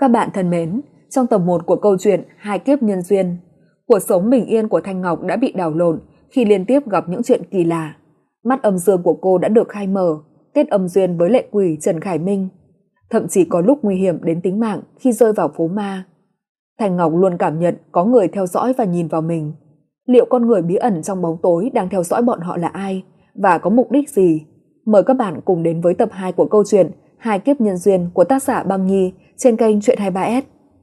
Các bạn thân mến, trong tập 1 của câu chuyện Hai kiếp nhân duyên, cuộc sống bình yên của Thanh Ngọc đã bị đảo lộn khi liên tiếp gặp những chuyện kỳ lạ. Mắt âm dương của cô đã được khai mở, kết âm duyên với lệ quỷ Trần Khải Minh. Thậm chí có lúc nguy hiểm đến tính mạng khi rơi vào phố ma. Thanh Ngọc luôn cảm nhận có người theo dõi và nhìn vào mình. Liệu con người bí ẩn trong bóng tối đang theo dõi bọn họ là ai và có mục đích gì? Mời các bạn cùng đến với tập 2 của câu chuyện Hai kiếp nhân duyên của tác giả Băng Nhi trên kênh Truyện 23S.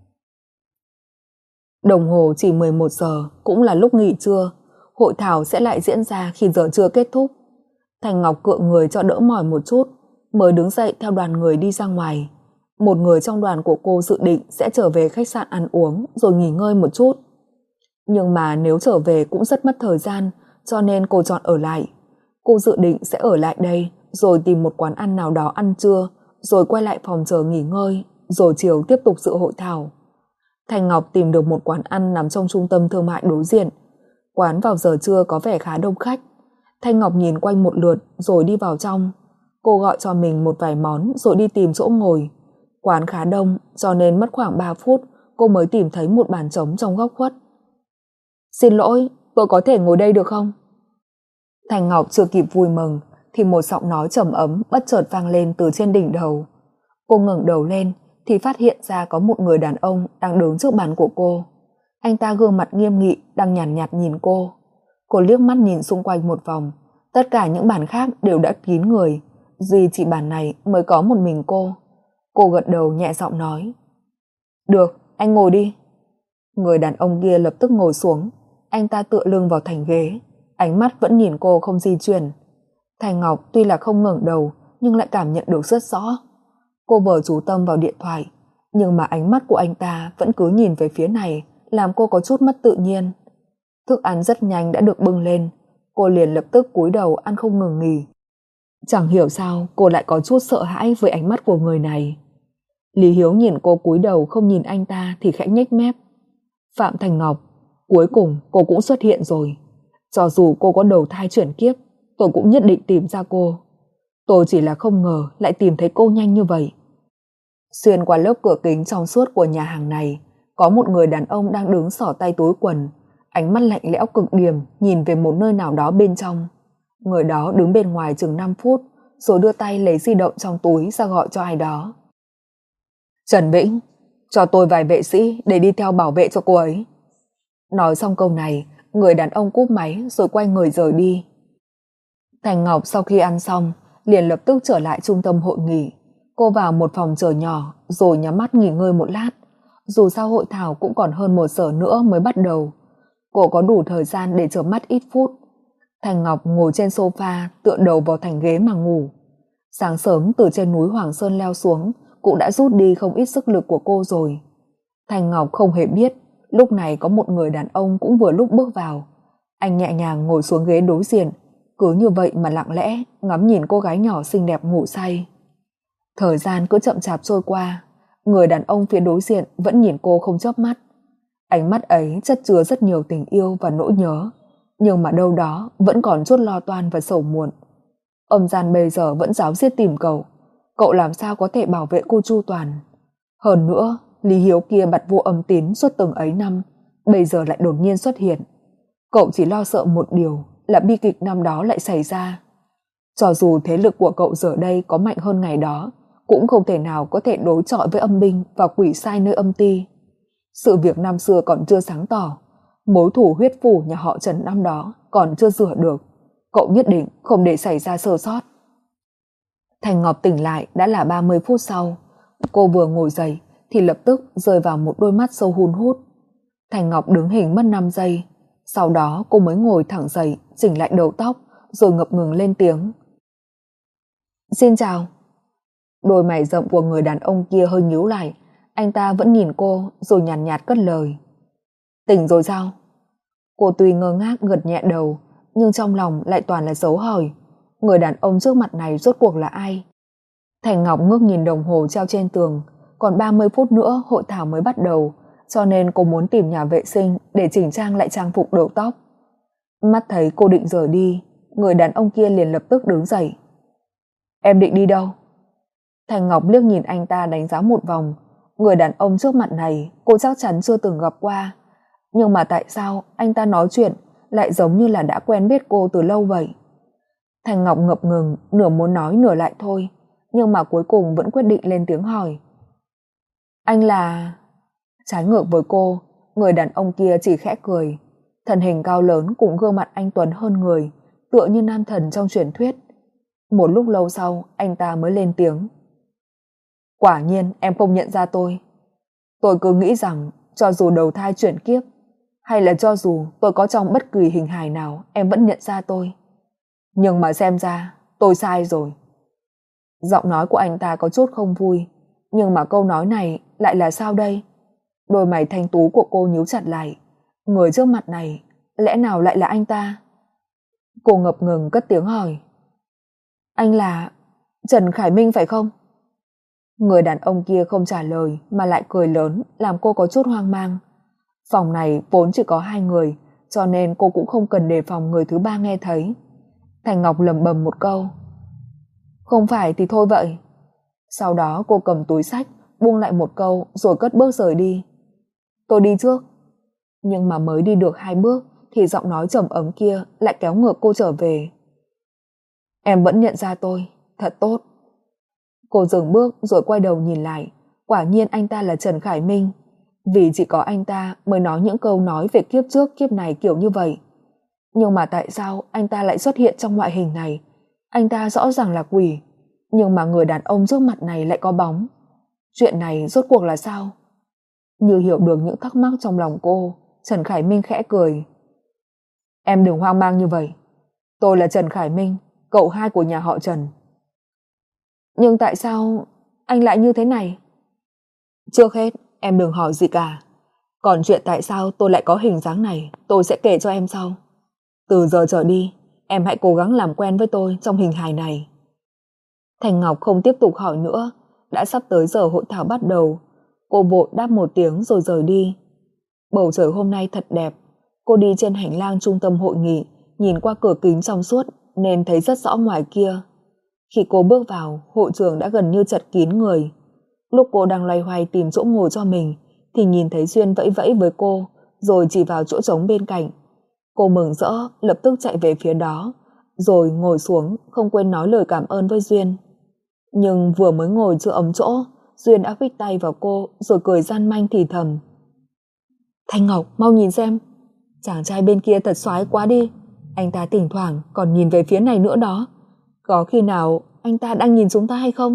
Đồng hồ chỉ 11 giờ, cũng là lúc nghỉ trưa. Hội thảo sẽ lại diễn ra khi giờ trưa kết thúc. Thanh Ngọc cựa người cho đỡ mỏi một chút, mới đứng dậy theo đoàn người đi ra ngoài. Một người trong đoàn của cô dự định sẽ trở về khách sạn ăn uống rồi nghỉ ngơi một chút. Nhưng mà nếu trở về cũng rất mất thời gian, cho nên cô chọn ở lại. Cô dự định sẽ ở lại đây rồi tìm một quán ăn nào đó ăn trưa, rồi quay lại phòng chờ nghỉ ngơi, rồi chiều tiếp tục dự hội thảo. Thanh Ngọc tìm được một quán ăn nằm trong trung tâm thương mại đối diện. Quán vào giờ trưa có vẻ khá đông khách. Thanh Ngọc nhìn quanh một lượt rồi đi vào trong. Cô gọi cho mình một vài món rồi đi tìm chỗ ngồi. Quán khá đông cho nên mất khoảng 3 phút cô mới tìm thấy một bàn trống trong góc khuất. "Xin lỗi, tôi có thể ngồi đây được không?" Thanh Ngọc chưa kịp vui mừng thì một giọng nói trầm ấm bất chợt vang lên từ trên đỉnh đầu. Cô ngẩng đầu lên thì phát hiện ra có một người đàn ông đang đứng trước bàn của cô. Anh ta gương mặt nghiêm nghị đang nhàn nhạt nhìn cô. Cô liếc mắt nhìn xung quanh một vòng, tất cả những bàn khác đều đã kín người, duy chỉ bàn này mới có một mình cô. Cô gật đầu nhẹ giọng nói: "Được, anh ngồi đi." Người đàn ông kia lập tức ngồi xuống. Anh ta tựa lưng vào thành ghế, ánh mắt vẫn nhìn cô không di chuyển. Thanh Ngọc tuy là không ngẩng đầu nhưng lại cảm nhận được rất rõ. Cô vờ chú tâm vào điện thoại, nhưng mà ánh mắt của anh ta vẫn cứ nhìn về phía này, làm cô có chút mất tự nhiên. Thức ăn rất nhanh đã được bưng lên, cô liền lập tức cúi đầu ăn không ngừng nghỉ. Chẳng hiểu sao cô lại có chút sợ hãi với ánh mắt của người này. Lý Hiếu nhìn cô cúi đầu không nhìn anh ta thì khẽ nhếch mép. "Phạm Thanh Ngọc, cuối cùng cô cũng xuất hiện rồi. Cho dù cô có đầu thai chuyển kiếp, tôi cũng nhất định tìm ra cô. Tôi chỉ là không ngờ lại tìm thấy cô nhanh như vậy." Xuyên qua lớp cửa kính trong suốt của nhà hàng này, có một người đàn ông đang đứng xỏ tay túi quần, ánh mắt lạnh lẽo cực điểm nhìn về một nơi nào đó bên trong. Người đó đứng bên ngoài chừng 5 phút rồi đưa tay lấy di động trong túi ra gọi cho ai đó. "Trần Vĩnh, cho tôi vài vệ sĩ để đi theo bảo vệ cho cô ấy." Nói xong câu này, người đàn ông cúp máy rồi quay người rời đi. Thanh Ngọc sau khi ăn xong liền lập tức trở lại trung tâm hội nghị. Cô vào một phòng chờ nhỏ rồi nhắm mắt nghỉ ngơi một lát. Dù sao hội thảo cũng còn hơn 1 giờ nữa mới bắt đầu, cô có đủ thời gian để chợp mắt ít phút. Thanh Ngọc ngồi trên sofa tựa đầu vào thành ghế mà ngủ. Sáng sớm từ trên núi Hoàng Sơn leo xuống cũng đã rút đi không ít sức lực của cô rồi. Thanh Ngọc không hề biết lúc này có một người đàn ông cũng vừa lúc bước vào. Anh nhẹ nhàng ngồi xuống ghế đối diện, cứ như vậy mà lặng lẽ ngắm nhìn cô gái nhỏ xinh đẹp ngủ say. Thời gian cứ chậm chạp trôi qua, người đàn ông phía đối diện vẫn nhìn cô không chớp mắt. Ánh mắt ấy chất chứa rất nhiều tình yêu và nỗi nhớ, nhưng mà đâu đó vẫn còn chút lo toan và sầu muộn. Âm gian bây giờ vẫn ráo riết tìm cậu làm sao có thể bảo vệ cô chu toàn. Hơn nữa, Lý Hiếu kia bặt vô âm tín suốt từng ấy năm, bây giờ lại đột nhiên xuất hiện. Cậu chỉ lo sợ một điều là bi kịch năm đó lại xảy ra. Cho dù thế lực của cậu giờ đây có mạnh hơn ngày đó, cũng không thể nào có thể đối chọi với âm binh và quỷ sai nơi âm ti. Sự việc năm xưa còn chưa sáng tỏ, mối thù huyết phủ nhà họ Trần năm đó còn chưa rửa được. Cậu nhất định không để xảy ra sơ sót. Thanh Ngọc tỉnh lại đã là 30 phút sau. Cô vừa ngồi dậy thì lập tức rơi vào một đôi mắt sâu hun hút. Thanh Ngọc đứng hình mất 5 giây. Sau đó cô mới ngồi thẳng dậy, chỉnh lại đầu tóc rồi ngập ngừng lên tiếng: "Xin chào." Đôi mày rậm của người đàn ông kia hơi nhíu lại. Anh ta vẫn nhìn cô rồi nhàn nhạt cất lời: "Tỉnh rồi sao?" Cô tuy ngơ ngác gật nhẹ đầu, nhưng trong lòng lại toàn là dấu hỏi. Người đàn ông trước mặt này rốt cuộc là ai? Thành Ngọc ngước nhìn đồng hồ treo trên tường, còn 30 phút nữa hội thảo mới bắt đầu, cho nên cô muốn tìm nhà vệ sinh để chỉnh trang lại trang phục đầu tóc. Mắt thấy cô định rời đi, người đàn ông kia liền lập tức đứng dậy. "Em định đi đâu?" Thành Ngọc liếc nhìn anh ta đánh giá một vòng, Người đàn ông trước mặt này cô chắc chắn chưa từng gặp qua, nhưng mà tại sao anh ta nói chuyện lại giống như là đã quen biết cô từ lâu vậy? Thanh Ngọc ngập ngừng, nửa muốn nói nửa lại thôi, nhưng mà cuối cùng vẫn quyết định lên tiếng hỏi. Anh là... Trái ngược với cô, người đàn ông kia chỉ khẽ cười. Thân hình cao lớn cùng gương mặt anh tuấn hơn người, tựa như nam thần trong truyền thuyết. Một lúc lâu sau, anh ta mới lên tiếng. Quả nhiên em không nhận ra tôi. Tôi cứ nghĩ rằng cho dù đầu thai chuyển kiếp, hay là cho dù tôi có trong bất kỳ hình hài nào, em vẫn nhận ra tôi. Nhưng mà xem ra tôi sai rồi. Giọng nói của anh ta có chút không vui, nhưng mà câu nói này lại là sao đây? Đôi mày thanh tú của cô nhíu chặt lại. Người trước mặt này lẽ nào lại là anh ta? Cô ngập ngừng cất tiếng hỏi. Anh là Trần Khải Minh phải không? Người đàn ông kia không trả lời mà lại cười lớn, làm cô có chút hoang mang. Phòng này vốn chỉ có 2 người, cho nên cô cũng không cần đề phòng người thứ ba nghe thấy. Thành Ngọc lẩm bẩm một câu. Không phải thì thôi vậy. Sau đó cô cầm túi xách, buông lại một câu rồi cất bước rời đi. Tôi đi trước. Nhưng mà mới đi được 2 bước thì giọng nói trầm ấm kia lại kéo ngược cô trở về. Em vẫn nhận ra tôi, thật tốt. Cô dừng bước rồi quay đầu nhìn lại. Quả nhiên anh ta là Trần Khải Minh. Vì chỉ có anh ta mới nói những câu nói về kiếp trước kiếp này kiểu như vậy. Nhưng mà tại sao anh ta lại xuất hiện trong ngoại hình này? Anh ta rõ ràng là quỷ, nhưng mà người đàn ông trước mặt này lại có bóng. Chuyện này rốt cuộc là sao? Như hiểu được những thắc mắc trong lòng cô, Trần Khải Minh khẽ cười. Em đừng hoang mang như vậy. Tôi là Trần Khải Minh, cậu hai của nhà họ Trần. Nhưng tại sao anh lại như thế này? Trước hết, em đừng hỏi gì cả. Còn chuyện tại sao tôi lại có hình dáng này, tôi sẽ kể cho em sau. Từ giờ trở đi, em hãy cố gắng làm quen với tôi trong hình hài này. Thành Ngọc không tiếp tục hỏi nữa, đã sắp tới giờ hội thảo bắt đầu. Cô vội đáp một tiếng rồi rời đi. Bầu trời hôm nay thật đẹp. Cô đi trên hành lang trung tâm hội nghị, nhìn qua cửa kính trong suốt nên thấy rất rõ ngoài kia. Khi cô bước vào, hội trường đã gần như chật kín người. Lúc cô đang loay hoay tìm chỗ ngồi cho mình thì nhìn thấy Duyên vẫy vẫy với cô rồi chỉ vào chỗ trống bên cạnh. Cô mừng rỡ lập tức chạy về phía đó rồi ngồi xuống, không quên nói lời cảm ơn với Duyên. Nhưng vừa mới ngồi chưa ấm chỗ, Duyên đã vích tay vào cô rồi cười gian manh thì thầm. Thanh Ngọc, mau nhìn xem, chàng trai bên kia thật xoái quá đi. Anh ta thỉnh thoảng còn nhìn về phía này nữa đó. Có khi nào anh ta đang nhìn chúng ta hay không?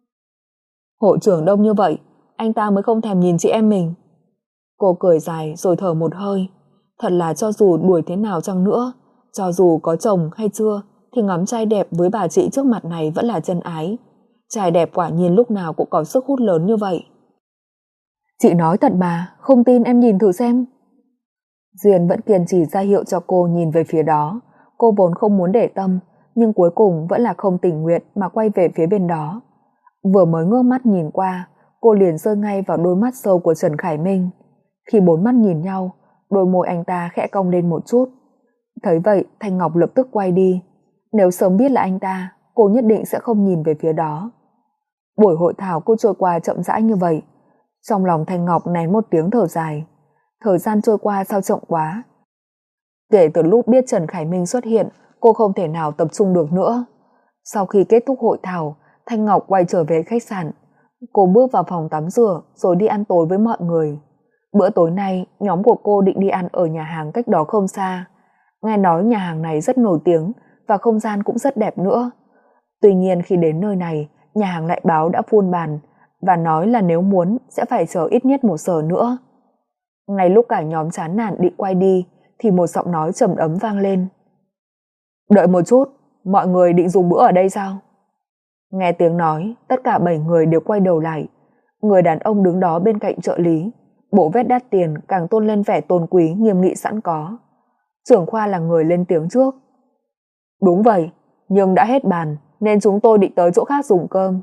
Hội trưởng đông như vậy, anh ta mới không thèm nhìn chị em mình. Cô cười dài rồi thở một hơi. Thật là cho dù đuổi thế nào chăng nữa, cho dù có chồng hay chưa, thì ngắm trai đẹp với bà chị trước mặt này vẫn là chân ái. Trai đẹp quả nhiên lúc nào cũng có sức hút lớn như vậy. Chị nói thật mà, không tin em nhìn thử xem. Duyên vẫn kiên trì ra hiệu cho cô nhìn về phía đó. Cô vốn không muốn để tâm, nhưng cuối cùng vẫn là không tình nguyện mà quay về phía bên đó. Vừa mới ngước mắt nhìn qua, cô liền rơi ngay vào đôi mắt sâu của Trần Khải Minh. Khi bốn mắt nhìn nhau, đôi môi anh ta khẽ cong lên một chút. Thấy vậy, Thanh Ngọc lập tức quay đi. Nếu sớm biết là anh ta, cô nhất định sẽ không nhìn về phía đó. Buổi hội thảo cô trôi qua chậm rãi như vậy. Trong lòng Thanh Ngọc nén một tiếng thở dài. Thời gian trôi qua sao chậm quá. Kể từ lúc biết Trần Khải Minh xuất hiện, cô không thể nào tập trung được nữa. Sau khi kết thúc hội thảo, Thanh Ngọc quay trở về khách sạn. Cô bước vào phòng tắm rửa rồi đi ăn tối với mọi người. Bữa tối nay, nhóm của cô định đi ăn ở nhà hàng cách đó không xa. Nghe nói nhà hàng này rất nổi tiếng và không gian cũng rất đẹp nữa. Tuy nhiên khi đến nơi này, nhà hàng lại báo đã full bàn và nói là nếu muốn sẽ phải chờ ít nhất 1 giờ nữa. Ngay lúc cả nhóm chán nản định quay đi thì một giọng nói trầm ấm vang lên. Đợi một chút, mọi người định dùng bữa ở đây sao? Nghe tiếng nói, tất cả 7 người đều quay đầu lại. Người đàn ông đứng đó bên cạnh trợ lý, bộ vest đắt tiền càng tôn lên vẻ tôn quý nghiêm nghị sẵn có. Trưởng khoa là người lên tiếng trước. Đúng vậy, nhưng đã hết bàn nên chúng tôi định tới chỗ khác dùng cơm.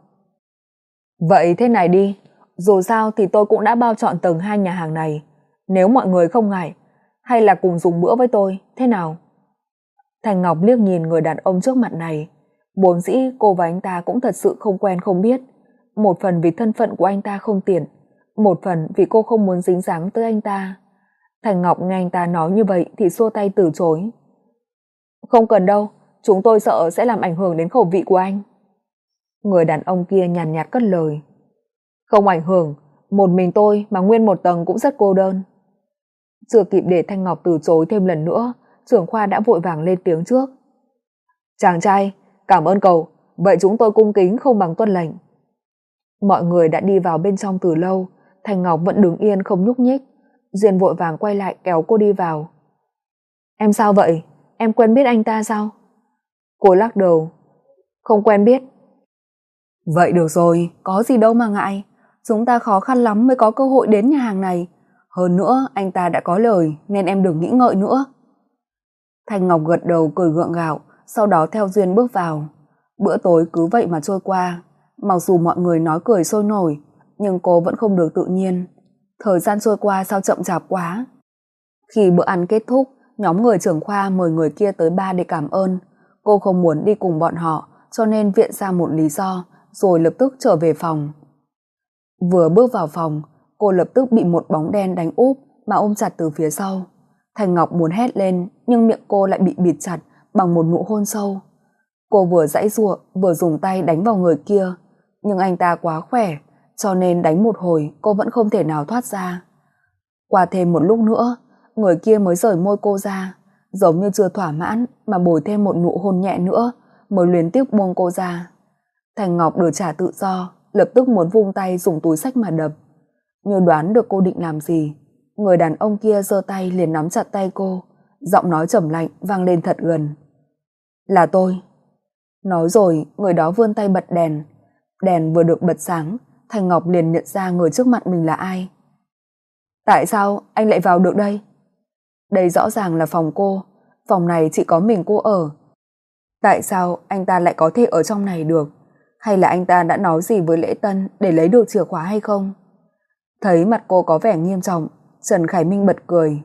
Vậy thế này đi, dù sao thì tôi cũng đã bao trọn tầng 2 nhà hàng này. Nếu mọi người không ngại, hay là cùng dùng bữa với tôi, thế nào? Thành Ngọc liếc nhìn người đàn ông trước mặt này. Vốn dĩ cô và anh ta cũng thật sự không quen không biết. Một phần vì thân phận của anh ta không tiện, Một phần vì cô không muốn dính dáng tới anh ta. Thành Ngọc nghe anh ta nói như vậy thì xua tay từ chối. Không cần đâu, chúng tôi sợ sẽ làm ảnh hưởng đến khẩu vị của anh. Người đàn ông kia nhàn nhạt cất lời. Không ảnh hưởng, một mình tôi mà nguyên một tầng cũng rất cô đơn. Chưa kịp để Thanh Ngọc từ chối thêm lần nữa, trưởng khoa đã vội vàng lên tiếng trước. Chàng trai, cảm ơn cậu, vậy chúng tôi cung kính không bằng tuân lệnh. Mọi người đã đi vào bên trong từ lâu, Thanh Ngọc vẫn đứng yên không nhúc nhích. Duyên vội vàng quay lại kéo cô đi vào. Em sao vậy? Em quen biết anh ta sao? Cô lắc đầu. Không quen biết. Vậy được rồi, có gì đâu mà ngại. Chúng ta khó khăn lắm mới có cơ hội đến nhà hàng này. Hơn nữa, anh ta đã có lời nên em đừng nghĩ ngợi nữa. Thanh Ngọc gật đầu cười gượng gạo, sau đó theo Duyên bước vào. Bữa tối cứ vậy mà trôi qua. Mặc dù mọi người nói cười sôi nổi, nhưng cô vẫn không được tự nhiên. Thời gian trôi qua sao chậm chạp quá. Khi bữa ăn kết thúc, nhóm người trưởng khoa mời người kia tới bar để cảm ơn. Cô không muốn đi cùng bọn họ, cho nên viện ra một lý do, rồi lập tức trở về phòng. Vừa bước vào phòng, cô lập tức bị một bóng đen đánh úp mà ôm chặt từ phía sau. Thành Ngọc muốn hét lên, nhưng miệng cô lại bị bịt chặt bằng một nụ hôn sâu. Cô vừa giãy giụa, vừa dùng tay đánh vào người kia, nhưng anh ta quá khỏe, cho nên đánh một hồi cô vẫn không thể nào thoát ra. Qua thêm một lúc nữa, người kia mới rời môi cô ra, giống như chưa thỏa mãn mà bồi thêm một nụ hôn nhẹ nữa mới liên tiếp buông cô ra. Thành Ngọc được trả tự do, lập tức muốn vung tay dùng túi xách mà đập. Như đoán được cô định làm gì, người đàn ông kia giơ tay liền nắm chặt tay cô, giọng nói trầm lạnh vang lên thật gần. Là tôi. Nói rồi, người đó vươn tay bật đèn. Đèn vừa được bật sáng, Thành Ngọc liền nhận ra người trước mặt mình là ai. Tại sao anh lại vào được đây? Đây rõ ràng là phòng cô, phòng này chỉ có mình cô ở. Tại sao anh ta lại có thể ở trong này được? Hay là anh ta đã nói gì với Lễ Tân để lấy được chìa khóa hay không? Thấy mặt cô có vẻ nghiêm trọng, Trần Khải Minh bật cười.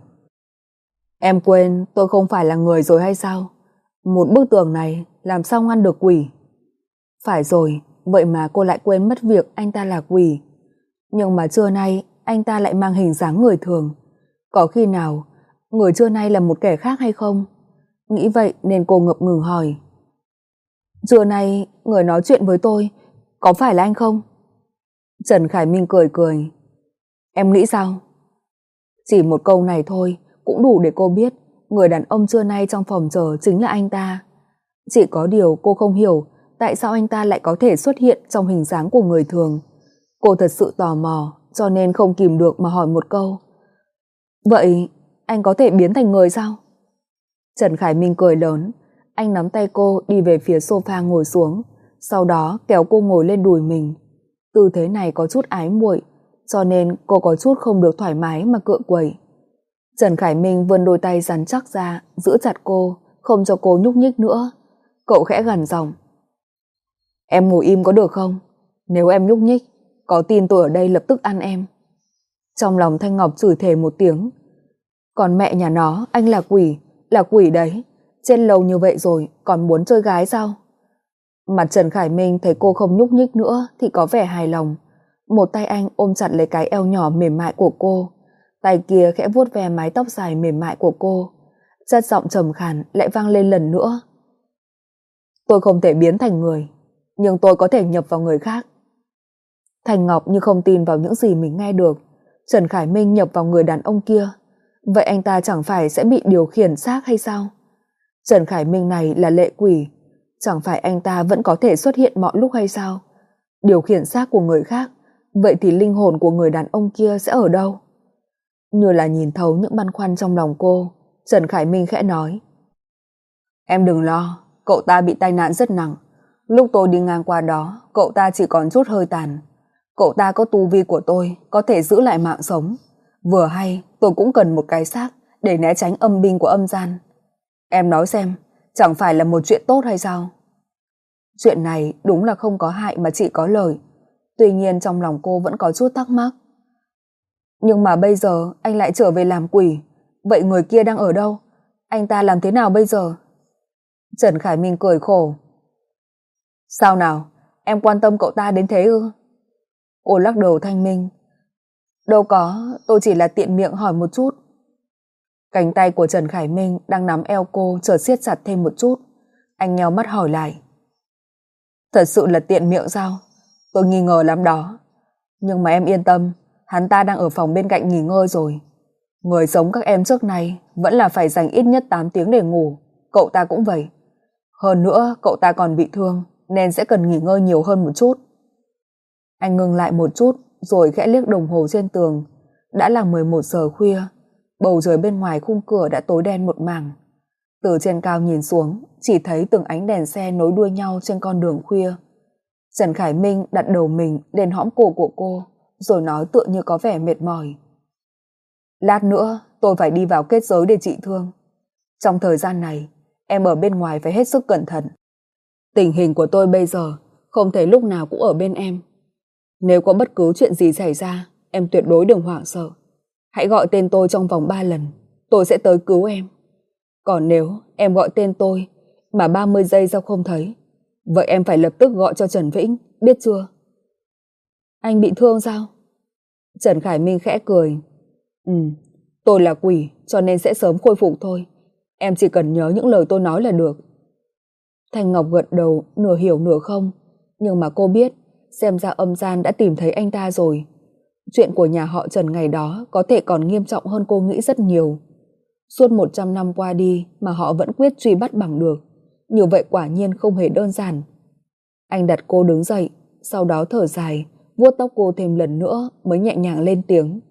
Em quên tôi không phải là người rồi hay sao? Một bức tường này làm sao ngăn được quỷ? Phải rồi, vậy mà cô lại quên mất việc anh ta là quỷ. Nhưng mà trưa nay anh ta lại mang hình dáng người thường. Có khi nào người trưa nay là một kẻ khác hay không? Nghĩ vậy nên cô ngập ngừng hỏi. Trưa nay người nói chuyện với tôi có phải là anh không? Trần Khải Minh cười cười. Em nghĩ sao? Chỉ một câu này thôi cũng đủ để cô biết người đàn ông trưa nay trong phòng chờ chính là anh ta. Chỉ có điều cô không hiểu tại sao anh ta lại có thể xuất hiện trong hình dáng của người thường. Cô thật sự tò mò cho nên không kìm được mà hỏi một câu. Vậy anh có thể biến thành người sao? Trần Khải Minh cười lớn. Anh nắm tay cô đi về phía sofa ngồi xuống, sau đó kéo cô ngồi lên đùi mình. Tư thế này có chút ái muội, cho nên cô có chút không được thoải mái mà cựa quậy. Trần Khải Minh vươn đôi tay rắn chắc ra, giữ chặt cô, không cho cô nhúc nhích nữa. Cậu khẽ gằn giọng. Em ngồi im có được không? Nếu em nhúc nhích, có tin tôi ở đây lập tức ăn em. Trong lòng Thanh Ngọc chửi thề một tiếng. Còn mẹ nhà nó, anh là quỷ đấy. Trên lầu như vậy rồi, còn muốn chơi gái sao? Mặt Trần Khải Minh thấy cô không nhúc nhích nữa thì có vẻ hài lòng. Một tay anh ôm chặt lấy cái eo nhỏ mềm mại của cô, tay kia khẽ vuốt ve mái tóc dài mềm mại của cô. Chất giọng trầm khàn lại vang lên lần nữa. Tôi không thể biến thành người, nhưng tôi có thể nhập vào người khác. Thành Ngọc như không tin vào những gì mình nghe được. Trần Khải Minh nhập vào người đàn ông kia, vậy anh ta chẳng phải sẽ bị điều khiển xác hay sao? Trần Khải Minh này là lệ quỷ, chẳng phải anh ta vẫn có thể xuất hiện mọi lúc hay sao? Điều khiển xác của người khác, vậy thì linh hồn của người đàn ông kia sẽ ở đâu? Như là nhìn thấu những băn khoăn trong lòng cô, Trần Khải Minh khẽ nói. Em đừng lo, cậu ta bị tai nạn rất nặng. Lúc tôi đi ngang qua đó, cậu ta chỉ còn chút hơi tàn. Cậu ta có tu vi của tôi, có thể giữ lại mạng sống. Vừa hay, tôi cũng cần một cái xác để né tránh âm binh của âm gian. Em nói xem, chẳng phải là một chuyện tốt hay sao? Chuyện này đúng là không có hại mà chỉ có lợi. Tuy nhiên trong lòng cô vẫn có chút thắc mắc. Nhưng mà bây giờ anh lại trở về làm quỷ. Vậy người kia đang ở đâu? Anh ta làm thế nào bây giờ? Trần Khải Minh cười khổ. Sao nào? Em quan tâm cậu ta đến thế ư? Cô lắc đầu thanh minh. Đâu có, tôi chỉ là tiện miệng hỏi một chút. Cánh tay của Trần Khải Minh đang nắm eo cô chợt siết chặt thêm một chút. Anh nheo mắt hỏi lại. Thật sự là tiện miệng sao? Tôi nghi ngờ lắm đó. Nhưng mà em yên tâm, hắn ta đang ở phòng bên cạnh nghỉ ngơi rồi. Người giống các em trước này vẫn là phải dành ít nhất 8 tiếng để ngủ. Cậu ta cũng vậy. Hơn nữa, cậu ta còn bị thương nên sẽ cần nghỉ ngơi nhiều hơn một chút. Anh ngừng lại một chút rồi khẽ liếc đồng hồ trên tường. Đã là 11 giờ khuya. Bầu trời bên ngoài khung cửa đã tối đen một mảng. Từ trên cao nhìn xuống, chỉ thấy từng ánh đèn xe nối đuôi nhau trên con đường khuya. Trần Khải Minh đặt đầu mình lên hõm cổ của cô, rồi nói tựa như có vẻ mệt mỏi. Lát nữa tôi phải đi vào kết giới để trị thương. Trong thời gian này, em ở bên ngoài phải hết sức cẩn thận. Tình hình của tôi bây giờ không thể lúc nào cũng ở bên em. Nếu có bất cứ chuyện gì xảy ra, em tuyệt đối đừng hoảng sợ. Hãy gọi tên tôi trong vòng 3 lần, tôi sẽ tới cứu em. Còn nếu em gọi tên tôi mà 30 giây sau không thấy, vậy em phải lập tức gọi cho Trần Vĩnh, biết chưa? Anh bị thương sao? Trần Khải Minh khẽ cười. Tôi là quỷ cho nên sẽ sớm khôi phục thôi. Em chỉ cần nhớ những lời tôi nói là được. Thanh Ngọc gật đầu, nửa hiểu nửa không. Nhưng mà cô biết, xem ra âm gian đã tìm thấy anh ta rồi. Chuyện của nhà họ Trần ngày đó có thể còn nghiêm trọng hơn cô nghĩ rất nhiều. Suốt 100 năm qua đi mà họ vẫn quyết truy bắt bằng được. Như vậy quả nhiên không hề đơn giản. Anh đặt cô đứng dậy, sau đó thở dài, vuốt tóc cô thêm lần nữa mới nhẹ nhàng lên tiếng.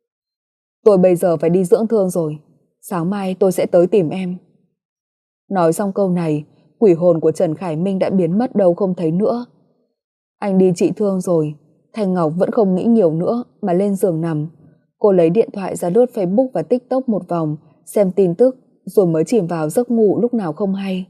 Tôi bây giờ phải đi dưỡng thương rồi. Sáng mai tôi sẽ tới tìm em. Nói xong câu này, quỷ hồn của Trần Khải Minh đã biến mất đâu không thấy nữa. Anh đi trị thương rồi. Thanh Ngọc vẫn không nghĩ nhiều nữa mà lên giường nằm. Cô lấy điện thoại ra lướt Facebook và TikTok một vòng, xem tin tức, rồi mới chìm vào giấc ngủ lúc nào không hay.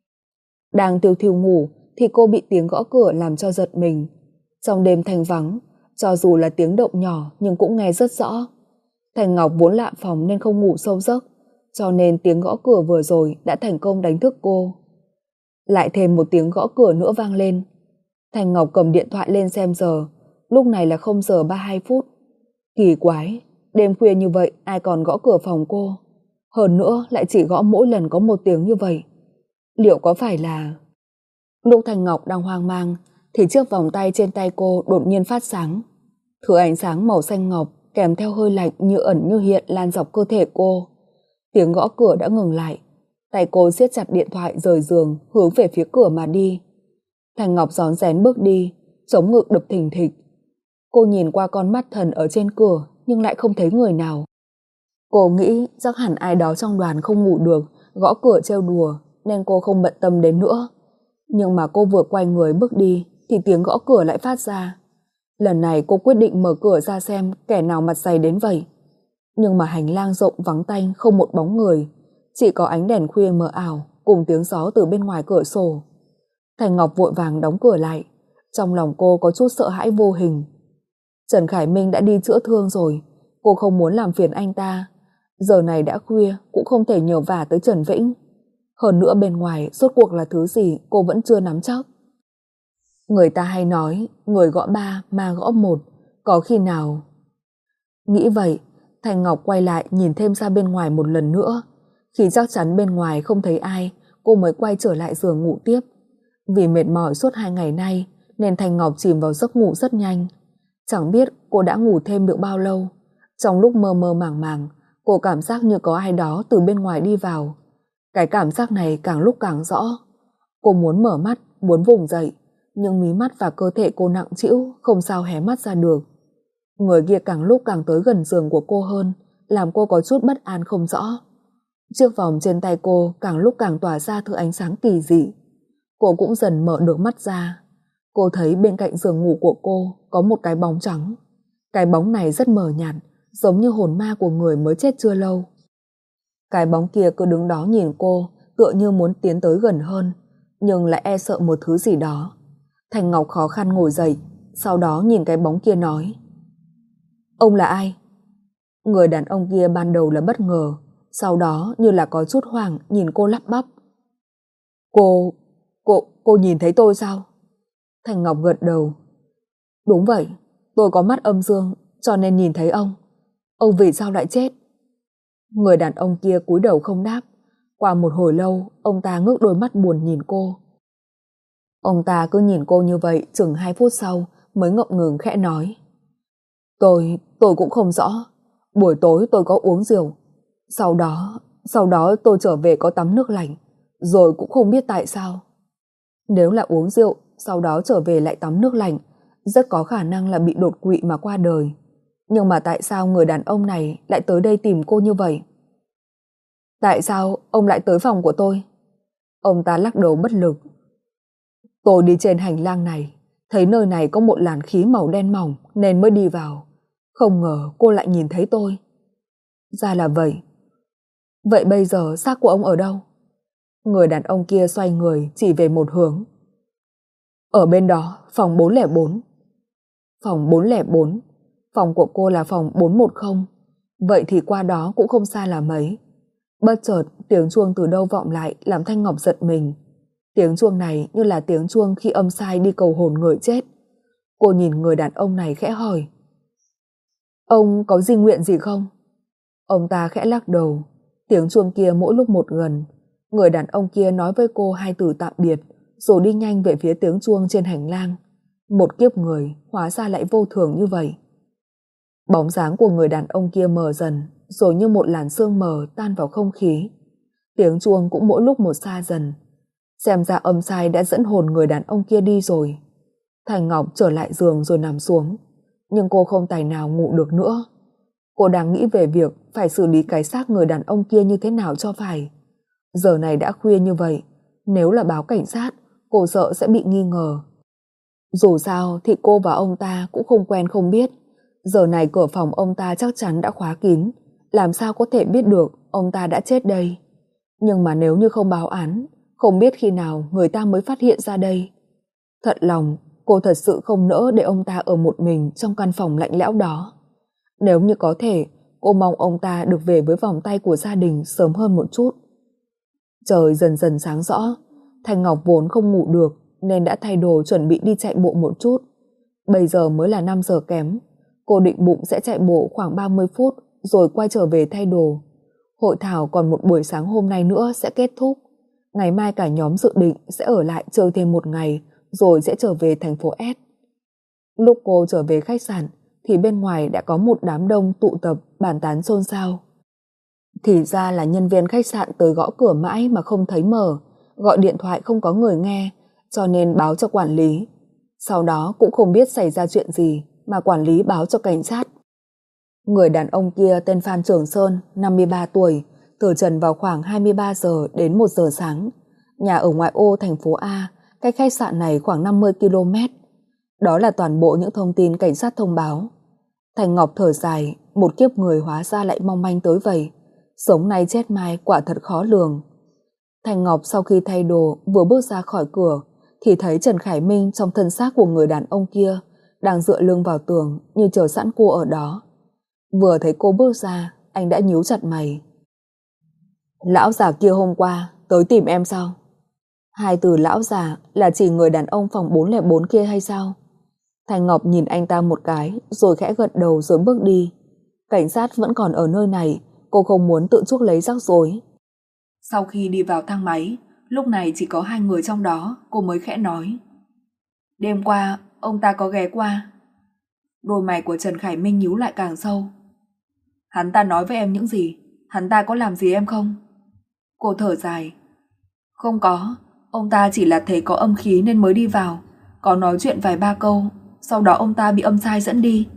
Đang thiêu thiêu ngủ thì cô bị tiếng gõ cửa làm cho giật mình. Trong đêm thanh vắng, cho dù là tiếng động nhỏ nhưng cũng nghe rất rõ. Thanh Ngọc vốn lạ phòng nên không ngủ sâu giấc, cho nên tiếng gõ cửa vừa rồi đã thành công đánh thức cô. Lại thêm một tiếng gõ cửa nữa vang lên. Thanh Ngọc cầm điện thoại lên xem giờ, lúc này là 0 giờ 32 phút. Kỳ quái, đêm khuya như vậy ai còn gõ cửa phòng cô? Hơn nữa lại chỉ gõ mỗi lần có 1 tiếng như vậy. Liệu có phải là... Lúc Thanh Ngọc đang hoang mang thì chiếc vòng tay trên tay cô đột nhiên phát sáng. Thứ ánh sáng màu xanh ngọc kèm theo hơi lạnh như ẩn như hiện lan dọc cơ thể cô. Tiếng gõ cửa đã ngừng lại. Tay cô siết chặt điện thoại rời giường hướng về phía cửa mà đi. Thanh Ngọc rón rén bước đi, chống ngực đập thình thịch. Cô nhìn qua con mắt thần ở trên cửa nhưng lại không thấy người nào. Cô nghĩ chắc hẳn ai đó trong đoàn không ngủ được, gõ cửa trêu đùa nên cô không bận tâm đến nữa. Nhưng mà cô vừa quay người bước đi thì tiếng gõ cửa lại phát ra. Lần này cô quyết định mở cửa ra xem kẻ nào mặt dày đến vậy. Nhưng mà hành lang rộng vắng tanh không một bóng người, chỉ có ánh đèn khuya mờ ảo cùng tiếng gió từ bên ngoài cửa sổ. Thành Ngọc vội vàng đóng cửa lại. Trong lòng cô có chút sợ hãi vô hình. Trần Khải Minh đã đi chữa thương rồi, cô không muốn làm phiền anh ta. Giờ này đã khuya cũng không thể nhờ vả tới Trần Vĩnh. Hơn nữa bên ngoài rốt cuộc là thứ gì cô vẫn chưa nắm chắc. Người ta hay nói người gõ 3 ma gõ 1, có khi nào... Nghĩ vậy, Thành Ngọc quay lại nhìn thêm ra bên ngoài một lần nữa. Khi chắc chắn bên ngoài không thấy ai, cô mới quay trở lại giường ngủ tiếp. Vì mệt mỏi suốt 2 ngày nay nên Thành Ngọc chìm vào giấc ngủ rất nhanh. Chẳng biết cô đã ngủ thêm được bao lâu. Trong lúc mơ mơ màng màng, cô cảm giác như có ai đó từ bên ngoài đi vào. Cái cảm giác này càng lúc càng rõ. Cô muốn mở mắt, muốn vùng dậy, nhưng mí mắt và cơ thể cô nặng trĩu, không sao hé mắt ra được. Người kia càng lúc càng tới gần giường của cô hơn, làm cô có chút bất an không rõ. Chiếc vòng trên tay cô càng lúc càng tỏa ra thứ ánh sáng kỳ dị. Cô cũng dần mở được mắt ra. Cô thấy bên cạnh giường ngủ của cô có một cái bóng trắng. Cái bóng này rất mờ nhạt, giống như hồn ma của người mới chết chưa lâu. Cái bóng kia cứ đứng đó nhìn cô, tựa như muốn tiến tới gần hơn, nhưng lại e sợ một thứ gì đó. Thành Ngọc khó khăn ngồi dậy, sau đó nhìn cái bóng kia nói: Ông là ai? Người đàn ông kia ban đầu là bất ngờ, sau đó như là có chút hoảng nhìn cô lắp bắp: Cô nhìn thấy tôi sao? Thành Ngọc gật đầu. Đúng vậy, tôi có mắt âm dương, cho nên nhìn thấy ông vì sao lại chết? Người đàn ông kia cúi đầu không đáp. Qua một hồi lâu, ông ta ngước đôi mắt buồn nhìn cô. Ông ta cứ nhìn cô như vậy chừng 2 phút sau mới ngậm ngừng khẽ nói. Tôi cũng không rõ. Buổi tối tôi có uống rượu. Sau đó tôi trở về có tắm nước lạnh. Rồi cũng không biết tại sao. Nếu là uống rượu, sau đó trở về lại tắm nước lạnh, rất có khả năng là bị đột quỵ mà qua đời. Nhưng mà tại sao người đàn ông này lại tới đây tìm cô như vậy? Tại sao ông lại tới phòng của tôi? Ông ta lắc đầu bất lực. Tôi đi trên hành lang này, thấy nơi này có một làn khí màu đen mỏng nên mới đi vào. Không ngờ cô lại nhìn thấy tôi. Ra là vậy. Vậy bây giờ xác của ông ở đâu? Người đàn ông kia xoay người chỉ về một hướng. Ở bên đó, phòng 404. Phòng 404. Phòng của cô là phòng 410. Vậy thì qua đó cũng không xa là mấy. Bất chợt tiếng chuông từ đâu vọng lại làm Thanh Ngọc giật mình. Tiếng chuông này như là tiếng chuông khi âm sai đi cầu hồn người chết. Cô nhìn người đàn ông này khẽ hỏi. Ông có di nguyện gì không? Ông ta khẽ lắc đầu. Tiếng chuông kia mỗi lúc một gần. Người đàn ông kia nói với cô 2 từ tạm biệt rồi đi nhanh về phía tiếng chuông trên hành lang. Một kiếp người hóa ra lại vô thường như vậy. Bóng dáng của người đàn ông kia mờ dần rồi như một làn sương mờ tan vào không khí. Tiếng chuông cũng mỗi lúc một xa dần. Xem ra âm sai đã dẫn hồn người đàn ông kia đi rồi. Thành Ngọc trở lại giường rồi nằm xuống. Nhưng cô không tài nào ngủ được nữa. Cô đang nghĩ về việc phải xử lý cái xác người đàn ông kia như thế nào cho phải. Giờ này đã khuya như vậy, nếu là báo cảnh sát, cô sợ sẽ bị nghi ngờ. Dù sao thì cô và ông ta cũng không quen không biết. Giờ này cửa phòng ông ta chắc chắn đã khóa kín. Làm sao có thể biết được ông ta đã chết đây? Nhưng mà nếu như không báo án, không biết khi nào người ta mới phát hiện ra đây. Thật lòng, cô thật sự không nỡ để ông ta ở một mình trong căn phòng lạnh lẽo đó. Nếu như có thể, cô mong ông ta được về với vòng tay của gia đình sớm hơn một chút. Trời dần dần sáng rõ. Thanh Ngọc vốn không ngủ được nên đã thay đồ chuẩn bị đi chạy bộ một chút. Bây giờ mới là 5 giờ kém. Cô định bụng sẽ chạy bộ khoảng 30 phút rồi quay trở về thay đồ. Hội thảo còn một buổi sáng hôm nay nữa sẽ kết thúc. Ngày mai cả nhóm dự định sẽ ở lại chơi thêm một ngày rồi sẽ trở về thành phố S. Lúc cô trở về khách sạn thì bên ngoài đã có một đám đông tụ tập bàn tán xôn xao. Thì ra là nhân viên khách sạn tới gõ cửa mãi mà không thấy mở, gọi điện thoại không có người nghe, cho nên báo cho quản lý. Sau đó cũng không biết xảy ra chuyện gì mà quản lý báo cho cảnh sát. Người đàn ông kia tên Phan Trường Sơn, 53 tuổi, từ trần vào khoảng 23 giờ đến 1 giờ sáng. Nhà ở ngoại ô thành phố A, cách khách sạn này khoảng 50 km. Đó là toàn bộ những thông tin cảnh sát thông báo. Thành Ngọc thở dài, một kiếp người hóa ra lại mong manh tới vậy. Sống nay chết mai quả thật khó lường. Thành Ngọc sau khi thay đồ vừa bước ra khỏi cửa thì thấy Trần Khải Minh trong thân xác của người đàn ông kia đang dựa lưng vào tường như chờ sẵn cô ở đó. Vừa thấy cô bước ra, anh đã nhíu chặt mày. Lão già kia hôm qua tới tìm em sao? 2 từ lão già là chỉ người đàn ông phòng 404 kia hay sao? Thành Ngọc nhìn anh ta một cái rồi khẽ gật đầu rồi bước đi. Cảnh sát vẫn còn ở nơi này, cô không muốn tự chuốc lấy rắc rối. Sau khi đi vào thang máy, lúc này chỉ có 2 người trong đó, cô mới khẽ nói. Đêm qua, ông ta có ghé qua. Đôi mày của Trần Khải Minh nhíu lại càng sâu. Hắn ta nói với em những gì? Hắn ta có làm gì em không? Cô thở dài. Không có, ông ta chỉ là thấy có âm khí nên mới đi vào, có nói chuyện vài ba câu, sau đó ông ta bị âm sai dẫn đi.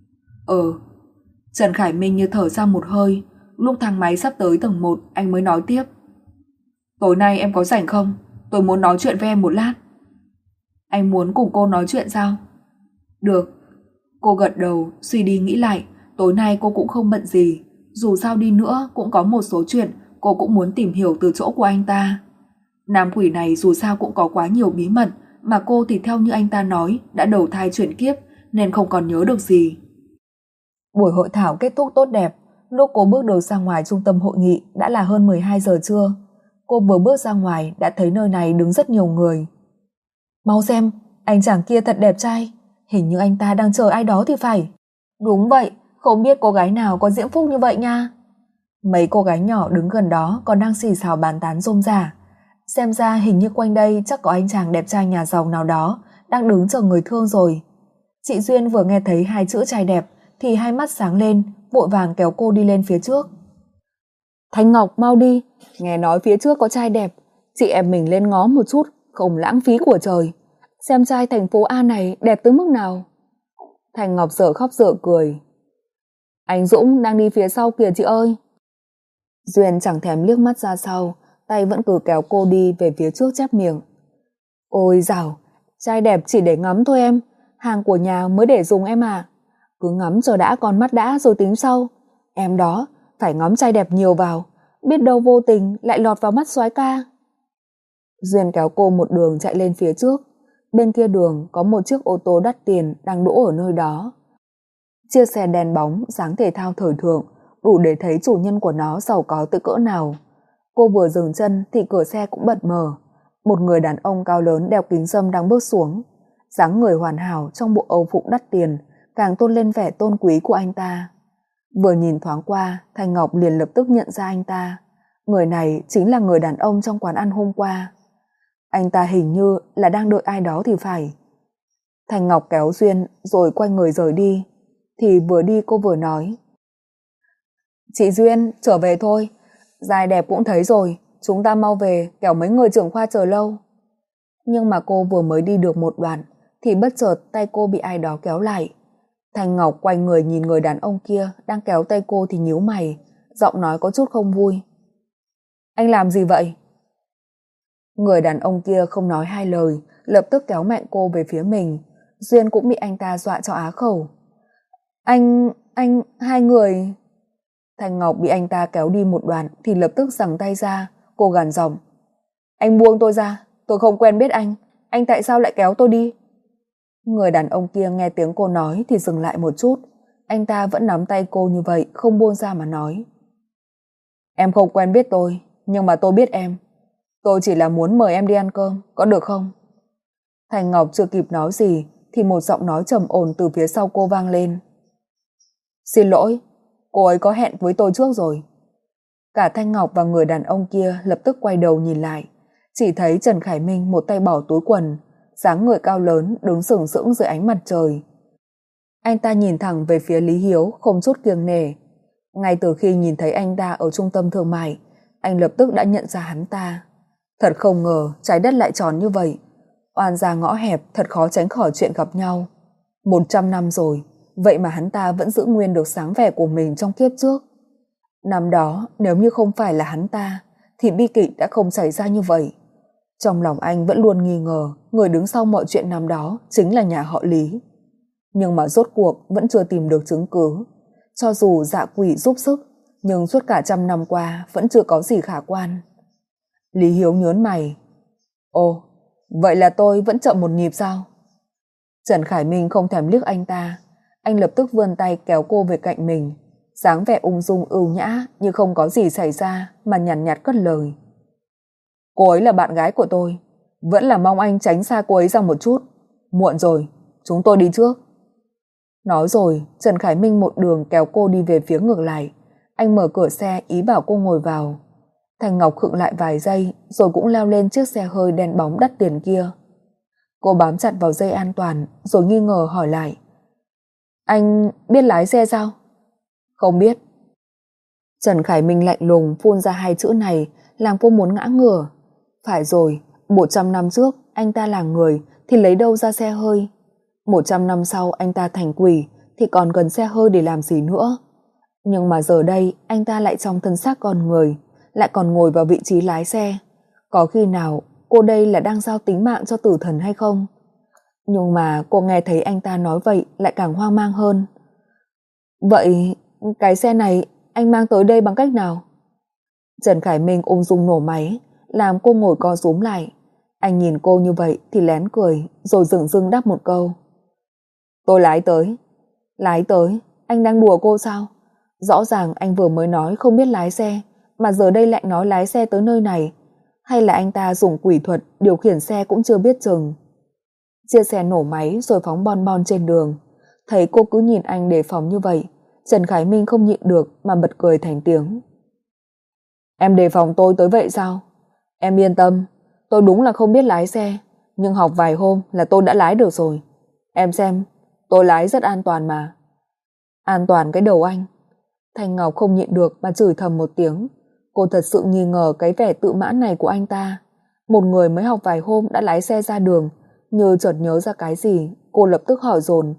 Trần Khải Minh như thở ra một hơi, lúc thang máy sắp tới tầng 1 anh mới nói tiếp. Tối nay em có rảnh không? Tôi muốn nói chuyện với em một lát. Anh muốn cùng cô nói chuyện sao? Được. Cô gật đầu, suy đi nghĩ lại, tối nay cô cũng không bận gì, dù sao đi nữa cũng có một số chuyện cô cũng muốn tìm hiểu từ chỗ của anh ta. Nam quỷ này dù sao cũng có quá nhiều bí mật, mà cô thì theo như anh ta nói đã đầu thai chuyển kiếp nên không còn nhớ được gì. Buổi hội thảo kết thúc tốt đẹp. Lúc cô bước đầu ra ngoài trung tâm hội nghị đã là hơn 12 giờ trưa. Cô vừa bước ra ngoài đã thấy nơi này đứng rất nhiều người. Mau xem, anh chàng kia thật đẹp trai, hình như anh ta đang chờ ai đó thì phải. Đúng vậy, không biết cô gái nào có diễm phúc như vậy nha. Mấy cô gái nhỏ đứng gần đó còn đang xì xào bàn tán rôm rả. Xem ra hình như quanh đây chắc có anh chàng đẹp trai nhà giàu nào đó đang đứng chờ người thương rồi. Chị Duyên vừa nghe thấy hai chữ trai đẹp thì hai mắt sáng lên, vội vàng kéo cô đi lên phía trước. Thanh Ngọc mau đi, nghe nói phía trước có trai đẹp, chị em mình lên ngó một chút, không lãng phí của trời. Xem trai thành phố A này đẹp tới mức nào. Thanh Ngọc dở khóc dở cười. Anh Dũng đang đi phía sau kìa chị ơi. Duyên chẳng thèm liếc mắt ra sau, tay vẫn cứ kéo cô đi về phía trước chép miệng. Ôi dào, trai đẹp chỉ để ngắm thôi em, hàng của nhà mới để dùng em à. Cứ ngắm cho đã con mắt đã rồi tính sau. Em đó, phải ngắm trai đẹp nhiều vào, biết đâu vô tình lại lọt vào mắt soái ca. Duyên kéo cô một đường chạy lên phía trước. Bên kia đường có một chiếc ô tô đắt tiền đang đỗ ở nơi đó. Chiếc xe đen bóng dáng thể thao thời thượng, đủ để thấy chủ nhân của nó giàu có tới cỡ nào. Cô vừa dừng chân thì cửa xe cũng bật mở. Một người đàn ông cao lớn đeo kính râm đang bước xuống. Dáng người hoàn hảo trong bộ âu phục đắt tiền càng tôn lên vẻ tôn quý của anh ta. Vừa nhìn thoáng qua, Thanh Ngọc liền lập tức nhận ra anh ta. Người này chính là người đàn ông trong quán ăn hôm qua. Anh ta hình như là đang đợi ai đó thì phải. Thanh Ngọc kéo Duyên rồi quay người rời đi. Thì vừa đi cô vừa nói. Chị Duyên, trở về thôi. Giai đẹp cũng thấy rồi, chúng ta mau về, kẻo mấy người trưởng khoa chờ lâu. Nhưng mà cô vừa mới đi được một đoạn thì bất chợt tay cô bị ai đó kéo lại. Thanh Ngọc quay người nhìn người đàn ông kia đang kéo tay cô thì nhíu mày, giọng nói có chút không vui. Anh làm gì vậy? Người đàn ông kia không nói hai lời, lập tức kéo mạnh cô về phía mình. Duyên cũng bị anh ta dọa cho á khẩu. Anh, hai người... Thanh Ngọc bị anh ta kéo đi một đoạn thì lập tức giằng tay ra, cô gằn giọng. Anh buông tôi ra, tôi không quen biết anh tại sao lại kéo tôi đi? Người đàn ông kia nghe tiếng cô nói thì dừng lại một chút, anh ta vẫn nắm tay cô như vậy, không buông ra mà nói. Em không quen biết tôi, nhưng mà tôi biết em. Tôi chỉ là muốn mời em đi ăn cơm, có được không? Thanh Ngọc chưa kịp nói gì thì một giọng nói trầm ổn từ phía sau cô vang lên. Xin lỗi, cô ấy có hẹn với tôi trước rồi. Cả Thanh Ngọc và người đàn ông kia lập tức quay đầu nhìn lại, chỉ thấy Trần Khải Minh một tay bỏ túi quần, dáng người cao lớn đứng sừng sững dưới ánh mặt trời. Anh ta nhìn thẳng về phía Lý Hiếu không chút kiêng nể. Ngay từ khi nhìn thấy anh ta ở trung tâm thương mại, anh lập tức đã nhận ra hắn ta. Thật không ngờ trái đất lại tròn như vậy. Oan gia ngõ hẹp thật khó tránh khỏi chuyện gặp nhau. 100 năm rồi, vậy mà hắn ta vẫn giữ nguyên được sáng vẻ của mình trong kiếp trước. Năm đó nếu như không phải là hắn ta thì bi kịch đã không xảy ra như vậy. Trong lòng anh vẫn luôn nghi ngờ người đứng sau mọi chuyện năm đó chính là nhà họ Lý. Nhưng mà rốt cuộc vẫn chưa tìm được chứng cứ. Cho dù dạ quỷ giúp sức, nhưng suốt cả 100 năm qua vẫn chưa có gì khả quan. Lý Hiếu nhớn mày. Ồ, vậy là tôi vẫn chậm một nhịp sao? Trần Khải Minh không thèm liếc anh ta. Anh lập tức vươn tay kéo cô về cạnh mình, dáng vẻ ung dung ưu nhã như không có gì xảy ra mà nhàn nhạt cất lời. Cô ấy là bạn gái của tôi, vẫn là mong anh tránh xa cô ấy ra một chút. Muộn rồi, chúng tôi đi trước. Nói rồi, Trần Khải Minh một đường kéo cô đi về phía ngược lại. Anh mở cửa xe ý bảo cô ngồi vào. Thanh Ngọc khựng lại vài giây rồi cũng leo lên chiếc xe hơi đen bóng đắt tiền kia. Cô bám chặt vào dây an toàn rồi nghi ngờ hỏi lại. Anh biết lái xe sao? Không biết. Trần Khải Minh lạnh lùng phun ra hai chữ này làm cô muốn ngã ngửa. Phải rồi, 100 năm trước anh ta là người thì lấy đâu ra xe hơi? 100 năm sau anh ta thành quỷ thì còn cần xe hơi để làm gì nữa? Nhưng mà giờ đây anh ta lại trong thân xác con người, lại còn ngồi vào vị trí lái xe. Có khi nào cô đây là đang giao tính mạng cho tử thần hay không? Nhưng mà cô nghe thấy anh ta nói vậy lại càng hoang mang hơn. Vậy cái xe này anh mang tới đây bằng cách nào? Trần Khải Minh ung dung nổ máy, làm cô ngồi co rúm lại. Anh nhìn cô như vậy thì lén cười, rồi dửng dưng đáp một câu. Tôi lái tới. Lái tới? Anh đang đùa cô sao? Rõ ràng anh vừa mới nói không biết lái xe, mà giờ đây lại nói lái xe tới nơi này. Hay là anh ta dùng quỷ thuật điều khiển xe cũng chưa biết chừng. Chiếc xe nổ máy rồi phóng bon bon trên đường. Thấy cô cứ nhìn anh đề phòng như vậy, Trần Khải Minh không nhịn được mà bật cười thành tiếng. Em đề phòng tôi tới vậy sao? Em yên tâm, tôi đúng là không biết lái xe, nhưng học vài hôm là tôi đã lái được rồi. Em xem, tôi lái rất an toàn mà. An toàn cái đầu anh. Thanh Ngọc không nhịn được mà chửi thầm một tiếng. Cô thật sự nghi ngờ cái vẻ tự mãn này của anh ta. Một người mới học vài hôm đã lái xe ra đường, như chợt nhớ ra cái gì, cô lập tức hỏi dồn.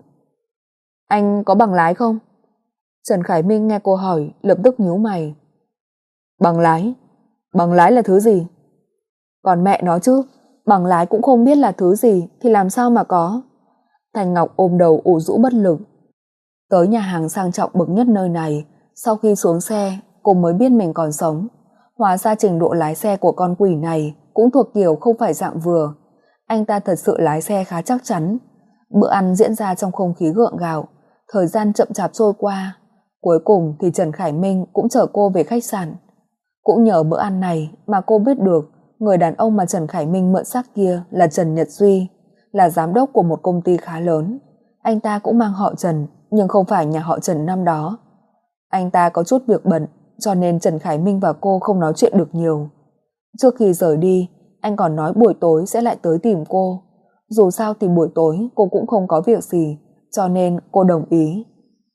Anh có bằng lái không? Trần Khải Minh nghe cô hỏi, lập tức nhíu mày. Bằng lái? Bằng lái là thứ gì? Còn mẹ nó chứ, bằng lái cũng không biết là thứ gì thì làm sao mà có. Thanh Ngọc ôm đầu ủ rũ bất lực. Tới nhà hàng sang trọng bậc nhất nơi này, sau khi xuống xe, cô mới biết mình còn sống. Hóa ra trình độ lái xe của con quỷ này cũng thuộc kiểu không phải dạng vừa. Anh ta thật sự lái xe khá chắc chắn. Bữa ăn diễn ra trong không khí gượng gạo, thời gian chậm chạp trôi qua. Cuối cùng thì Trần Khải Minh cũng chở cô về khách sạn. Cũng nhờ bữa ăn này mà cô biết được người đàn ông mà Trần Khải Minh mượn xác kia là Trần Nhật Duy, là giám đốc của một công ty khá lớn. Anh ta cũng mang họ Trần, nhưng không phải nhà họ Trần năm đó. Anh ta có chút việc bận, cho nên Trần Khải Minh và cô không nói chuyện được nhiều. Trước khi rời đi, anh còn nói buổi tối sẽ lại tới tìm cô. Dù sao thì buổi tối cô cũng không có việc gì, cho nên cô đồng ý.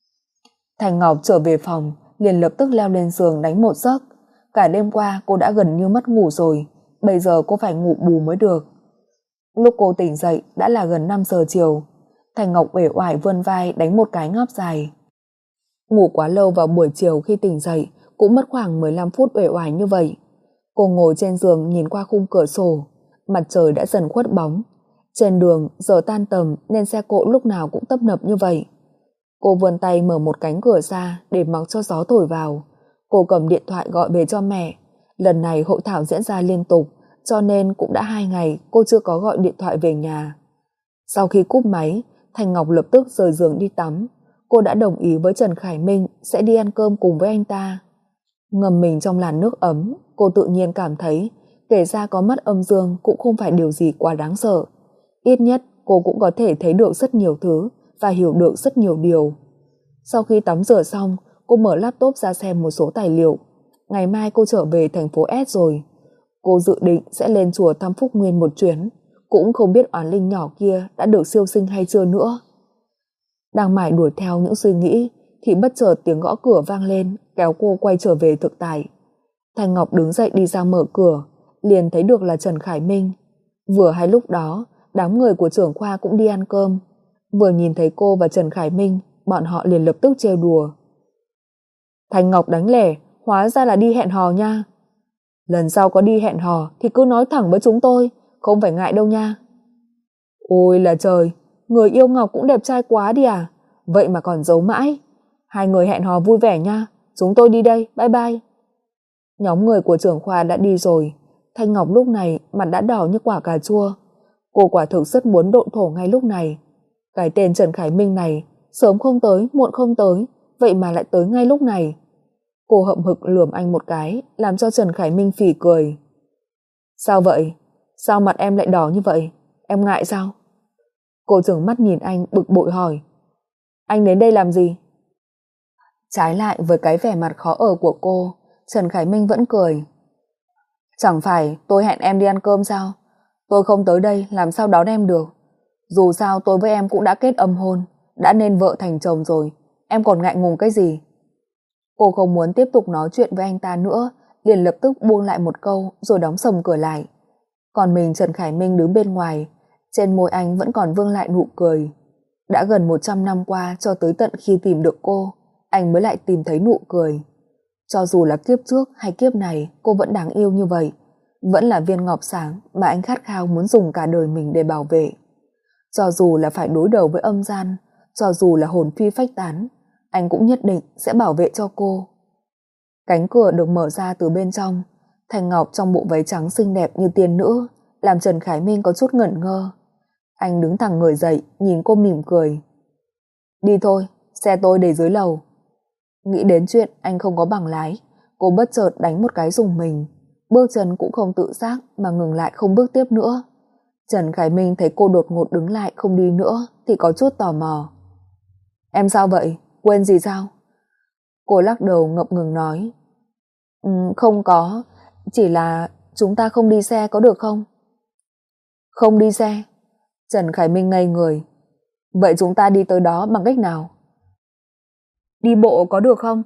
Thành Ngọc trở về phòng, liền lập tức leo lên giường đánh một giấc. Cả đêm qua cô đã gần như mất ngủ rồi, bây giờ cô phải ngủ bù mới được. Lúc cô tỉnh dậy đã là gần 5 giờ chiều. Thành Ngọc uể oải vươn vai đánh một cái ngáp dài. Ngủ quá lâu vào buổi chiều, khi tỉnh dậy cũng mất khoảng 15 phút uể oải như vậy. Cô ngồi trên giường nhìn qua khung cửa sổ, mặt trời đã dần khuất bóng. Trên đường giờ tan tầm nên xe cộ lúc nào cũng tấp nập như vậy. Cô vươn tay mở một cánh cửa ra để mặc cho gió thổi vào. Cô cầm điện thoại gọi về cho mẹ. Lần này hội thảo diễn ra liên tục, cho nên cũng đã 2 ngày cô chưa có gọi điện thoại về nhà. Sau khi cúp máy, Thành Ngọc lập tức rời giường đi tắm. Cô đã đồng ý với Trần Khải Minh sẽ đi ăn cơm cùng với anh ta. Ngâm mình trong làn nước ấm, cô tự nhiên cảm thấy kể ra có mắt âm dương cũng không phải điều gì quá đáng sợ. Ít nhất cô cũng có thể thấy được rất nhiều thứ và hiểu được rất nhiều điều. Sau khi tắm rửa xong, cô mở laptop ra xem một số tài liệu. Ngày mai cô trở về thành phố S rồi. Cô dự định sẽ lên chùa thăm Phúc Nguyên một chuyến, cũng không biết oán linh nhỏ kia đã được siêu sinh hay chưa nữa. Đang mải đuổi theo những suy nghĩ thì bất chợt tiếng gõ cửa vang lên, kéo cô quay trở về thực tại. Thành Ngọc đứng dậy đi ra mở cửa, liền thấy được là Trần Khải Minh. Vừa hay lúc đó, đám người của trưởng khoa cũng đi ăn cơm. Vừa nhìn thấy cô và Trần Khải Minh, bọn họ liền lập tức trêu đùa. Thành Ngọc đánh lẻ, hóa ra là đi hẹn hò nha. Lần sau có đi hẹn hò thì cứ nói thẳng với chúng tôi, không phải ngại đâu nha. Ôi là trời, người yêu Ngọc cũng đẹp trai quá đi à, vậy mà còn giấu mãi. Hai người hẹn hò vui vẻ nha, chúng tôi đi đây, bye bye. Nhóm người của trưởng khoa đã đi rồi. Thanh Ngọc lúc này mặt đã đỏ như quả cà chua. Cô quả thực rất muốn độn thổ ngay lúc này. Cái tên Trần Khải Minh này sớm không tới, muộn không tới, vậy mà lại tới ngay lúc này. Cô hậm hực lườm anh một cái, làm cho Trần Khải Minh phì cười. Sao vậy? Sao mặt em lại đỏ như vậy? Em ngại sao? Cô trừng mắt nhìn anh bực bội hỏi. Anh đến đây làm gì? Trái lại với cái vẻ mặt khó ở của cô, Trần Khải Minh vẫn cười. Chẳng phải tôi hẹn em đi ăn cơm sao? Tôi không tới đây làm sao đón em được? Dù sao tôi với em cũng đã kết âm hôn, đã nên vợ thành chồng rồi, em còn ngại ngùng cái gì? Cô không muốn tiếp tục nói chuyện với anh ta nữa, liền lập tức buông lại một câu rồi đóng sầm cửa lại. Còn mình Trần Khải Minh đứng bên ngoài, trên môi anh vẫn còn vương lại nụ cười. Đã gần 100 năm qua, cho tới tận khi tìm được cô, anh mới lại tìm thấy nụ cười. Cho dù là kiếp trước hay kiếp này, cô vẫn đáng yêu như vậy, vẫn là viên ngọc sáng mà anh khát khao muốn dùng cả đời mình để bảo vệ. Cho dù là phải đối đầu với âm gian, cho dù là hồn phi phách tán, anh cũng nhất định sẽ bảo vệ cho cô. Cánh cửa được mở ra từ bên trong. Thành Ngọc trong bộ váy trắng xinh đẹp như tiên nữ, làm Trần Khải Minh có chút ngẩn ngơ. Anh đứng thẳng người dậy, nhìn cô mỉm cười. Đi thôi, xe tôi để dưới lầu. Nghĩ đến chuyện anh không có bằng lái, cô bất chợt đánh một cái rùng mình. Bước chân cũng không tự giác mà ngừng lại không bước tiếp nữa. Trần Khải Minh thấy cô đột ngột đứng lại không đi nữa thì có chút tò mò. Em sao vậy? Quên gì sao? Cô lắc đầu ngập ngừng nói. Không có, chỉ là chúng ta không đi xe có được không? Không đi xe? Trần Khải Minh ngây người. Vậy chúng ta đi tới đó bằng cách nào? Đi bộ có được không?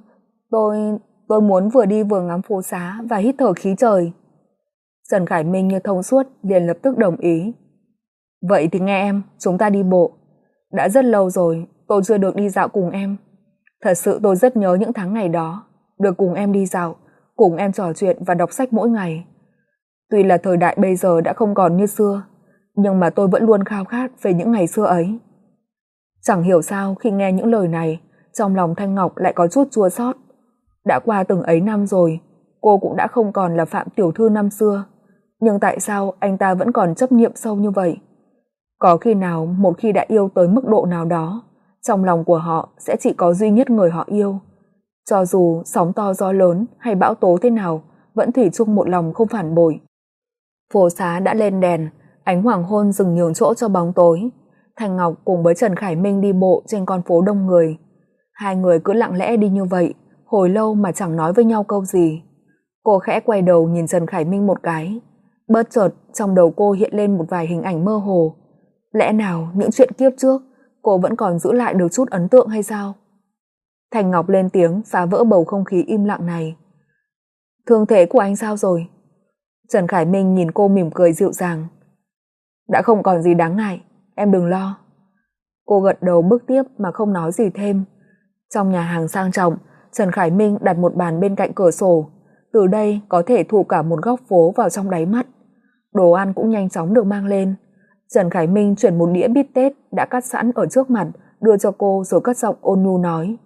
Tôi muốn vừa đi vừa ngắm phố xá và hít thở khí trời. Trần Khải Minh như thông suốt liền lập tức đồng ý. Vậy thì nghe em, chúng ta đi bộ. Đã rất lâu rồi tôi chưa được đi dạo cùng em. Thật sự tôi rất nhớ những tháng ngày đó, được cùng em đi dạo, cùng em trò chuyện và đọc sách mỗi ngày. Tuy là thời đại bây giờ đã không còn như xưa, nhưng mà tôi vẫn luôn khao khát về những ngày xưa ấy. Chẳng hiểu sao khi nghe những lời này, trong lòng Thanh Ngọc lại có chút chua xót. Đã qua từng ấy năm rồi, cô cũng đã không còn là Phạm tiểu thư năm xưa, nhưng tại sao anh ta vẫn còn chấp niệm sâu như vậy? Có khi nào một khi đã yêu tới mức độ nào đó, trong lòng của họ sẽ chỉ có duy nhất người họ yêu. Cho dù sóng to gió lớn hay bão tố thế nào, vẫn thủy chung một lòng không phản bội. Phố xá đã lên đèn, ánh hoàng hôn dừng nhường chỗ cho bóng tối. Thanh Ngọc cùng với Trần Khải Minh đi bộ trên con phố đông người. Hai người cứ lặng lẽ đi như vậy, hồi lâu mà chẳng nói với nhau câu gì. Cô khẽ quay đầu nhìn Trần Khải Minh một cái. Bất chợt trong đầu cô hiện lên một vài hình ảnh mơ hồ. Lẽ nào những chuyện kiếp trước cô vẫn còn giữ lại được chút ấn tượng hay sao? Thanh Ngọc lên tiếng phá vỡ bầu không khí im lặng này. Thương thế của anh sao rồi? Trần Khải Minh nhìn cô mỉm cười dịu dàng. Đã không còn gì đáng ngại, em đừng lo. Cô gật đầu bước tiếp mà không nói gì thêm. Trong nhà hàng sang trọng, Trần Khải Minh đặt một bàn bên cạnh cửa sổ. Từ đây có thể thu cả một góc phố vào trong đáy mắt. Đồ ăn cũng nhanh chóng được mang lên. Trần Khải Minh chuyển một đĩa bít tết đã cắt sẵn ở trước mặt, đưa cho cô rồi cất giọng ôn nhu nói.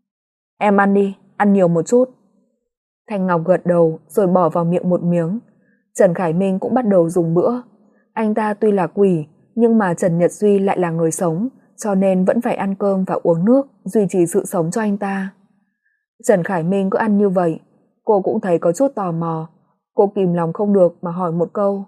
Em ăn đi, ăn nhiều một chút. Thanh Ngọc gật đầu rồi bỏ vào miệng một miếng. Trần Khải Minh cũng bắt đầu dùng bữa. Anh ta tuy là quỷ, nhưng mà Trần Nhật Duy lại là người sống, cho nên vẫn phải ăn cơm và uống nước, duy trì sự sống cho anh ta. Trần Khải Minh cứ ăn như vậy, cô cũng thấy có chút tò mò. Cô kìm lòng không được mà hỏi một câu.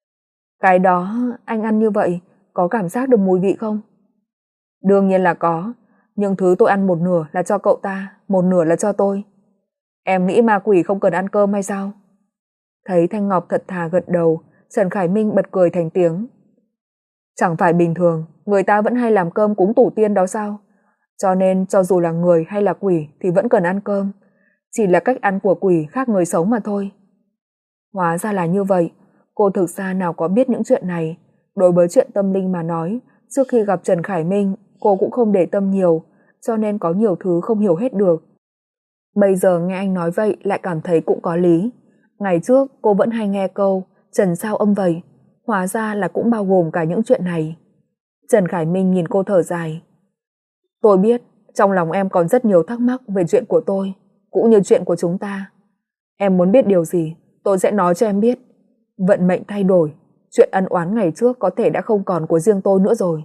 Cái đó, anh ăn như vậy, có cảm giác được mùi vị không? Đương nhiên là có, nhưng thứ tôi ăn một nửa là cho cậu ta, một nửa là cho tôi. Em nghĩ ma quỷ không cần ăn cơm hay sao? Thấy Thanh Ngọc thật thà gật đầu, Trần Khải Minh bật cười thành tiếng. Chẳng phải bình thường, người ta vẫn hay làm cơm cúng tổ tiên đó sao? Cho nên cho dù là người hay là quỷ thì vẫn cần ăn cơm. Chỉ là cách ăn của quỷ khác người sống mà thôi. Hóa ra là như vậy. Cô thực ra nào có biết những chuyện này. Đối với chuyện tâm linh mà nói, trước khi gặp Trần Khải Minh, cô cũng không để tâm nhiều, cho nên có nhiều thứ không hiểu hết được. Bây giờ nghe anh nói vậy lại cảm thấy cũng có lý. Ngày trước cô vẫn hay nghe câu Trần sao âm vậy, hóa ra là cũng bao gồm cả những chuyện này. Trần Khải Minh nhìn cô thở dài. Tôi biết, trong lòng em còn rất nhiều thắc mắc về chuyện của tôi, cũng như chuyện của chúng ta. Em muốn biết điều gì, tôi sẽ nói cho em biết. Vận mệnh thay đổi, chuyện ân oán ngày trước có thể đã không còn của riêng tôi nữa rồi.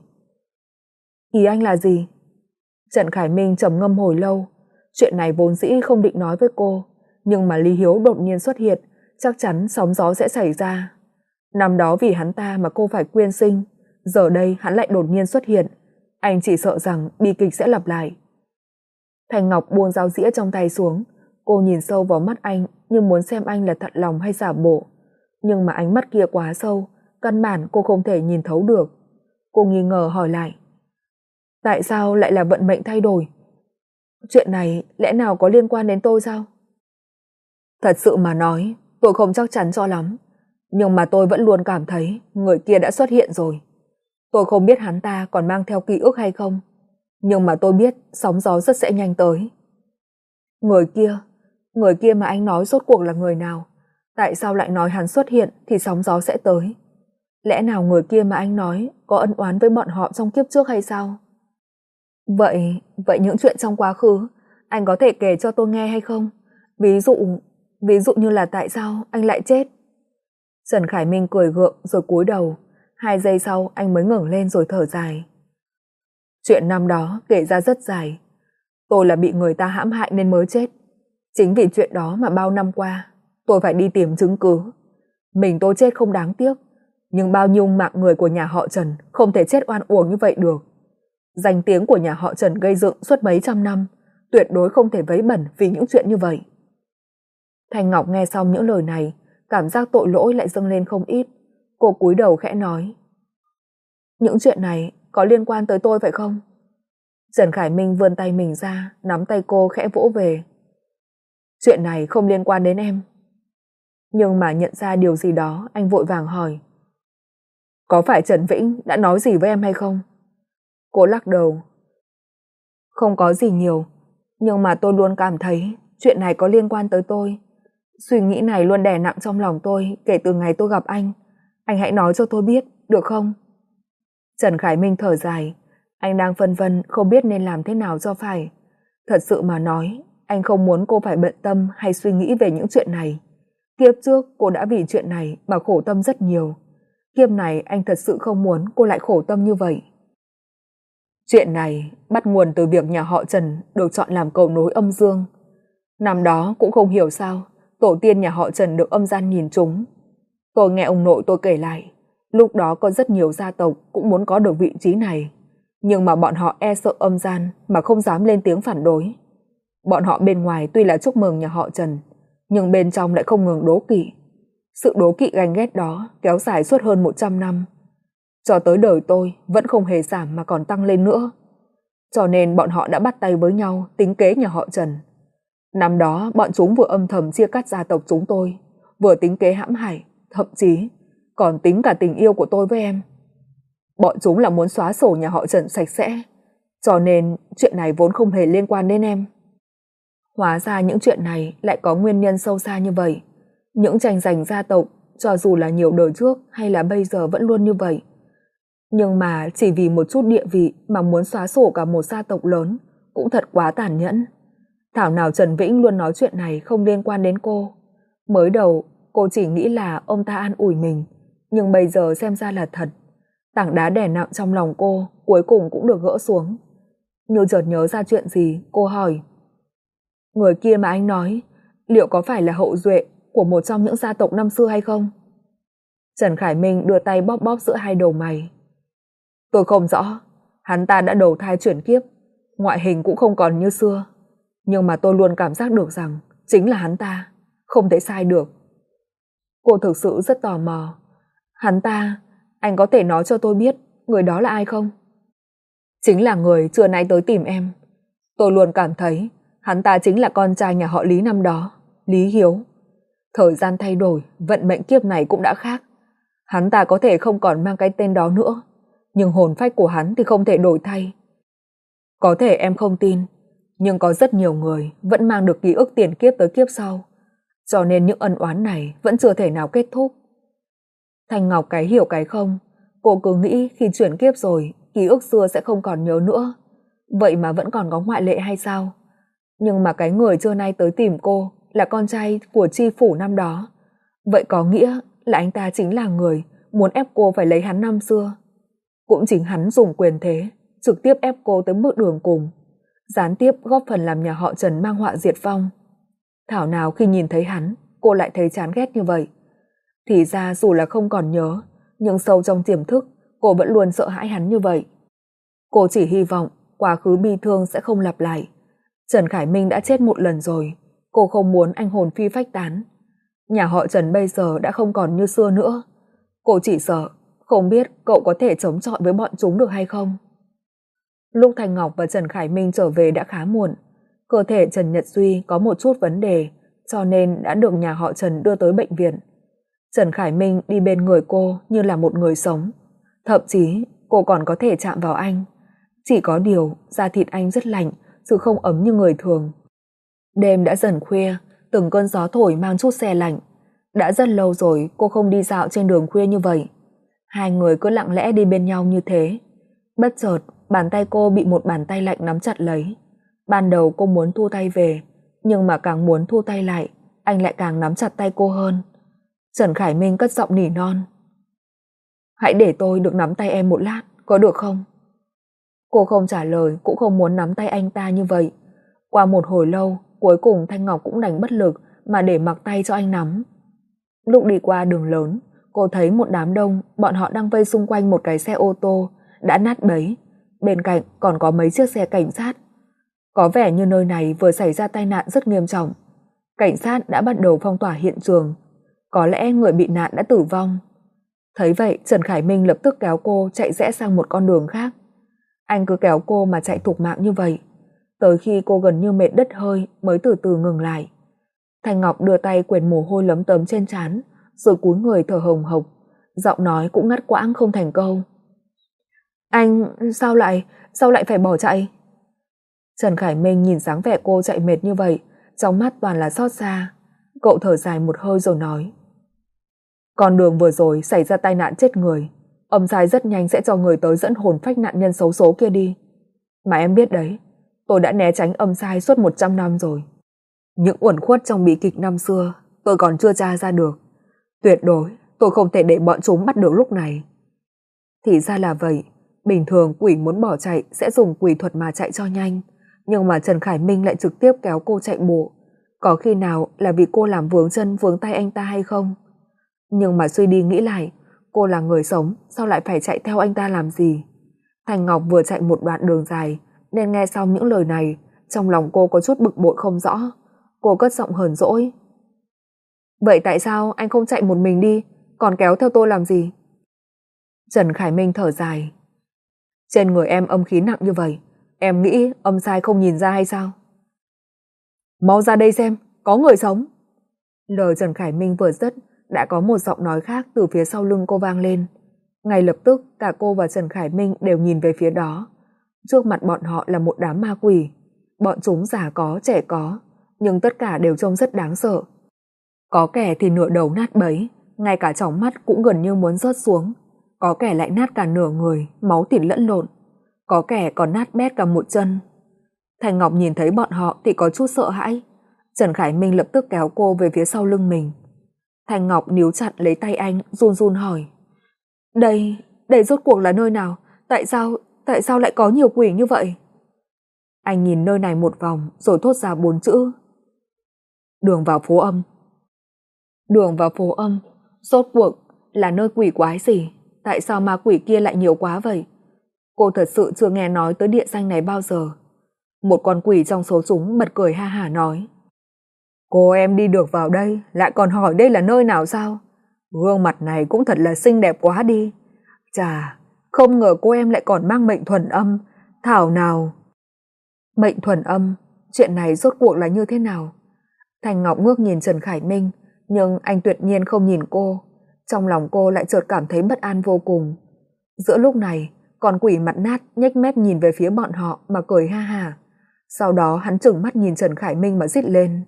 Ý anh là gì? Trần Khải Minh trầm ngâm hồi lâu. Chuyện này vốn dĩ không định nói với cô, nhưng mà Lý Hiếu đột nhiên xuất hiện, chắc chắn sóng gió sẽ xảy ra. Năm đó vì hắn ta mà cô phải quyên sinh, giờ đây hắn lại đột nhiên xuất hiện. Anh chỉ sợ rằng bi kịch sẽ lặp lại. Thanh Ngọc buông dao dĩa trong tay xuống. Cô nhìn sâu vào mắt anh như muốn xem anh là thật lòng hay giả bộ. Nhưng mà ánh mắt kia quá sâu, căn bản cô không thể nhìn thấu được. Cô nghi ngờ hỏi lại. Tại sao lại là vận mệnh thay đổi? Chuyện này lẽ nào có liên quan đến tôi sao? Thật sự mà nói, tôi không chắc chắn cho lắm. Nhưng mà tôi vẫn luôn cảm thấy người kia đã xuất hiện rồi. Tôi không biết hắn ta còn mang theo ký ức hay không, nhưng mà tôi biết sóng gió rất sẽ nhanh tới. Người kia mà anh nói rốt cuộc là người nào? Tại sao lại nói hắn xuất hiện thì sóng gió sẽ tới? Lẽ nào người kia mà anh nói có ân oán với bọn họ trong kiếp trước hay sao? Vậy những chuyện trong quá khứ anh có thể kể cho tôi nghe hay không? Ví dụ như là tại sao anh lại chết? Trần Khải Minh cười gượng rồi cúi đầu. 2 giây sau anh mới ngẩng lên rồi thở dài. Chuyện năm đó kể ra rất dài. Tôi là bị người ta hãm hại nên mới chết. Chính vì chuyện đó mà bao năm qua tôi phải đi tìm chứng cứ. Mình tôi chết không đáng tiếc, nhưng bao nhiêu mạng người của nhà họ Trần không thể chết oan uổng như vậy được. Danh tiếng của nhà họ Trần gây dựng suốt mấy trăm năm, tuyệt đối không thể vấy bẩn vì những chuyện như vậy. Thanh Ngọc nghe xong những lời này, cảm giác tội lỗi lại dâng lên không ít. Cô cúi đầu khẽ nói: những chuyện này có liên quan tới tôi phải không? Trần Khải Minh vươn tay mình ra, nắm tay cô khẽ vỗ về. Chuyện này không liên quan đến em. Nhưng mà nhận ra điều gì đó, anh vội vàng hỏi: có phải Trần Vĩnh đã nói gì với em hay không? Cô lắc đầu: không có gì nhiều, nhưng mà tôi luôn cảm thấy chuyện này có liên quan tới tôi. Suy nghĩ này luôn đè nặng trong lòng tôi kể từ ngày tôi gặp anh. Anh hãy nói cho tôi biết, được không? Trần Khải Minh thở dài, anh đang phân vân không biết nên làm thế nào cho phải. Thật sự mà nói, anh không muốn cô phải bận tâm hay suy nghĩ về những chuyện này. Kiếp trước cô đã vì chuyện này mà khổ tâm rất nhiều. Kiếp này anh thật sự không muốn cô lại khổ tâm như vậy. Chuyện này bắt nguồn từ việc nhà họ Trần được chọn làm cầu nối âm dương. Năm đó cũng không hiểu sao tổ tiên nhà họ Trần được âm gian nhìn trúng. Tôi nghe ông nội tôi kể lại, lúc đó có rất nhiều gia tộc cũng muốn có được vị trí này, nhưng mà bọn họ e sợ âm gian mà không dám lên tiếng phản đối. Bọn họ bên ngoài tuy là chúc mừng nhà họ Trần, nhưng bên trong lại không ngừng đố kỵ. Sự đố kỵ ganh ghét đó kéo dài suốt hơn 100 năm. Cho tới đời tôi vẫn không hề giảm mà còn tăng lên nữa. Cho nên bọn họ đã bắt tay với nhau tính kế nhà họ Trần. Năm đó bọn chúng vừa âm thầm chia cắt gia tộc chúng tôi, vừa tính kế hãm hại, thậm chí còn tính cả tình yêu của tôi với em. Bọn chúng là muốn xóa sổ nhà họ Trần sạch sẽ, cho nên chuyện này vốn không hề liên quan đến em. Hóa ra những chuyện này lại có nguyên nhân sâu xa như vậy. Những tranh giành gia tộc, cho dù là nhiều đời trước hay là bây giờ vẫn luôn như vậy. Nhưng mà chỉ vì một chút địa vị mà muốn xóa sổ cả một gia tộc lớn cũng thật quá tàn nhẫn. Thảo nào Trần Vĩnh luôn nói chuyện này không liên quan đến cô. Mới đầu cô chỉ nghĩ là ông ta an ủi mình, nhưng bây giờ xem ra là thật. Tảng đá đè nặng trong lòng cô cuối cùng cũng được gỡ xuống. Như chợt nhớ ra chuyện gì, cô hỏi: người kia mà anh nói, liệu có phải là hậu duệ của một trong những gia tộc năm xưa hay không? Trần Khải Minh đưa tay bóp bóp giữa hai đầu mày. Tôi không rõ, hắn ta đã đầu thai chuyển kiếp, ngoại hình cũng không còn như xưa. Nhưng mà tôi luôn cảm giác được rằng chính là hắn ta, không thể sai được. Cô thực sự rất tò mò. Hắn ta, anh có thể nói cho tôi biết người đó là ai không? Chính là người trưa nay tới tìm em. Tôi luôn cảm thấy hắn ta chính là con trai nhà họ Lý năm đó, Lý Hiếu. Thời gian thay đổi, vận mệnh kiếp này cũng đã khác. Hắn ta có thể không còn mang cái tên đó nữa, nhưng hồn phách của hắn thì không thể đổi thay. Có thể em không tin, nhưng có rất nhiều người vẫn mang được ký ức tiền kiếp tới kiếp sau, cho nên những ân oán này vẫn chưa thể nào kết thúc. Thanh Ngọc cái hiểu cái không, cô cứ nghĩ khi chuyển kiếp rồi, ký ức xưa sẽ không còn nhớ nữa. Vậy mà vẫn còn có ngoại lệ hay sao? Nhưng mà cái người trưa nay tới tìm cô là con trai của tri phủ năm đó. Vậy có nghĩa là anh ta chính là người muốn ép cô phải lấy hắn năm xưa. Cũng chính hắn dùng quyền thế trực tiếp ép cô tới bước đường cùng, gián tiếp góp phần làm nhà họ Trần mang họa diệt vong. Thảo nào khi nhìn thấy hắn, cô lại thấy chán ghét như vậy. Thì ra dù là không còn nhớ, nhưng sâu trong tiềm thức, cô vẫn luôn sợ hãi hắn như vậy. Cô chỉ hy vọng quá khứ bi thương sẽ không lặp lại. Trần Khải Minh đã chết một lần rồi, cô không muốn anh hồn phi phách tán. Nhà họ Trần bây giờ đã không còn như xưa nữa. Cô chỉ sợ, không biết cậu có thể chống chọi với bọn chúng được hay không. Lúc Thanh Ngọc và Trần Khải Minh trở về đã khá muộn. Cơ thể Trần Nhật Duy có một chút vấn đề, cho nên đã được nhà họ Trần đưa tới bệnh viện. Trần Khải Minh đi bên người cô như là một người sống. Thậm chí cô còn có thể chạm vào anh. Chỉ có điều da thịt anh rất lạnh, chứ không ấm như người thường. Đêm đã dần khuya, từng cơn gió thổi mang chút se lạnh. Đã rất lâu rồi cô không đi dạo trên đường khuya như vậy. Hai người cứ lặng lẽ đi bên nhau như thế. Bất chợt, bàn tay cô bị một bàn tay lạnh nắm chặt lấy. Ban đầu cô muốn thu tay về, nhưng mà càng muốn thu tay lại, anh lại càng nắm chặt tay cô hơn. Trần Khải Minh cất giọng nỉ non: hãy để tôi được nắm tay em một lát, có được không? Cô không trả lời, cũng không muốn nắm tay anh ta như vậy. Qua một hồi lâu, cuối cùng Thanh Ngọc cũng đành bất lực mà để mặc tay cho anh nắm. Lúc đi qua đường lớn, cô thấy một đám đông, bọn họ đang vây xung quanh một cái xe ô tô đã nát bấy, Bên cạnh còn có mấy chiếc xe cảnh sát. Có vẻ như nơi này vừa xảy ra tai nạn rất nghiêm trọng. Cảnh sát đã bắt đầu phong tỏa hiện trường. Có lẽ người bị nạn đã tử vong. Thấy vậy, Trần Khải Minh lập tức kéo cô chạy rẽ sang một con đường khác. Anh cứ kéo cô mà chạy thục mạng như vậy, tới khi cô gần như mệt đứt hơi mới từ từ ngừng lại. Thanh Ngọc đưa tay quệt mồ hôi lấm tấm trên trán, rồi cúi người thở hồng hộc, giọng nói cũng ngắt quãng không thành câu. Anh sao lại phải bỏ chạy? Trần Khải Minh nhìn dáng vẻ cô chạy mệt như vậy, trong mắt toàn là xót xa. Cậu thở dài một hơi rồi nói. Con đường vừa rồi xảy ra tai nạn chết người, âm sai rất nhanh sẽ cho người tới dẫn hồn phách nạn nhân xấu số kia đi. Mà em biết đấy, tôi đã né tránh âm sai suốt 100 năm rồi. Những uẩn khuất trong bi kịch năm xưa tôi còn chưa tra ra được. Tuyệt đối tôi không thể để bọn chúng bắt được lúc này. Thì ra là vậy. Bình thường quỷ muốn bỏ chạy sẽ dùng quỷ thuật mà chạy cho nhanh, nhưng mà Trần Khải Minh lại trực tiếp kéo cô chạy bộ. Có khi nào là vì cô làm vướng chân vướng tay anh ta hay không? Nhưng mà suy đi nghĩ lại, cô là người sống, sao lại phải chạy theo anh ta làm gì? Thanh Ngọc vừa chạy một đoạn đường dài, nên nghe xong những lời này, trong lòng cô có chút bực bội không rõ. Cô cất giọng hờn dỗi. Vậy tại sao anh không chạy một mình đi, còn kéo theo tôi làm gì? Trần Khải Minh thở dài. Trên người em âm khí nặng như vậy, em nghĩ âm sai không nhìn ra hay sao? Mau ra đây xem, có người sống. Lời Trần Khải Minh vừa dứt, đã có một giọng nói khác từ phía sau lưng cô vang lên. Ngay lập tức cả cô và Trần Khải Minh đều nhìn về phía đó. Trước mặt bọn họ là một đám ma quỷ. Bọn chúng già có trẻ có, nhưng tất cả đều trông rất đáng sợ. Có kẻ thì nửa đầu nát bấy, ngay cả tròng mắt cũng gần như muốn rớt xuống. Có kẻ lại nát cả nửa người, máu thịt lẫn lộn. Có kẻ còn nát bét cả một chân. Thanh Ngọc nhìn thấy bọn họ thì có chút sợ hãi. Trần Khải Minh lập tức kéo cô về phía sau lưng mình. Thanh Ngọc níu chặt lấy tay anh, run run hỏi. Đây rốt cuộc là nơi nào? Tại sao lại có nhiều quỷ như vậy? Anh nhìn nơi này một vòng rồi thốt ra 4 chữ. Đường vào phố âm. Đường vào phố âm, rốt cuộc là nơi quỷ quái gì? Tại sao ma quỷ kia lại nhiều quá vậy? Cô thật sự chưa nghe nói tới địa danh này bao giờ. Một con quỷ trong số chúng bật cười ha hả nói. Cô em đi được vào đây, lại còn hỏi đây là nơi nào sao? Gương mặt này cũng thật là xinh đẹp quá đi. Chà, không ngờ cô em lại còn mang mệnh thuần âm. Thảo nào. Mệnh thuần âm, chuyện này rốt cuộc là như thế nào? Thanh Ngọc ngước nhìn Trần Khải Minh, nhưng anh tuyệt nhiên không nhìn cô. Trong lòng cô lại chợt cảm thấy bất an vô cùng. Giữa lúc này, con quỷ mặt nát nhếch mép nhìn về phía bọn họ mà cười ha hả. Sau đó hắn trừng mắt nhìn Trần Khải Minh mà rít lên.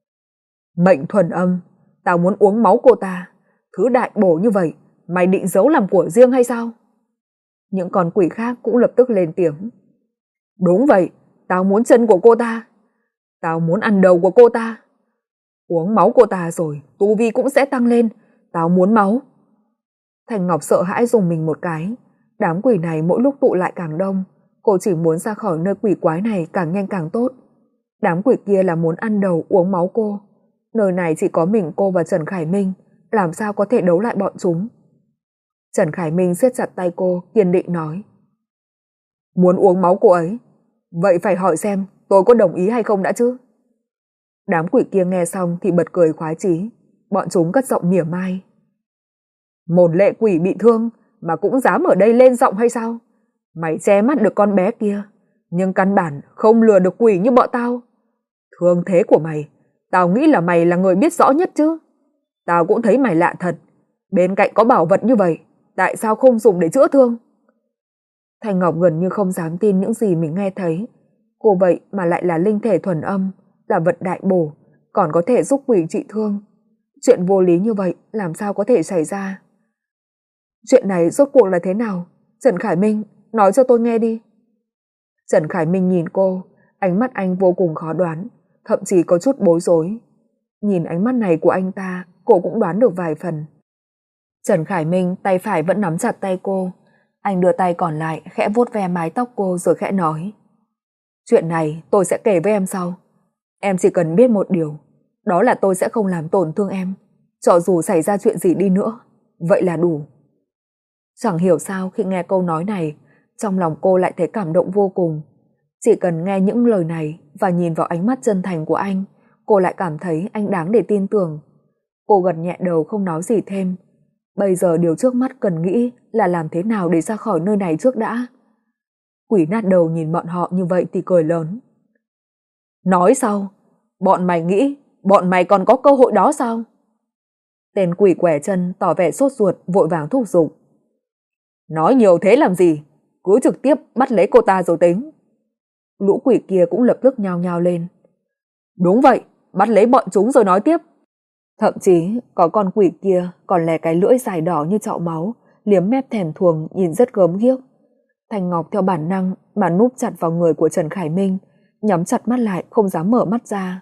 Mệnh thuần âm, tao muốn uống máu cô ta. Thứ đại bổ như vậy, mày định giấu làm của riêng hay sao? Những con quỷ khác cũng lập tức lên tiếng. Đúng vậy, tao muốn chân của cô ta. Tao muốn ăn đầu của cô ta. Uống máu cô ta rồi, tu vi cũng sẽ tăng lên. Tao muốn máu. Thành Ngọc sợ hãi dùng mình một cái. Đám quỷ này mỗi lúc tụ lại càng đông. Cô chỉ muốn ra khỏi nơi quỷ quái này càng nhanh càng tốt. Đám quỷ kia là muốn ăn đầu uống máu cô. Nơi này chỉ có mình cô và Trần Khải Minh, làm sao có thể đấu lại bọn chúng. Trần Khải Minh siết chặt tay cô, kiên định nói. Muốn uống máu cô ấy? Vậy phải hỏi xem tôi có đồng ý hay không đã chứ? Đám quỷ kia nghe xong thì bật cười khoái chí. Bọn chúng cất giọng mỉa mai. Một lệ quỷ bị thương mà cũng dám ở đây lên giọng hay sao? Mày che mắt được con bé kia, nhưng căn bản không lừa được quỷ như bọn tao. Thương thế của mày, tao nghĩ là mày là người biết rõ nhất chứ. Tao cũng thấy mày lạ thật. Bên cạnh có bảo vật như vậy, tại sao không dùng để chữa thương? Thanh Ngọc gần như không dám tin những gì mình nghe thấy. Cô vậy mà lại là linh thể thuần âm, là vật đại bổ, còn có thể giúp quỷ trị thương. Chuyện vô lý như vậy làm sao có thể xảy ra? Chuyện này rốt cuộc là thế nào? Trần Khải Minh, nói cho tôi nghe đi. Trần Khải Minh nhìn cô, ánh mắt anh vô cùng khó đoán, thậm chí có chút bối rối. Nhìn ánh mắt này của anh ta, cô cũng đoán được vài phần. Trần Khải Minh tay phải vẫn nắm chặt tay cô. Anh đưa tay còn lại khẽ vuốt ve mái tóc cô rồi khẽ nói. Chuyện này tôi sẽ kể với em sau. Em chỉ cần biết một điều, đó là tôi sẽ không làm tổn thương em, cho dù xảy ra chuyện gì đi nữa. Vậy là đủ. Chẳng hiểu sao khi nghe câu nói này, Trong lòng cô lại thấy cảm động vô cùng. Chỉ cần nghe những lời này và nhìn vào ánh mắt chân thành của anh, cô lại cảm thấy anh đáng để tin tưởng. Cô gật nhẹ đầu không nói gì thêm. Bây giờ điều trước mắt cần nghĩ là làm thế nào để ra khỏi nơi này trước đã. Quỷ nát đầu nhìn bọn họ như vậy thì cười lớn. Nói sao? Bọn mày nghĩ bọn mày còn có cơ hội đó sao? Tên quỷ quẻ chân tỏ vẻ sốt ruột vội vàng thúc giục. Nói nhiều thế làm gì? Cứ trực tiếp bắt lấy cô ta rồi tính. Lũ quỷ kia cũng lập tức nhao nhao lên. Đúng vậy, bắt lấy bọn chúng rồi nói tiếp. Thậm chí có con quỷ kia còn lè cái lưỡi dài đỏ như chậu máu, liếm mép thèm thuồng nhìn rất gớm ghiếc. Thanh Ngọc theo bản năng mà núp chặt vào người của Trần Khải Minh, nhắm chặt mắt lại không dám mở mắt ra.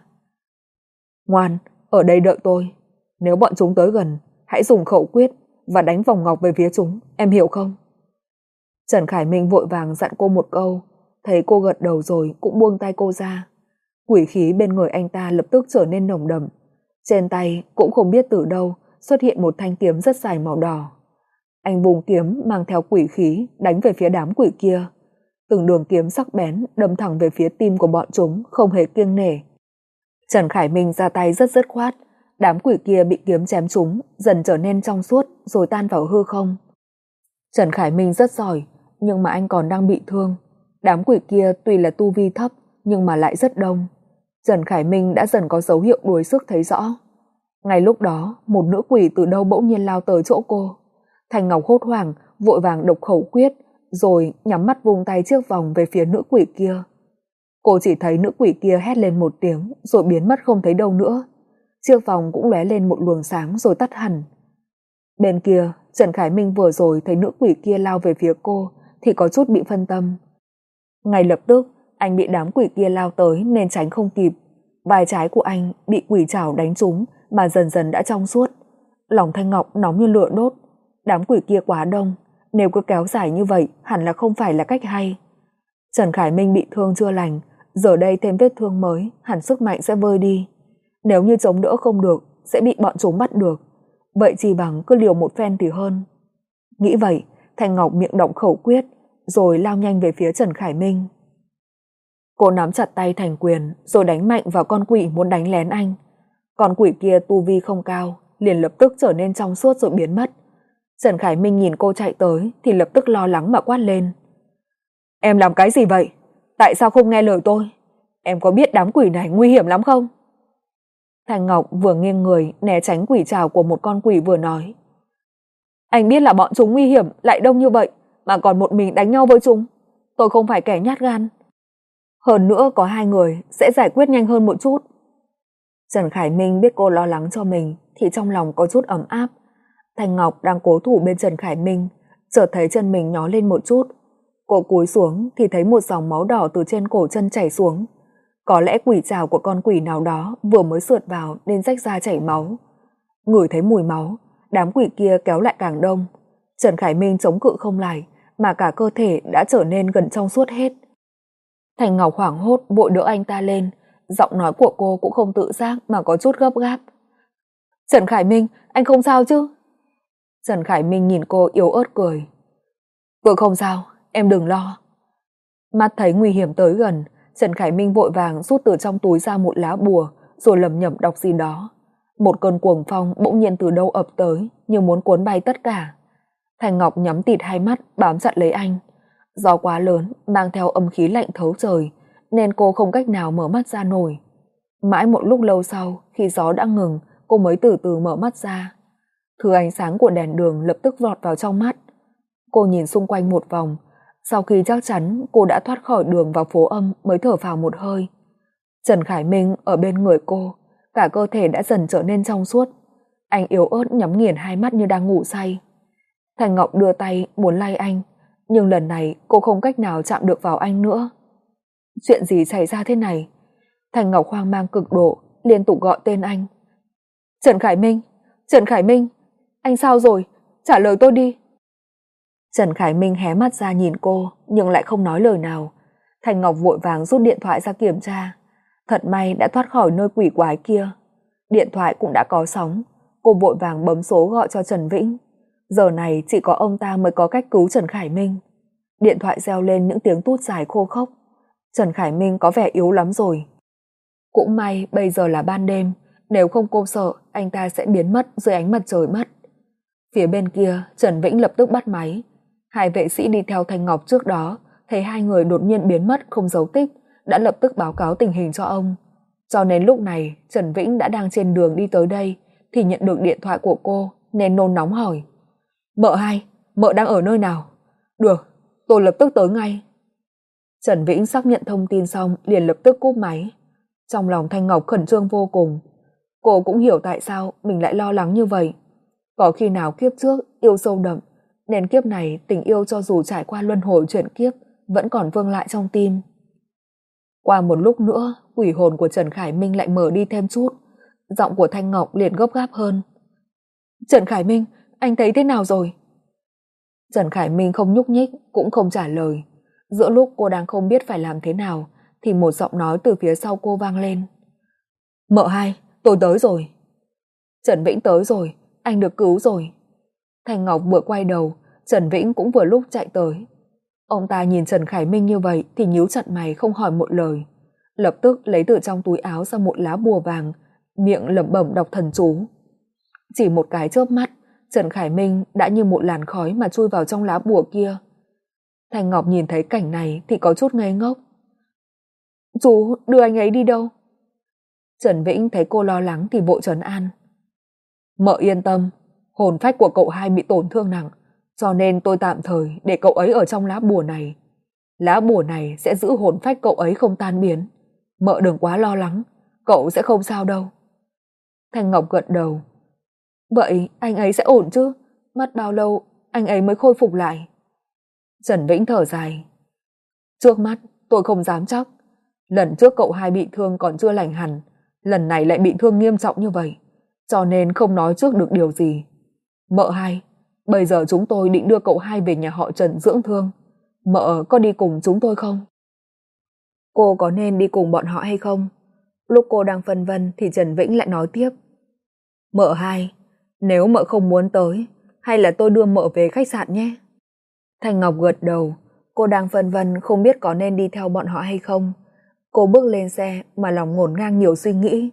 Ngoan, ở đây đợi tôi. Nếu bọn chúng tới gần, hãy dùng khẩu quyết và đánh vòng ngọc về phía chúng, em hiểu không? Trần Khải Minh vội vàng dặn cô một câu, thấy cô gật đầu rồi cũng buông tay cô ra. Quỷ khí bên người anh ta lập tức trở nên nồng đậm. Trên tay cũng không biết từ đâu xuất hiện một thanh kiếm rất dài màu đỏ. Anh vùng kiếm mang theo quỷ khí đánh về phía đám quỷ kia. Từng đường kiếm sắc bén đâm thẳng về phía tim của bọn chúng không hề kiêng nể. Trần Khải Minh ra tay rất dứt khoát. Đám quỷ kia bị kiếm chém trúng dần trở nên trong suốt rồi tan vào hư không. Trần Khải Minh rất giỏi, nhưng mà anh còn đang bị thương. Đám quỷ kia tuy là tu vi thấp nhưng mà lại rất đông. Trần Khải Minh đã dần có dấu hiệu đuối sức thấy rõ. Ngay lúc đó, một nữ quỷ từ đâu bỗng nhiên lao tới chỗ cô. Thanh Ngọc hốt hoảng, vội vàng độc khẩu quyết, rồi nhắm mắt vung tay chiếc vòng về phía nữ quỷ kia. Cô chỉ thấy nữ quỷ kia hét lên một tiếng, rồi biến mất không thấy đâu nữa. Chiếc vòng cũng lóe lên một luồng sáng rồi tắt hẳn. Bên kia, Trần Khải Minh vừa rồi thấy nữ quỷ kia lao về phía cô, thì có chút bị phân tâm. Ngay lập tức, anh bị đám quỷ kia lao tới nên tránh không kịp. Vai trái của anh bị quỷ chảo đánh trúng mà dần dần đã trong suốt. Lòng Thanh Ngọc nóng như lửa đốt. Đám quỷ kia quá đông, nếu cứ kéo dài như vậy hẳn là không phải là cách hay. Trần Khải Minh bị thương chưa lành, giờ đây thêm vết thương mới, hẳn sức mạnh sẽ vơi đi. Nếu như chống đỡ không được, sẽ bị bọn chúng bắt được. Vậy chỉ bằng cứ liều một phen thì hơn. Nghĩ vậy, Thanh Ngọc miệng động khẩu quyết, rồi lao nhanh về phía Trần Khải Minh. Cô nắm chặt tay thành quyền, rồi đánh mạnh vào con quỷ muốn đánh lén anh. Con quỷ kia tu vi không cao, liền lập tức trở nên trong suốt rồi biến mất. Trần Khải Minh nhìn cô chạy tới thì lập tức lo lắng mà quát lên. Em làm cái gì vậy? Tại sao không nghe lời tôi? Em có biết đám quỷ này nguy hiểm lắm không? Thanh Ngọc vừa nghiêng người né tránh quỷ trảo của một con quỷ vừa nói. Anh biết là bọn chúng nguy hiểm lại đông như vậy mà còn một mình đánh nhau với chúng. Tôi không phải kẻ nhát gan. Hơn nữa có hai người sẽ giải quyết nhanh hơn một chút. Trần Khải Minh biết cô lo lắng cho mình thì trong lòng có chút ấm áp. Thanh Ngọc đang cố thủ bên Trần Khải Minh, chợt thấy chân mình nhó lên một chút. Cô cúi xuống thì thấy một dòng máu đỏ từ trên cổ chân chảy xuống. Có lẽ quỷ trảo của con quỷ nào đó vừa mới sượt vào nên rách ra chảy máu. Ngửi thấy mùi máu, đám quỷ kia kéo lại càng đông. Trần Khải Minh chống cự không lại, mà cả cơ thể đã trở nên gần trong suốt hết. Thanh Ngọc hoảng hốt vội đỡ anh ta lên, giọng nói của cô cũng không tự giác mà có chút gấp gáp. Trần Khải Minh, anh không sao chứ? Trần Khải Minh nhìn cô yếu ớt cười. Tôi không sao, em đừng lo. Mắt thấy nguy hiểm tới gần, Trần Khải Minh vội vàng rút từ trong túi ra một lá bùa, rồi lẩm nhẩm đọc gì đó. Một cơn cuồng phong bỗng nhiên từ đâu ập tới, như muốn cuốn bay tất cả. Thanh Ngọc nhắm tịt hai mắt bám chặt lấy anh. Gió quá lớn, mang theo âm khí lạnh thấu trời, nên cô không cách nào mở mắt ra nổi. Mãi một lúc lâu sau, khi gió đã ngừng, cô mới từ từ mở mắt ra. Thứ ánh sáng của đèn đường lập tức vọt vào trong mắt. Cô nhìn xung quanh một vòng, sau khi chắc chắn cô đã thoát khỏi đường vào phố âm mới thở phào một hơi. Trần Khải Minh ở bên người cô, cả cơ thể đã dần trở nên trong suốt. Anh yếu ớt nhắm nghiền hai mắt như đang ngủ say. Thanh Ngọc đưa tay muốn lay anh, nhưng lần này cô không cách nào chạm được vào anh nữa. Chuyện gì xảy ra thế này? Thanh Ngọc hoang mang cực độ, liên tục gọi tên anh. Trần Khải Minh, Trần Khải Minh, anh sao rồi? Trả lời tôi đi. Trần Khải Minh hé mắt ra nhìn cô, nhưng lại không nói lời nào. Thanh Ngọc vội vàng rút điện thoại ra kiểm tra. Thật may đã thoát khỏi nơi quỷ quái kia. Điện thoại cũng đã có sóng. Cô vội vàng bấm số gọi cho Trần Vĩnh. Giờ này chỉ có ông ta mới có cách cứu Trần Khải Minh. Điện thoại reo lên những tiếng tút dài khô khốc. Trần Khải Minh có vẻ yếu lắm rồi. Cũng may bây giờ là ban đêm, nếu không cô sợ anh ta sẽ biến mất dưới ánh mặt trời mất. Phía bên kia, Trần Vĩnh lập tức bắt máy. Hai vệ sĩ đi theo Thanh Ngọc trước đó, thấy hai người đột nhiên biến mất không dấu tích, đã lập tức báo cáo tình hình cho ông. Cho nên lúc này, Trần Vĩnh đã đang trên đường đi tới đây, thì nhận được điện thoại của cô, nên nôn nóng hỏi. Mợ hai, mợ đang ở nơi nào? Được, tôi lập tức tới ngay. Trần Vĩnh xác nhận thông tin xong liền lập tức cúp máy. Trong lòng Thanh Ngọc khẩn trương vô cùng. Cô cũng hiểu tại sao mình lại lo lắng như vậy. Có khi nào kiếp trước yêu sâu đậm, nên kiếp này tình yêu cho dù trải qua luân hồi chuyển kiếp vẫn còn vương lại trong tim. Qua một lúc nữa, quỷ hồn của Trần Khải Minh lại mở đi thêm chút. Giọng của Thanh Ngọc liền gấp gáp hơn. Trần Khải Minh, anh thấy thế nào rồi? Trần Khải Minh không nhúc nhích, cũng không trả lời. Giữa lúc cô đang không biết phải làm thế nào, thì một giọng nói từ phía sau cô vang lên. Mợ hai, tôi tới rồi. Trần Vĩnh tới rồi, anh được cứu rồi. Thanh Ngọc vừa quay đầu, Trần Vĩnh cũng vừa lúc chạy tới. Ông ta nhìn Trần Khải Minh như vậy thì nhíu chặt mày không hỏi một lời. Lập tức lấy từ trong túi áo ra một lá bùa vàng, miệng lẩm bẩm đọc thần chú. Chỉ một cái chớp mắt, Trần Khải Minh đã như một làn khói mà chui vào trong lá bùa kia. Thanh Ngọc nhìn thấy cảnh này thì có chút ngây ngốc. Chú đưa anh ấy đi đâu? Trần Vĩnh thấy cô lo lắng thì vội trấn an. Mợ yên tâm, hồn phách của cậu hai bị tổn thương nặng, cho nên tôi tạm thời để cậu ấy ở trong lá bùa này. Lá bùa này sẽ giữ hồn phách cậu ấy không tan biến. Mợ đừng quá lo lắng, cậu sẽ không sao đâu. Thanh Ngọc gật đầu. Vậy anh ấy sẽ ổn chứ? Mất bao lâu anh ấy mới khôi phục lại? Trần Vĩnh thở dài. Trước mắt tôi không dám chắc. Lần trước cậu hai bị thương còn chưa lành hẳn, lần này lại bị thương nghiêm trọng như vậy, cho nên không nói trước được điều gì. Mợ hai, bây giờ chúng tôi định đưa cậu hai về nhà họ Trần dưỡng thương. Mợ có đi cùng chúng tôi không? Cô có nên đi cùng bọn họ hay không? Lúc cô đang phân vân thì Trần Vĩnh lại nói tiếp. Mợ hai, nếu mợ không muốn tới, hay là tôi đưa mợ về khách sạn nhé? Thanh Ngọc gật đầu, cô đang phân vân không biết có nên đi theo bọn họ hay không. Cô bước lên xe mà lòng ngổn ngang nhiều suy nghĩ.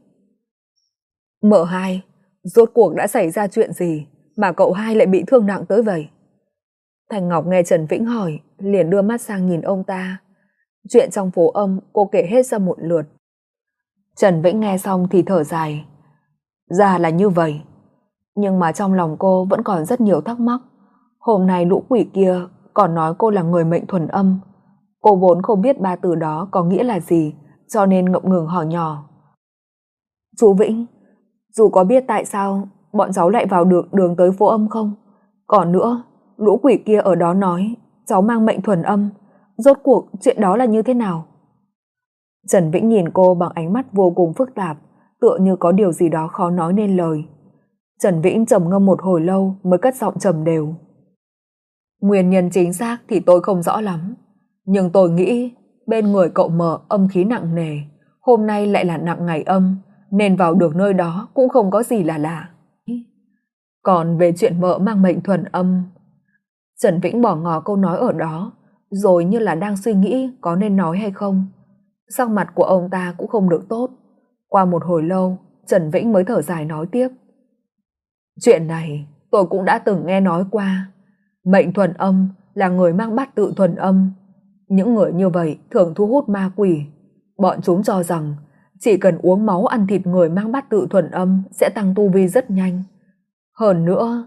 Mợ hai, rốt cuộc đã xảy ra chuyện gì mà cậu hai lại bị thương nặng tới vậy? Thanh Ngọc nghe Trần Vĩnh hỏi, liền đưa mắt sang nhìn ông ta. Chuyện trong phố âm cô kể hết ra một lượt. Trần Vĩnh nghe xong thì thở dài. Ra là như vậy. Nhưng mà trong lòng cô vẫn còn rất nhiều thắc mắc. Hôm nay lũ quỷ kia còn nói cô là người mệnh thuần âm. Cô vốn không biết ba từ đó có nghĩa là gì, cho nên ngậm ngừng hỏi nhỏ. Chú Vĩnh, dù có biết tại sao bọn cháu lại vào được đường tới phố âm không? Còn nữa, lũ quỷ kia ở đó nói cháu mang mệnh thuần âm. Rốt cuộc chuyện đó là như thế nào? Trần Vĩnh nhìn cô bằng ánh mắt vô cùng phức tạp, tựa như có điều gì đó khó nói nên lời. Trần Vĩnh trầm ngâm một hồi lâu mới cất giọng trầm đều. Nguyên nhân chính xác thì tôi không rõ lắm, nhưng tôi nghĩ bên người cậu mợ âm khí nặng nề, hôm nay lại là nặng ngày âm, nên vào được nơi đó cũng không có gì là lạ. Còn về chuyện mợ mang mệnh thuần âm, Trần Vĩnh bỏ ngỏ câu nói ở đó, rồi như là đang suy nghĩ có nên nói hay không. Sắc mặt của ông ta cũng không được tốt. Qua một hồi lâu, Trần Vĩnh mới thở dài nói tiếp. Chuyện này tôi cũng đã từng nghe nói qua. Mệnh thuần âm là người mang bát tự thuần âm. Những người như vậy thường thu hút ma quỷ. Bọn chúng cho rằng chỉ cần uống máu ăn thịt người mang bát tự thuần âm sẽ tăng tu vi rất nhanh. Hơn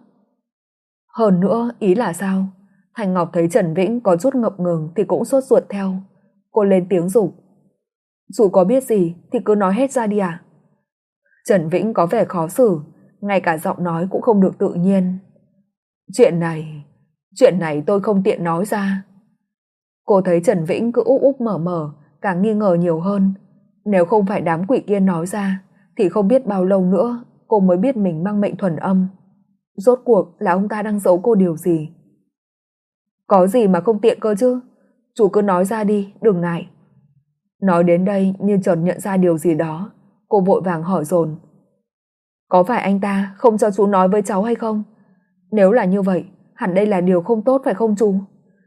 nữa ý là sao? Thành Ngọc thấy Trần Vĩnh có chút ngập ngừng thì cũng sốt ruột theo. Cô lên tiếng giục. Dù có biết gì thì cứ nói hết ra đi à? Trần Vĩnh có vẻ khó xử, ngay cả giọng nói cũng không được tự nhiên. Chuyện này tôi không tiện nói ra. Cô thấy Trần Vĩnh cứ úp úp mở mở, càng nghi ngờ nhiều hơn. Nếu không phải đám quỷ kia nói ra thì không biết bao lâu nữa cô mới biết mình mang mệnh thuần âm. Rốt cuộc là ông ta đang giấu cô điều gì? Có gì mà không tiện cơ chứ? Chú cứ nói ra đi, đừng ngại. Nói đến đây như chợt nhận ra điều gì đó, cô vội vàng hỏi dồn. Có phải anh ta không cho chú nói với cháu hay không? Nếu là như vậy, hẳn đây là điều không tốt phải không chú?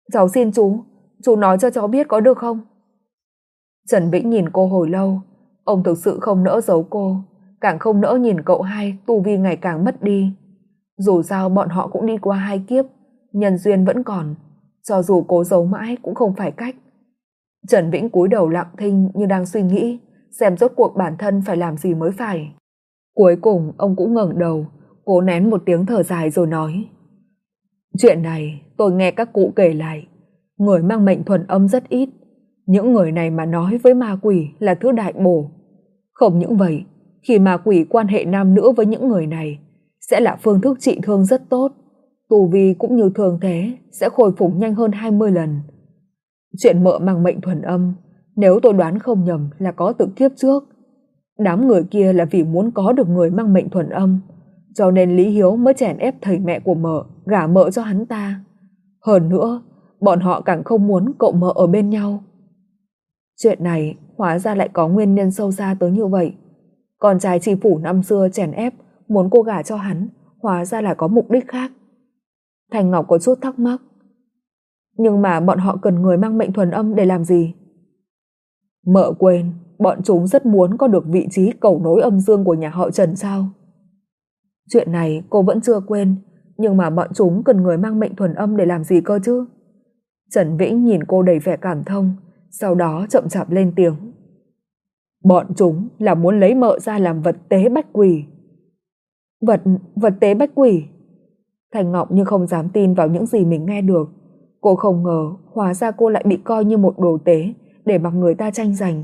Cháu xin chú nói cho cháu biết có được không? Trần Vĩnh nhìn cô hồi lâu, ông thực sự không nỡ giấu cô, càng không nỡ nhìn cậu hai tu vi ngày càng mất đi. Dù sao bọn họ cũng đi qua 2 kiếp, nhân duyên vẫn còn, cho dù cố giấu mãi cũng không phải cách. Trần Vĩnh cúi đầu lặng thinh như đang suy nghĩ, xem rốt cuộc bản thân phải làm gì mới phải. Cuối cùng ông cũng ngẩng đầu, cố nén một tiếng thở dài rồi nói: Chuyện này tôi nghe các cụ kể lại, người mang mệnh thuần âm rất ít. Những người này mà nói với ma quỷ là thứ đại bổ. Không những vậy, khi ma quỷ quan hệ nam nữ với những người này, sẽ là phương thức trị thương rất tốt. Tu vi cũng như thường thế, sẽ khôi phục nhanh hơn 20 lần. Chuyện mợ mang mệnh thuần âm, nếu tôi đoán không nhầm là có từ kiếp trước. Đám người kia là vì muốn có được người mang mệnh thuần âm, cho nên Lý Hiếu mới chèn ép thầy mẹ của mợ gả mợ cho hắn ta. Hơn nữa, bọn họ càng không muốn cậu mợ ở bên nhau. Chuyện này hóa ra lại có nguyên nhân sâu xa tới như vậy. Con trai tri phủ năm xưa chèn ép muốn cô gả cho hắn, hóa ra là có mục đích khác. Thành Ngọc có chút thắc mắc. Nhưng mà bọn họ cần người mang mệnh thuần âm để làm gì? Mợ quên, bọn chúng rất muốn có được vị trí cầu nối âm dương của nhà họ Trần sao? Chuyện này cô vẫn chưa quên, nhưng mà bọn chúng cần người mang mệnh thuần âm để làm gì cơ chứ? Trần Vĩnh nhìn cô đầy vẻ cảm thông, sau đó chậm chạp lên tiếng. Bọn chúng là muốn lấy mợ ra làm vật tế bách quỷ. Vật tế bách quỷ? Thành Ngọc như không dám tin vào những gì mình nghe được. Cô không ngờ hóa ra cô lại bị coi như một đồ tế để mặc người ta tranh giành.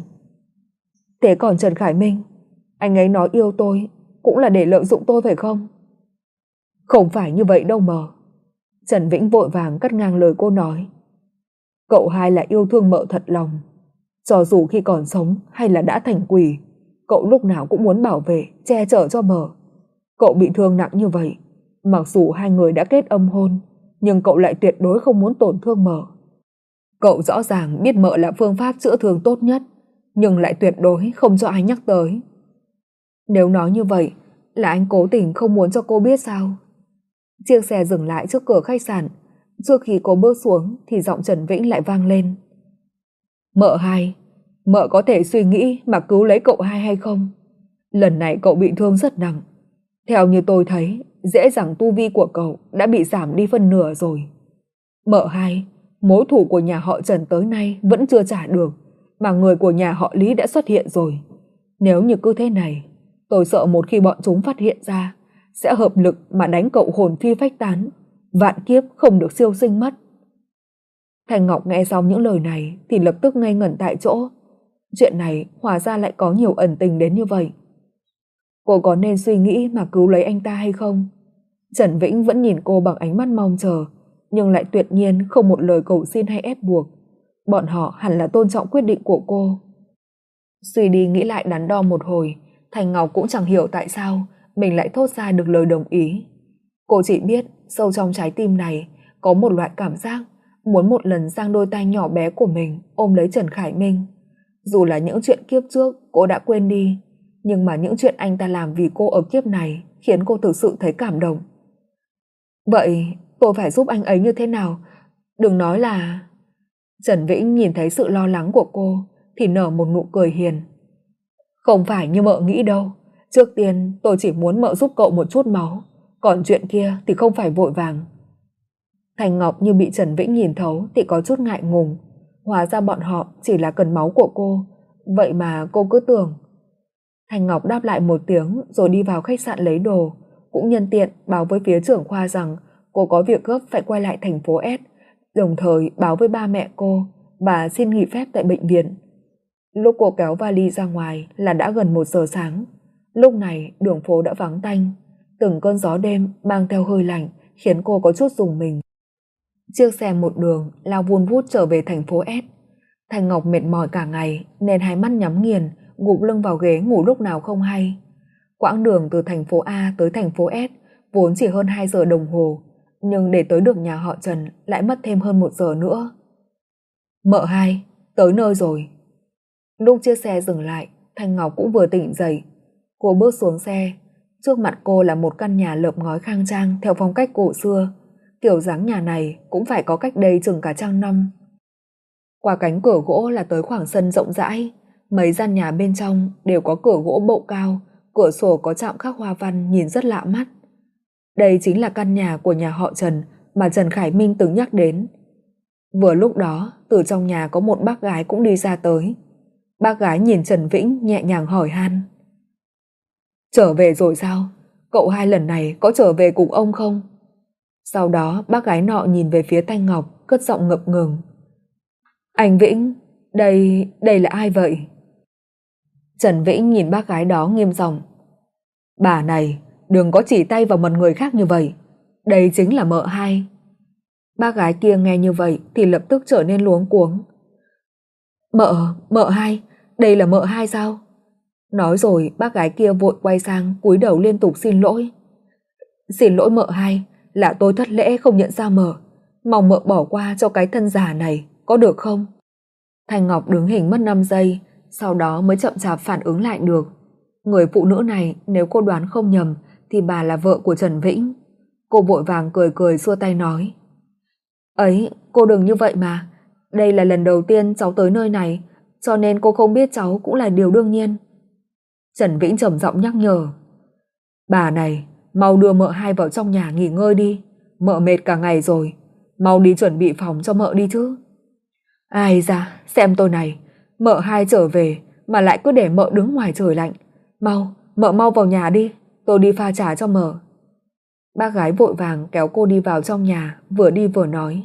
Thế còn Trần Khải Minh, anh ấy nói yêu tôi cũng là để lợi dụng tôi phải không? Không phải như vậy đâu mà. Trần Vĩnh vội vàng cắt ngang lời cô nói. Cậu hai là yêu thương mợ thật lòng. Cho dù khi còn sống hay là đã thành quỷ, cậu lúc nào cũng muốn bảo vệ, che chở cho mợ. Cậu bị thương nặng như vậy, mặc dù hai người đã kết âm hôn, nhưng cậu lại tuyệt đối không muốn tổn thương mợ. Cậu rõ ràng biết mợ là phương pháp chữa thương tốt nhất, nhưng lại tuyệt đối không cho ai nhắc tới. Nếu nói như vậy, là anh cố tình không muốn cho cô biết sao? Chiếc xe dừng lại trước cửa khách sạn. Trước khi cô bước xuống thì giọng Trần Vĩnh lại vang lên. Mợ hai, mợ có thể suy nghĩ mà cứu lấy cậu hai hay không? Lần này cậu bị thương rất nặng. Theo như tôi thấy, dễ dàng tu vi của cậu đã bị giảm đi phân nửa rồi. Mợ hai, mối thù của nhà họ Trần tới nay vẫn chưa trả được, mà người của nhà họ Lý đã xuất hiện rồi. Nếu như cứ thế này, tôi sợ một khi bọn chúng phát hiện ra, sẽ hợp lực mà đánh cậu hồn phi phách tán, vạn kiếp không được siêu sinh mất. Thành Ngọc nghe xong những lời này thì lập tức ngây ngẩn tại chỗ. Chuyện này hóa ra lại có nhiều ẩn tình đến như vậy. Cô có nên suy nghĩ mà cứu lấy anh ta hay không? Trần Vĩnh vẫn nhìn cô bằng ánh mắt mong chờ, nhưng lại tuyệt nhiên không một lời cầu xin hay ép buộc. Bọn họ hẳn là tôn trọng quyết định của cô. Suy đi nghĩ lại đắn đo một hồi, Thành Ngọc cũng chẳng hiểu tại sao mình lại thốt ra được lời đồng ý. Cô chỉ biết sâu trong trái tim này có một loại cảm giác muốn một lần giang đôi tay nhỏ bé của mình ôm lấy Trần Khải Minh. Dù là những chuyện kiếp trước cô đã quên đi, nhưng mà những chuyện anh ta làm vì cô ở kiếp này khiến cô thực sự thấy cảm động. Vậy tôi phải giúp anh ấy như thế nào? Đừng nói là... Trần Vĩnh nhìn thấy sự lo lắng của cô thì nở một nụ cười hiền. Không phải như mợ nghĩ đâu. Trước tiên tôi chỉ muốn mợ giúp cậu một chút máu, còn chuyện kia thì không phải vội vàng. Thành Ngọc như bị Trần Vĩnh nhìn thấu thì có chút ngại ngùng. Hóa ra bọn họ chỉ là cần máu của cô, vậy mà cô cứ tưởng. Thành Ngọc đáp lại một tiếng rồi đi vào khách sạn lấy đồ, cũng nhân tiện báo với phía trưởng khoa rằng cô có việc gấp phải quay lại thành phố S, đồng thời báo với ba mẹ cô và xin nghỉ phép tại bệnh viện. Lúc cô kéo vali ra ngoài là đã gần 1 giờ sáng. Lúc này đường phố đã vắng tanh, từng cơn gió đêm mang theo hơi lạnh khiến cô có chút rùng mình. Chiếc xe một đường lao vun vút trở về thành phố S. Thành Ngọc mệt mỏi cả ngày nên hai mắt nhắm nghiền, gục lưng vào ghế ngủ lúc nào không hay. Quãng đường từ thành phố A tới thành phố S vốn chỉ hơn 2 giờ đồng hồ, nhưng để tới được nhà họ Trần lại mất thêm hơn 1 giờ nữa. Mợ hai, tới nơi rồi. Lúc chiếc xe dừng lại, Thanh Ngọc cũng vừa tỉnh dậy. Cô bước xuống xe, trước mặt cô là một căn nhà lợp ngói khang trang theo phong cách cổ xưa. kiểu dáng nhà này cũng phải có cách đây chừng cả trăm năm. Qua cánh cửa gỗ là tới khoảng sân rộng rãi, mấy gian nhà bên trong đều có cửa gỗ bậu cao, cửa sổ có chạm khắc hoa văn nhìn rất lạ mắt. Đây chính là căn nhà của nhà họ Trần mà Trần Khải Minh từng nhắc đến. Vừa lúc đó, từ trong nhà có một bác gái cũng đi ra tới. Bác gái nhìn Trần Vĩnh nhẹ nhàng hỏi han. Trở về rồi sao? Cậu hai lần này có trở về cùng ông không? Sau đó bác gái nọ nhìn về phía Thanh Ngọc, cất giọng ngập ngừng. Anh Vĩnh, đây là ai vậy? Trần Vĩnh nhìn bác gái đó nghiêm giọng. Bà này, đừng có chỉ tay vào mặt người khác như vậy. Đây chính là mợ hai. Bác gái kia nghe như vậy thì lập tức trở nên luống cuống. Mợ hai, đây là mợ hai sao? Nói rồi bác gái kia vội quay sang cúi đầu liên tục xin lỗi. Xin lỗi mợ hai, là tôi thất lễ không nhận ra mợ. Mong mợ bỏ qua cho cái thân già này, có được không? Thanh Ngọc đứng hình mất 5 giây, sau đó mới chậm chạp phản ứng lại được. Người phụ nữ này nếu cô đoán không nhầm thì bà là vợ của Trần Vĩnh. Cô vội vàng cười cười xua tay nói. Ấy, cô đừng như vậy mà. Đây là lần đầu tiên cháu tới nơi này, cho nên cô không biết cháu cũng là điều đương nhiên. Trần Vĩnh trầm giọng nhắc nhở. Bà này, mau đưa mợ hai vào trong nhà nghỉ ngơi đi. Mợ mệt cả ngày rồi. Mau đi chuẩn bị phòng cho mợ đi chứ. Ai da, xem tôi này. Mợ hai trở về mà lại cứ để mợ đứng ngoài trời lạnh. Mợ mau vào nhà đi. Tôi đi pha trà cho mợ. Bác gái vội vàng kéo cô đi vào trong nhà, vừa đi vừa nói.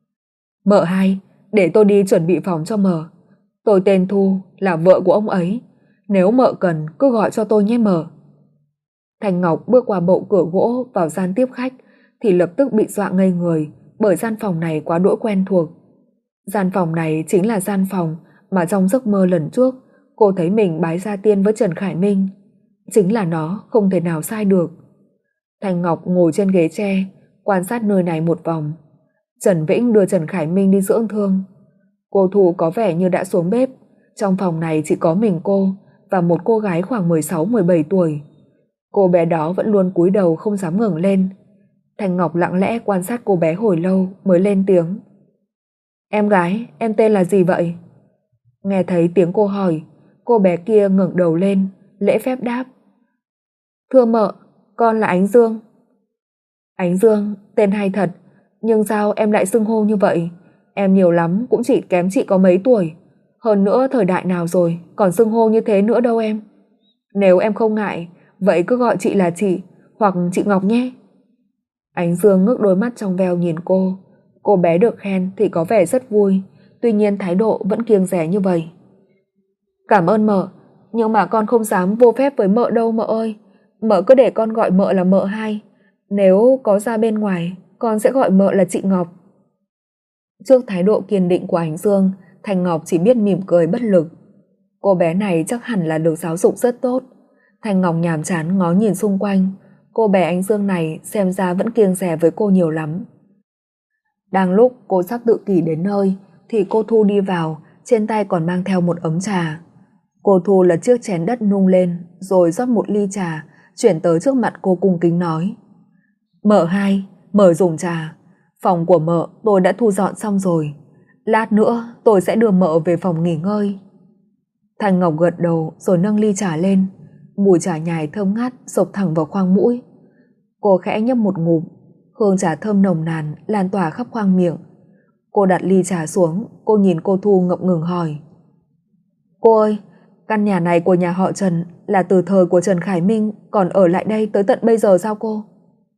Mợ hai, để tôi đi chuẩn bị phòng cho mợ. Tôi tên Thu, là vợ của ông ấy. Nếu mợ cần cứ gọi cho tôi nhé mợ. Thanh Ngọc bước qua bậu cửa gỗ vào gian tiếp khách thì lập tức bị dọa ngây người bởi gian phòng này quá đỗi quen thuộc. Gian phòng này chính là gian phòng mà trong giấc mơ lần trước cô thấy mình bái gia tiên với Trần Khải Minh. Chính là nó, không thể nào sai được. Thanh Ngọc ngồi trên ghế tre quan sát nơi này một vòng. Trần Vĩnh đưa Trần Khải Minh đi dưỡng thương. Cô Thu có vẻ như đã xuống bếp. Trong phòng này chỉ có mình cô và một cô gái khoảng 16-17 tuổi. Cô bé đó vẫn luôn cúi đầu không dám ngẩng lên. Thanh Ngọc lặng lẽ quan sát cô bé hồi lâu mới lên tiếng. Em gái, em tên là gì vậy? Nghe thấy tiếng cô hỏi, cô bé kia ngẩng đầu lên, lễ phép đáp. Thưa mợ, con là Ánh Dương. Ánh Dương, tên hay thật, nhưng sao em lại xưng hô như vậy? Em nhiều lắm cũng chỉ kém chị có mấy tuổi. Hơn nữa thời đại nào rồi, còn xưng hô như thế nữa đâu em. Nếu em không ngại, vậy cứ gọi chị là chị, hoặc chị Ngọc nhé. Ánh Dương ngước đôi mắt trong veo nhìn cô. Cô bé được khen thì có vẻ rất vui, tuy nhiên thái độ vẫn kiêng dè như vậy. Cảm ơn mợ, nhưng mà con không dám vô phép với mợ đâu mợ ơi. Mợ cứ để con gọi mợ là mợ hai. Nếu có ra bên ngoài, con sẽ gọi mợ là chị Ngọc. Trước thái độ kiên định của Ánh Dương, Thanh Ngọc chỉ biết mỉm cười bất lực. Cô bé này chắc hẳn là được giáo dục rất tốt. Thanh Ngọc nhàm chán ngó nhìn xung quanh. Cô bé Ánh Dương này xem ra vẫn kiêng dè với cô nhiều lắm. Đang lúc cô sắp tự kỷ đến nơi thì cô Thu đi vào, trên tay còn mang theo một ấm trà. Cô Thu lật chiếc chén đất nung lên rồi rót một ly trà, chuyển tới trước mặt cô cung kính nói. Mợ hai, mời dùng trà. Phòng của mợ tôi đã thu dọn xong rồi. Lát nữa tôi sẽ đưa mợ về phòng nghỉ ngơi. Thanh Ngọc gật đầu rồi nâng ly trà lên. Mùi trà nhài thơm ngát xộc thẳng vào khoang mũi. Cô khẽ nhấp một ngụm, hương trà thơm nồng nàn lan tỏa khắp khoang miệng. Cô đặt ly trà xuống, cô nhìn cô Thu ngập ngừng hỏi. Cô ơi, căn nhà này của nhà họ Trần là từ thời của Trần Khải Minh còn ở lại đây tới tận bây giờ sao cô?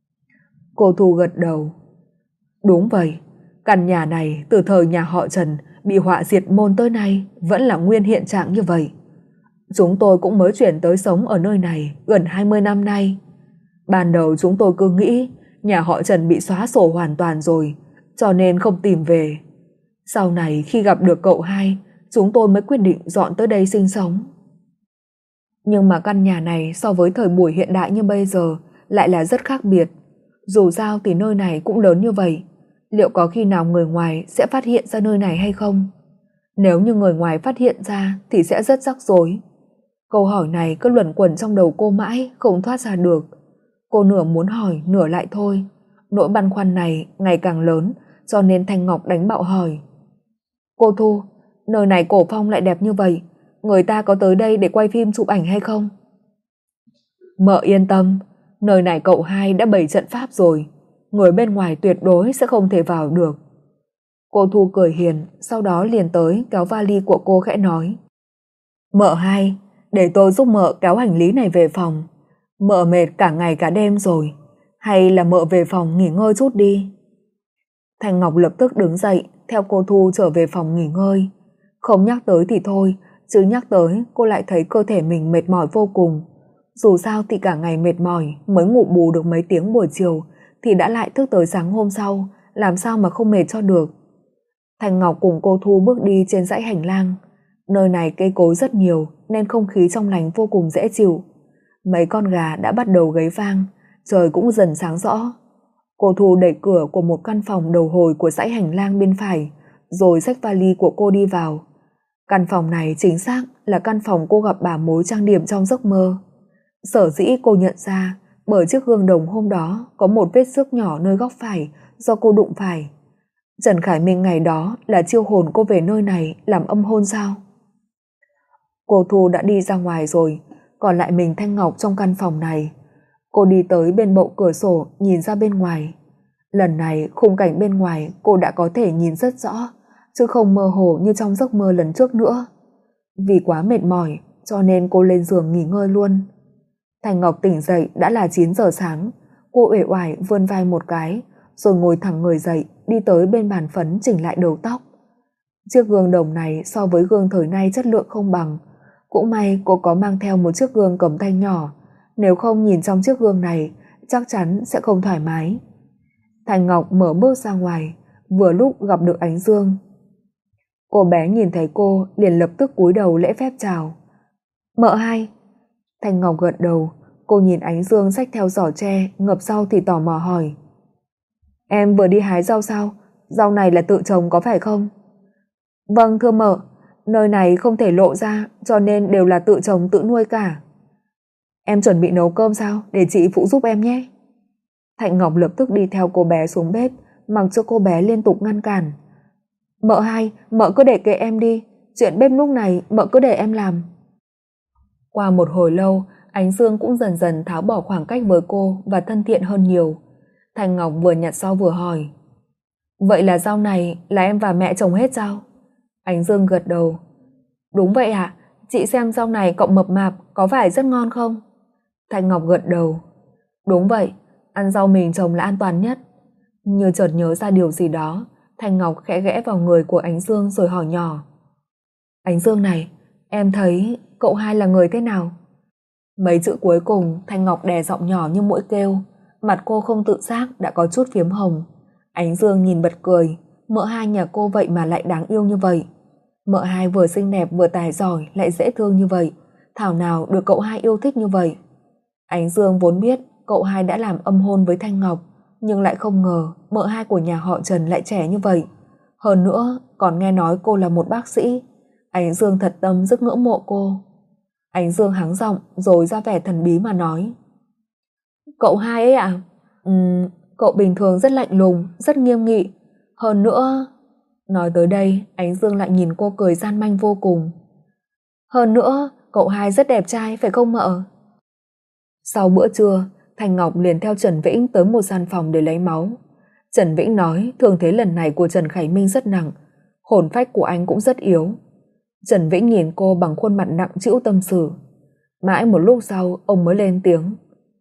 Cô Thu gật đầu. Đúng vậy, căn nhà này từ thời nhà họ Trần bị họa diệt môn tới nay vẫn là nguyên hiện trạng như vậy. Chúng tôi cũng mới chuyển tới sống ở nơi này gần 20 năm nay. Ban đầu chúng tôi cứ nghĩ nhà họ Trần bị xóa sổ hoàn toàn rồi, cho nên không tìm về. Sau này khi gặp được cậu hai, chúng tôi mới quyết định dọn tới đây sinh sống. Nhưng mà căn nhà này so với thời buổi hiện đại như bây giờ lại là rất khác biệt. Dù sao thì nơi này cũng lớn như vậy, liệu có khi nào người ngoài sẽ phát hiện ra nơi này hay không? Nếu như người ngoài phát hiện ra thì sẽ rất rắc rối. Câu hỏi này cứ luẩn quẩn trong đầu cô mãi không thoát ra được. Cô nửa muốn hỏi nửa lại thôi. Nỗi băn khoăn này ngày càng lớn, cho nên Thanh Ngọc đánh bạo hỏi: Cô Thu, nơi này cổ phong lại đẹp như vậy, người ta có tới đây để quay phim chụp ảnh hay không? Mợ yên tâm, nơi này cậu hai đã bày trận pháp rồi, người bên ngoài tuyệt đối sẽ không thể vào được. Cô Thu cười hiền, sau đó liền tới kéo vali của cô khẽ nói: Mợ hai, để tôi giúp mợ kéo hành lý này về phòng. Mợ mệt cả ngày cả đêm rồi, hay là mợ về phòng nghỉ ngơi chút đi. Thanh Ngọc lập tức đứng dậy, theo cô Thu trở về phòng nghỉ ngơi. Không nhắc tới thì thôi, chứ nhắc tới cô lại thấy cơ thể mình mệt mỏi vô cùng. Dù sao thì cả ngày mệt mỏi, mới ngủ bù được mấy tiếng buổi chiều thì đã lại thức tới sáng hôm sau, làm sao mà không mệt cho được. Thanh Ngọc cùng cô Thu bước đi trên dãy hành lang. Nơi này cây cối rất nhiều nên không khí trong lành vô cùng dễ chịu. Mấy con gà đã bắt đầu gáy vang, trời cũng dần sáng rõ. Cô Thu đẩy cửa của một căn phòng đầu hồi của dãy hành lang bên phải, rồi xách vali của cô đi vào. Căn phòng này chính xác là căn phòng cô gặp bà mối trang điểm trong giấc mơ. Sở dĩ cô nhận ra bởi chiếc gương đồng hôm đó có một vết xước nhỏ nơi góc phải do cô đụng phải. Trần Khải Minh ngày đó là chiêu hồn cô về nơi này làm âm hôn sao? Cô Thu đã đi ra ngoài rồi, còn lại mình Thanh Ngọc trong căn phòng này. Cô đi tới bên bậu cửa sổ nhìn ra bên ngoài. Lần này khung cảnh bên ngoài cô đã có thể nhìn rất rõ, chứ không mơ hồ như trong giấc mơ lần trước nữa. Vì quá mệt mỏi cho nên cô lên giường nghỉ ngơi luôn. Thanh Ngọc tỉnh dậy đã là 9 giờ sáng. Cô uể oải vươn vai một cái, rồi ngồi thẳng người dậy, đi tới bên bàn phấn chỉnh lại đầu tóc. Chiếc gương đồng này so với gương thời nay chất lượng không bằng. Cũng may cô có mang theo một chiếc gương cầm tay nhỏ, nếu không nhìn trong chiếc gương này chắc chắn sẽ không thoải mái. Thanh Ngọc mở bước ra ngoài, vừa lúc gặp được Ánh Dương. Cô bé nhìn thấy cô liền lập tức cúi đầu lễ phép chào. Mợ hai. Thanh Ngọc gật đầu. Cô nhìn Ánh Dương xách theo giỏ tre ngập rau thì tò mò hỏi: Em vừa đi hái rau sao? Rau này là tự trồng có phải không? Vâng thưa mợ, nơi này không thể lộ ra cho nên đều là tự trồng tự nuôi cả. Em chuẩn bị nấu cơm sao? Để chị phụ giúp em nhé. Thanh Ngọc lập tức đi theo cô bé xuống bếp, mặc cho cô bé liên tục ngăn cản. Mợ hai, mợ cứ để kệ em đi, chuyện bếp núc này mợ cứ để em làm. Qua một hồi lâu, Ánh Dương cũng dần dần tháo bỏ khoảng cách với cô và thân thiện hơn nhiều. Thanh Ngọc vừa nhặt rau vừa hỏi: Vậy là rau này là em và mẹ trồng hết sao? Ánh Dương gật đầu. Đúng vậy ạ, chị xem rau này cọng mập mạp có phải rất ngon không? Thanh Ngọc gật đầu. Đúng vậy, ăn rau mình trồng là an toàn nhất. Như chợt nhớ ra điều gì đó, Thanh Ngọc khẽ ghé vào người của Ánh Dương rồi hỏi nhỏ: Ánh Dương này, em thấy cậu hai là người thế nào? Mấy chữ cuối cùng Thanh Ngọc đè giọng nhỏ như muỗi kêu, mặt cô không tự giác đã có chút phiếm hồng. Ánh Dương nhìn bật cười, mợ hai nhà cô vậy mà lại đáng yêu như vậy. Mợ hai vừa xinh đẹp vừa tài giỏi lại dễ thương như vậy, thảo nào được cậu hai yêu thích như vậy. Ánh Dương vốn biết cậu hai đã làm âm hôn với Thanh Ngọc, nhưng lại không ngờ mợ hai của nhà họ Trần lại trẻ như vậy. Hơn nữa còn nghe nói cô là một bác sĩ. Ánh Dương thật tâm rất ngưỡng mộ cô. Ánh Dương hắng giọng rồi ra vẻ thần bí mà nói: Cậu hai ấy ạ? Cậu bình thường rất lạnh lùng, rất nghiêm nghị. Hơn nữa... Nói tới đây, Ánh Dương lại nhìn cô cười gian manh vô cùng. Hơn nữa, cậu hai rất đẹp trai phải không mợ? Sau bữa trưa, Thanh Ngọc liền theo Trần Vĩnh tới một gian phòng để lấy máu. Trần Vĩnh nói thương thế lần này của Trần Khải Minh rất nặng, hồn phách của anh cũng rất yếu. Trần Vĩnh nhìn cô bằng khuôn mặt nặng trĩu tâm sự. Mãi một lúc sau, ông mới lên tiếng: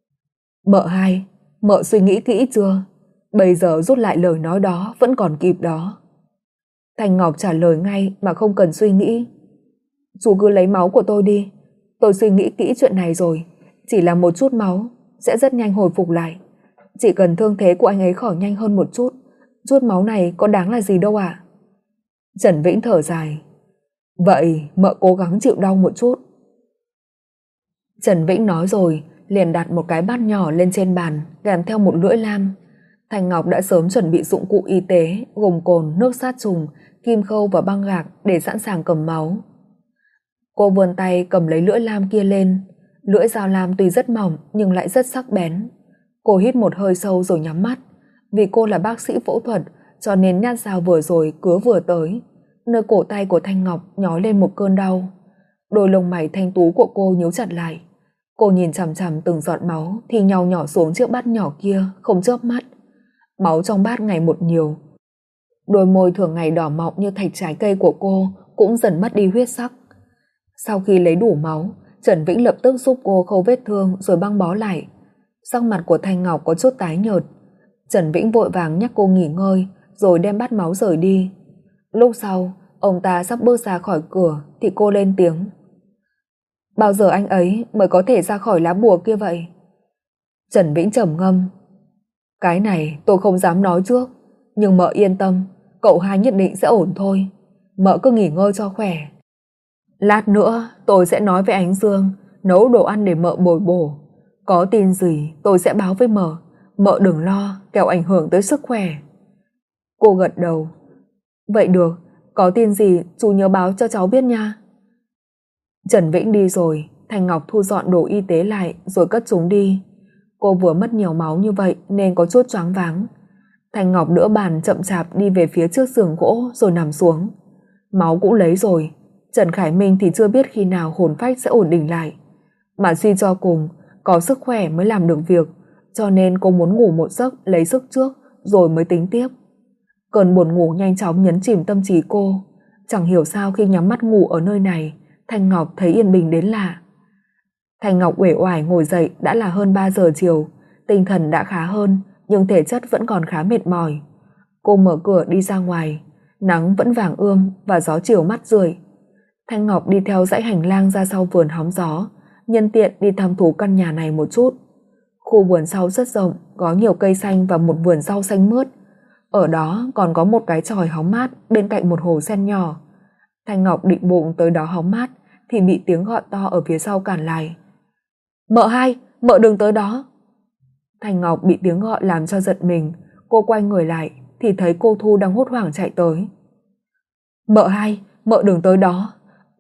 Mợ hai, mợ suy nghĩ kỹ chưa? Bây giờ rút lại lời nói đó vẫn còn kịp đó. Thanh Ngọc trả lời ngay mà không cần suy nghĩ. Chú cứ lấy máu của tôi đi. Tôi suy nghĩ kỹ chuyện này rồi. Chỉ là một chút máu sẽ rất nhanh hồi phục lại. Chỉ cần thương thế của anh ấy khỏi nhanh hơn một chút, chút máu này có đáng là gì đâu ạ? Trần Vĩnh thở dài. Vậy mợ cố gắng chịu đau một chút. Trần Vĩnh nói rồi liền đặt một cái bát nhỏ lên trên bàn kèm theo một lưỡi lam. Thanh Ngọc đã sớm chuẩn bị dụng cụ y tế gồm cồn, nước sát trùng, kim khâu và băng gạc để sẵn sàng cầm máu. Cô vươn tay cầm lấy lưỡi lam kia lên. Lưỡi dao lam tuy rất mỏng nhưng lại rất sắc bén. Cô hít một hơi sâu rồi nhắm mắt. Vì cô là bác sĩ phẫu thuật cho nên nhát dao vừa rồi cứ vừa tới. Nơi cổ tay của Thanh Ngọc nhói lên một cơn đau. Đôi lông mày thanh tú của cô nhíu chặt lại. Cô nhìn chằm chằm từng giọt máu thì nhau nhỏ xuống chiếc bát nhỏ kia không chớp mắt. Máu trong bát ngày một nhiều. Đôi môi thường ngày đỏ mọng như thạch trái cây của cô cũng dần mất đi huyết sắc. Sau khi lấy đủ máu, Trần Vĩnh lập tức giúp cô khâu vết thương rồi băng bó lại. Sắc mặt của Thanh Ngọc có chút tái nhợt. Trần Vĩnh vội vàng nhắc cô nghỉ ngơi rồi đem bát máu rời đi. Lúc sau, ông ta sắp bước ra khỏi cửa thì cô lên tiếng. Bao giờ anh ấy mới có thể ra khỏi lá bùa kia vậy? Trần Vĩnh trầm ngâm. Cái này tôi không dám nói trước, nhưng mợ yên tâm, cậu hai nhất định sẽ ổn thôi. Mợ cứ nghỉ ngơi cho khỏe. Lát nữa tôi sẽ nói với Ánh Dương nấu đồ ăn để mợ bồi bổ. Có tin gì tôi sẽ báo với mợ. Mợ đừng lo, kẻo ảnh hưởng tới sức khỏe. Cô gật đầu. Vậy được, có tin gì chú nhớ báo cho cháu biết nha. Trần Vĩnh đi rồi, Thanh Ngọc thu dọn đồ y tế lại rồi cất chúng đi. Cô vừa mất nhiều máu như vậy nên có chút choáng váng. Thanh Ngọc đỡ bàn chậm chạp đi về phía trước giường gỗ rồi nằm xuống. Máu cũng lấy rồi, Trần Khải Minh thì chưa biết khi nào hồn phách sẽ ổn định lại. Mà suy cho cùng, có sức khỏe mới làm được việc, cho nên cô muốn ngủ một giấc lấy sức trước rồi mới tính tiếp. Cơn buồn ngủ nhanh chóng nhấn chìm tâm trí cô. Chẳng hiểu sao khi nhắm mắt ngủ ở nơi này, Thanh Ngọc thấy yên bình đến lạ. Thanh Ngọc uể oải ngồi dậy đã là hơn 3 giờ chiều, tinh thần đã khá hơn nhưng thể chất vẫn còn khá mệt mỏi. Cô mở cửa đi ra ngoài, nắng vẫn vàng ươm và gió chiều mát rượi. Thanh Ngọc đi theo dãy hành lang ra sau vườn hóng gió, nhân tiện đi thăm thú căn nhà này một chút. Khu vườn sau rất rộng, có nhiều cây xanh và một vườn rau xanh mướt. Ở đó còn có một cái chòi hóng mát bên cạnh một hồ sen nhỏ. Thanh Ngọc định bụng tới đó hóng mát thì bị tiếng gọi to ở phía sau cản lại. Mợ hai, mợ đừng tới đó. Thanh Ngọc bị tiếng gọi làm cho giật mình. Cô quay người lại thì thấy cô Thu đang hốt hoảng chạy tới. Mợ hai, mợ đừng tới đó.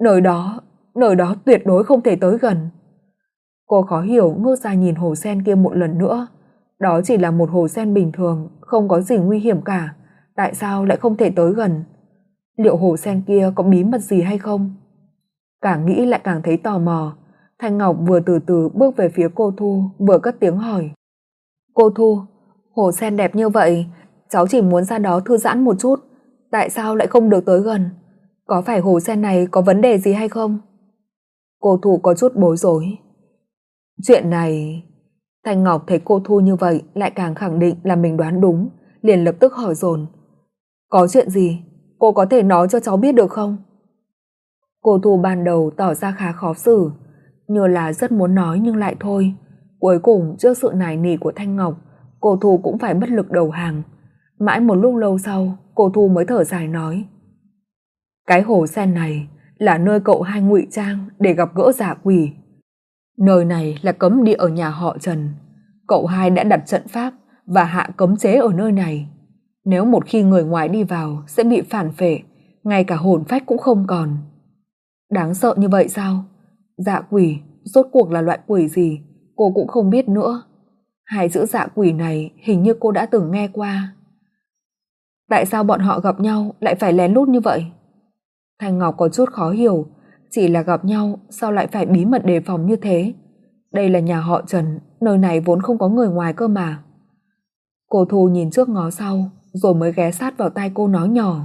Nơi đó tuyệt đối không thể tới gần. Cô khó hiểu ngơ ra nhìn hồ sen kia một lần nữa. Đó chỉ là một hồ sen bình thường, không có gì nguy hiểm cả. Tại sao lại không thể tới gần? Liệu hồ sen kia có bí mật gì hay không? Càng nghĩ lại càng thấy tò mò. Thanh Ngọc vừa từ từ bước về phía cô Thu, vừa cất tiếng hỏi. Cô Thu, hồ sen đẹp như vậy, cháu chỉ muốn ra đó thư giãn một chút. Tại sao lại không được tới gần? Có phải hồ sen này có vấn đề gì hay không? Cô Thu có chút bối rối. Chuyện này... Thanh Ngọc thấy cô Thu như vậy lại càng khẳng định là mình đoán đúng, liền lập tức hỏi dồn. Có chuyện gì? Cô có thể nói cho cháu biết được không? Cô Thu ban đầu tỏ ra khá khó xử, như là rất muốn nói nhưng lại thôi. Cuối cùng trước sự nài nỉ của Thanh Ngọc, cô Thu cũng phải bất lực đầu hàng. Mãi một lúc lâu sau, cô Thu mới thở dài nói. Cái hồ sen này là nơi cậu hai ngụy trang để gặp gỡ dã quỷ. Nơi này là cấm địa ở nhà họ Trần. Cậu hai đã đặt trận pháp và hạ cấm chế ở nơi này. Nếu một khi người ngoài đi vào sẽ bị phản phệ, ngay cả hồn phách cũng không còn. Đáng sợ như vậy sao? Dã quỷ rốt cuộc là loại quỷ gì cô cũng không biết nữa. Hai chữ dã quỷ này hình như cô đã từng nghe qua. Tại sao bọn họ gặp nhau lại phải lén lút như vậy? Thanh Ngọc có chút khó hiểu. Chỉ là gặp nhau sao lại phải bí mật đề phòng như thế? Đây là nhà họ Trần, nơi này vốn không có người ngoài cơ mà. Cô Thu nhìn trước ngó sau rồi mới ghé sát vào tai cô nói nhỏ.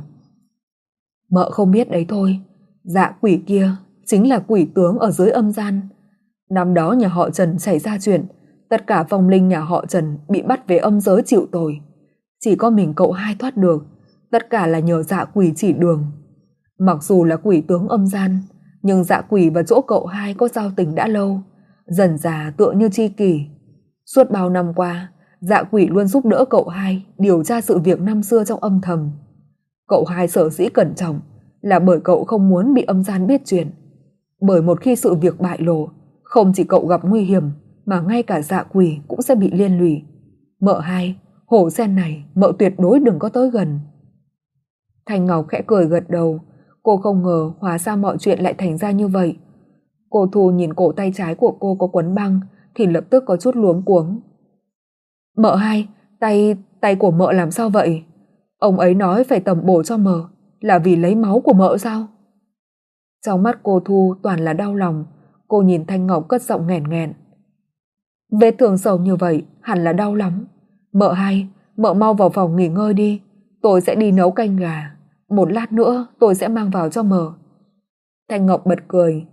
Mợ không biết đấy thôi, dã quỷ kia chính là quỷ tướng ở dưới âm gian. Năm đó nhà họ Trần xảy ra chuyện, tất cả vong linh nhà họ Trần bị bắt về âm giới chịu tội. Chỉ có mình cậu hai thoát được, tất cả là nhờ dã quỷ chỉ đường. Mặc dù là quỷ tướng âm gian, nhưng dã quỷ và chỗ cậu hai có giao tình đã lâu, dần dà tựa như tri kỷ. Suốt bao năm qua, dã quỷ luôn giúp đỡ cậu hai điều tra sự việc năm xưa trong âm thầm. Cậu hai sở dĩ cẩn trọng là bởi cậu không muốn bị âm gian biết chuyện. Bởi một khi sự việc bại lộ, không chỉ cậu gặp nguy hiểm mà ngay cả dã quỷ cũng sẽ bị liên lụy. Mợ hai, hồ sen này mợ tuyệt đối đừng có tới gần. Thanh Ngọc khẽ cười gật đầu. Cô không ngờ hóa ra mọi chuyện lại thành ra như vậy. Cô Thu nhìn cổ tay trái của cô có quấn băng thì lập tức có chút luống cuống. Mợ hai, Tay của mợ làm sao vậy? Ông ấy nói phải tẩm bổ cho mợ, là vì lấy máu của mợ sao? Trong mắt cô Thu toàn là đau lòng, cô nhìn Thanh Ngọc cất giọng nghẹn nghẹn. Vết thương sâu như vậy hẳn là đau lắm. Mợ hay, mợ mau vào phòng nghỉ ngơi đi, tôi sẽ đi nấu canh gà. Một lát nữa tôi sẽ mang vào cho mợ. Thanh Ngọc bật cười.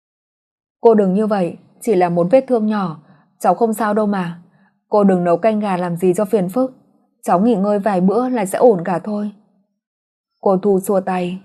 Cô đừng như vậy, chỉ là một vết thương nhỏ, cháu không sao đâu mà. Cô đừng nấu canh gà làm gì cho phiền phức, cháu nghỉ ngơi vài bữa là sẽ ổn cả thôi. Cô Thu xua tay.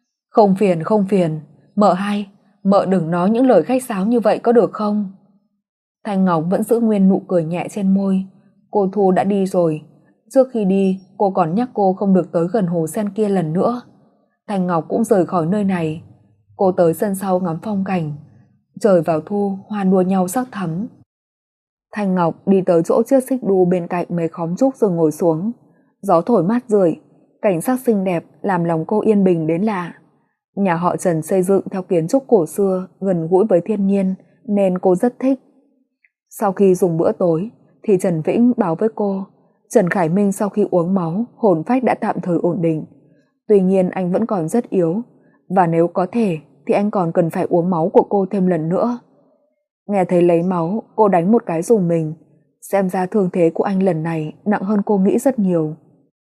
Không phiền, mợ hay, mợ đừng nói những lời khách sáo như vậy có được không? Thanh Ngọc vẫn giữ nguyên nụ cười nhẹ trên môi. Cô Thu đã đi rồi. Trước khi đi, cô còn nhắc cô không được tới gần hồ sen kia lần nữa. Thanh Ngọc cũng rời khỏi nơi này. Cô tới sân sau ngắm phong cảnh. Trời vào thu, hoa đua nhau sắc thắm. Thanh Ngọc đi tới chỗ chiếc xích đu bên cạnh mấy khóm trúc rồi ngồi xuống. Gió thổi mát rượi, cảnh sắc xinh đẹp làm lòng cô yên bình đến lạ. Nhà họ Trần xây dựng theo kiến trúc cổ xưa, gần gũi với thiên nhiên, nên cô rất thích. Sau khi dùng bữa tối, thì Trần Vĩnh báo với cô, Trần Khải Minh sau khi uống máu, hồn phách đã tạm thời ổn định. Tuy nhiên anh vẫn còn rất yếu, và nếu có thể thì anh còn cần phải uống máu của cô thêm lần nữa. Nghe thấy lấy máu, cô đánh một cái rùng mình. Xem ra thương thế của anh lần này nặng hơn cô nghĩ rất nhiều.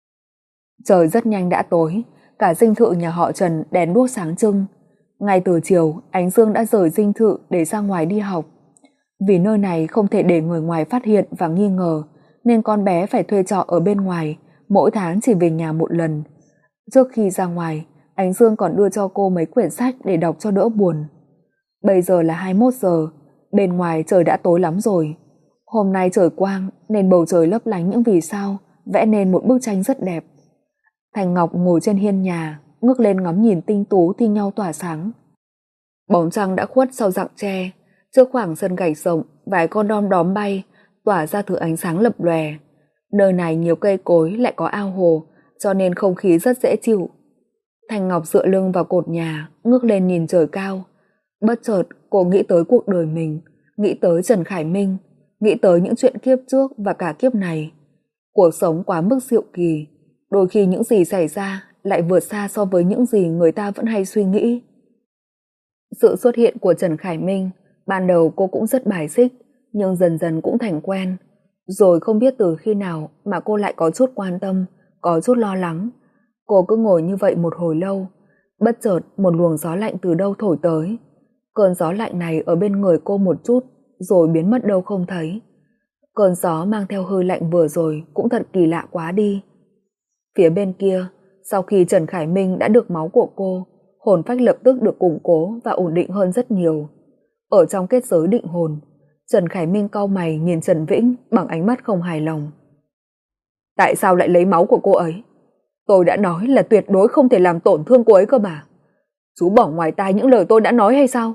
Trời rất nhanh đã tối, cả dinh thự nhà họ Trần đèn đuốc sáng trưng. Ngay từ chiều, Ánh Dương đã rời dinh thự để ra ngoài đi học. Vì nơi này không thể để người ngoài phát hiện và nghi ngờ, nên con bé phải thuê trọ ở bên ngoài, mỗi tháng chỉ về nhà một lần. Trước khi ra ngoài, Ánh Dương còn đưa cho cô mấy quyển sách để đọc cho đỡ buồn. Bây giờ là 21 giờ, bên ngoài trời đã tối lắm rồi. Hôm nay trời quang nên bầu trời lấp lánh những vì sao, vẽ nên một bức tranh rất đẹp. Thành Ngọc ngồi trên hiên nhà, ngước lên ngắm nhìn tinh tú thi nhau tỏa sáng. Bóng trăng đã khuất sau rặng tre, trước khoảng sân gạch rộng, vài con đom đóm bay, tỏa ra thứ ánh sáng lập lòe. Nơi này nhiều cây cối lại có ao hồ, cho nên không khí rất dễ chịu. Thành Ngọc dựa lưng vào cột nhà, ngước lên nhìn trời cao. Bất chợt cô nghĩ tới cuộc đời mình, nghĩ tới Trần Khải Minh, nghĩ tới những chuyện kiếp trước và cả kiếp này. Cuộc sống quá mức diệu kỳ, đôi khi những gì xảy ra lại vượt xa so với những gì người ta vẫn hay suy nghĩ. Sự xuất hiện của Trần Khải Minh, ban đầu cô cũng rất bài xích, nhưng dần dần cũng thành quen. Rồi không biết từ khi nào mà cô lại có chút quan tâm, có chút lo lắng. Cô cứ ngồi như vậy một hồi lâu, bất chợt một luồng gió lạnh từ đâu thổi tới. Cơn gió lạnh này ở bên người cô một chút, rồi biến mất đâu không thấy. Cơn gió mang theo hơi lạnh vừa rồi cũng thật kỳ lạ quá đi. Phía bên kia, sau khi Trần Khải Minh đã được máu của cô, hồn phách lập tức được củng cố và ổn định hơn rất nhiều. Ở trong kết giới định hồn, Trần Khải Minh cau mày nhìn Trần Vĩnh bằng ánh mắt không hài lòng. Tại sao lại lấy máu của cô ấy? Tôi đã nói là tuyệt đối không thể làm tổn thương cô ấy cơ mà. Chú bỏ ngoài tai những lời tôi đã nói hay sao?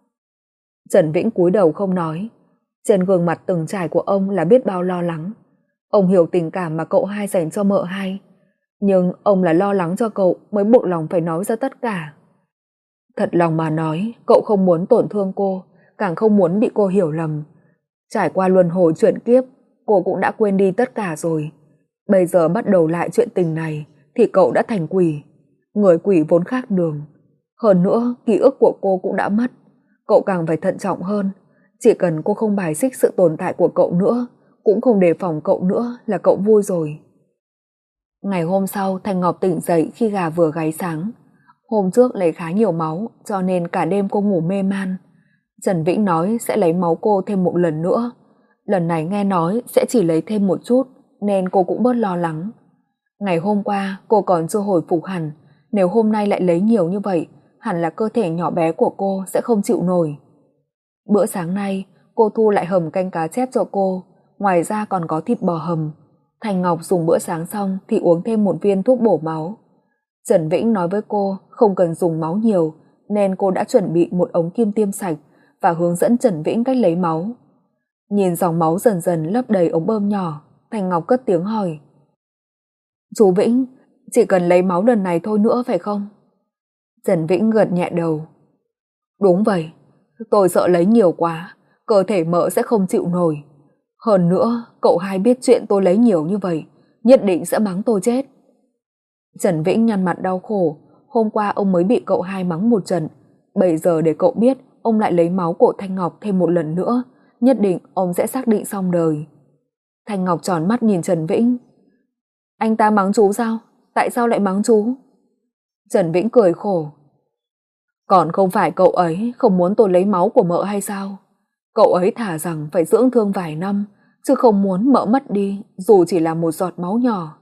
Trần Vĩnh cúi đầu không nói. Trên gương mặt từng trải của ông là biết bao lo lắng. Ông hiểu tình cảm mà cậu hai dành cho mợ hai, nhưng ông là lo lắng cho cậu mới buộc lòng phải nói ra tất cả. Thật lòng mà nói, cậu không muốn tổn thương cô, càng không muốn bị cô hiểu lầm. Trải qua luân hồi chuyển kiếp, cô cũng đã quên đi tất cả rồi. Bây giờ bắt đầu lại chuyện tình này thì cậu đã thành quỷ. Người quỷ vốn khác đường. Hơn nữa, ký ức của cô cũng đã mất. Cậu càng phải thận trọng hơn. Chỉ cần cô không bài xích sự tồn tại của cậu nữa, cũng không đề phòng cậu nữa là cậu vui rồi. Ngày hôm sau, Thanh Ngọc tỉnh dậy khi gà vừa gáy sáng. Hôm trước lấy khá nhiều máu, cho nên cả đêm cô ngủ mê man. Trần Vĩnh nói sẽ lấy máu cô thêm một lần nữa. Lần này nghe nói sẽ chỉ lấy thêm một chút, nên cô cũng bớt lo lắng. Ngày hôm qua cô còn chưa hồi phục hẳn, nếu hôm nay lại lấy nhiều như vậy, hẳn là cơ thể nhỏ bé của cô sẽ không chịu nổi. Bữa sáng nay, cô Thu lại hầm canh cá chép cho cô, ngoài ra còn có thịt bò hầm. Thành Ngọc dùng bữa sáng xong thì uống thêm một viên thuốc bổ máu. Trần Vĩnh nói với cô không cần dùng máu nhiều, nên cô đã chuẩn bị một ống kim tiêm sạch và hướng dẫn Trần Vĩnh cách lấy máu. Nhìn dòng máu dần dần lấp đầy ống bơm nhỏ, Thành Ngọc cất tiếng hỏi. Chú Vĩnh, chỉ cần lấy máu lần này thôi nữa phải không? Trần Vĩnh gật nhẹ đầu. Đúng vậy, tôi sợ lấy nhiều quá, cơ thể mợ sẽ không chịu nổi. Hơn nữa, cậu hai biết chuyện tôi lấy nhiều như vậy, nhất định sẽ mắng tôi chết. Trần Vĩnh nhăn mặt đau khổ, hôm qua ông mới bị cậu hai mắng một trận, bây giờ để cậu biết ông lại lấy máu của Thanh Ngọc thêm một lần nữa, nhất định ông sẽ xác định xong đời. Thanh Ngọc tròn mắt nhìn Trần Vĩnh. Anh ta mắng chú sao? Tại sao lại mắng chú? Trần Vĩnh cười khổ. Còn không phải cậu ấy không muốn tôi lấy máu của mợ hay sao? Cậu ấy thả rằng phải dưỡng thương vài năm, chứ không muốn mợ mất đi dù chỉ là một giọt máu nhỏ.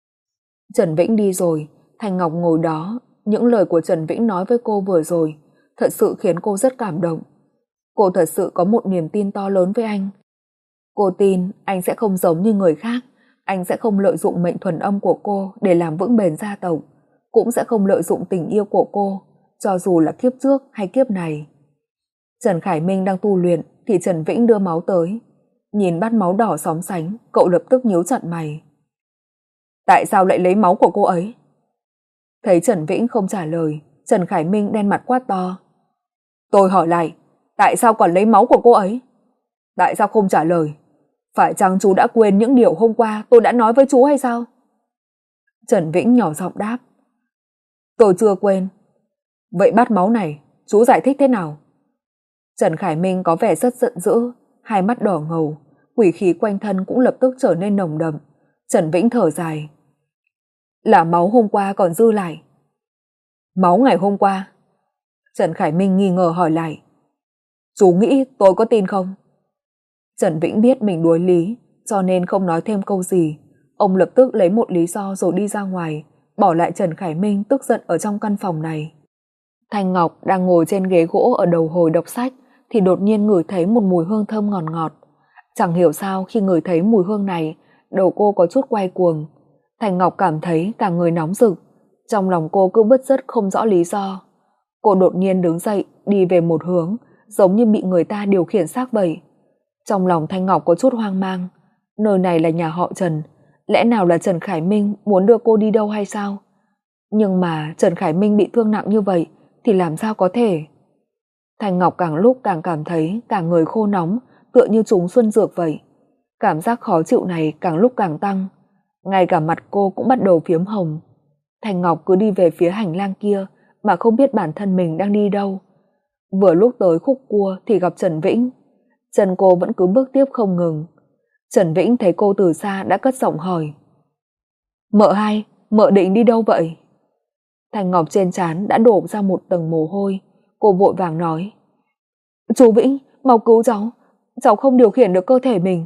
Trần Vĩnh đi rồi, Thanh Ngọc ngồi đó, những lời của Trần Vĩnh nói với cô vừa rồi thật sự khiến cô rất cảm động. Cô thật sự có một niềm tin to lớn với anh. Cô tin anh sẽ không giống như người khác, anh sẽ không lợi dụng mệnh thuần âm của cô để làm vững bền gia tộc, cũng sẽ không lợi dụng tình yêu của cô, cho dù là kiếp trước hay kiếp này. Trần Khải Minh đang tu luyện thì Trần Vĩnh đưa máu tới. Nhìn bát máu đỏ xóm sánh, cậu lập tức nhíu chặt mày. Tại sao lại lấy máu của cô ấy? Thấy Trần Vĩnh không trả lời, Trần Khải Minh đen mặt quát to. Tôi hỏi lại, tại sao còn lấy máu của cô ấy? Tại sao không trả lời? Phải chăng chú đã quên những điều hôm qua tôi đã nói với chú hay sao? Trần Vĩnh nhỏ giọng đáp. Tôi chưa quên. Vậy bát máu này, chú giải thích thế nào? Trần Khải Minh có vẻ rất giận dữ, hai mắt đỏ ngầu, quỷ khí quanh thân cũng lập tức trở nên nồng đậm. Trần Vĩnh thở dài. Là máu hôm qua còn dư lại. Máu ngày hôm qua? Trần Khải Minh nghi ngờ hỏi lại. Chú nghĩ tôi có tin không? Trần Vĩnh biết mình đuối lý, cho nên không nói thêm câu gì. Ông lập tức lấy một lý do rồi đi ra ngoài, bỏ lại Trần Khải Minh tức giận ở trong căn phòng này. Thanh Ngọc đang ngồi trên ghế gỗ ở đầu hồi đọc sách thì đột nhiên ngửi thấy một mùi hương thơm ngọt ngọt. Chẳng hiểu sao khi ngửi thấy mùi hương này, đầu cô có chút quay cuồng. Thanh Ngọc cảm thấy cả người nóng rực, trong lòng cô cứ bứt rứt không rõ lý do. Cô đột nhiên đứng dậy, đi về một hướng, giống như bị người ta điều khiển xác vậy. Trong lòng Thanh Ngọc có chút hoang mang, nơi này là nhà họ Trần, lẽ nào là Trần Khải Minh muốn đưa cô đi đâu hay sao? Nhưng mà Trần Khải Minh bị thương nặng như vậy thì làm sao có thể? Thanh Ngọc càng lúc càng cảm thấy cả người khô nóng, tựa như trúng xuân dược vậy. Cảm giác khó chịu này càng lúc càng tăng, ngay cả mặt cô cũng bắt đầu phiếm hồng. Thanh Ngọc cứ đi về phía hành lang kia mà không biết bản thân mình đang đi đâu. Vừa lúc tới khúc cua thì gặp Trần Vĩnh. Chân cô vẫn cứ bước tiếp không ngừng. Trần Vĩnh thấy cô từ xa đã cất giọng hỏi. Mợ hai, mợ định đi đâu vậy? Thanh Ngọc trên trán đã đổ ra một tầng mồ hôi. Cô vội vàng nói. Chú Vĩnh, mau cứu cháu. Cháu không điều khiển được cơ thể mình.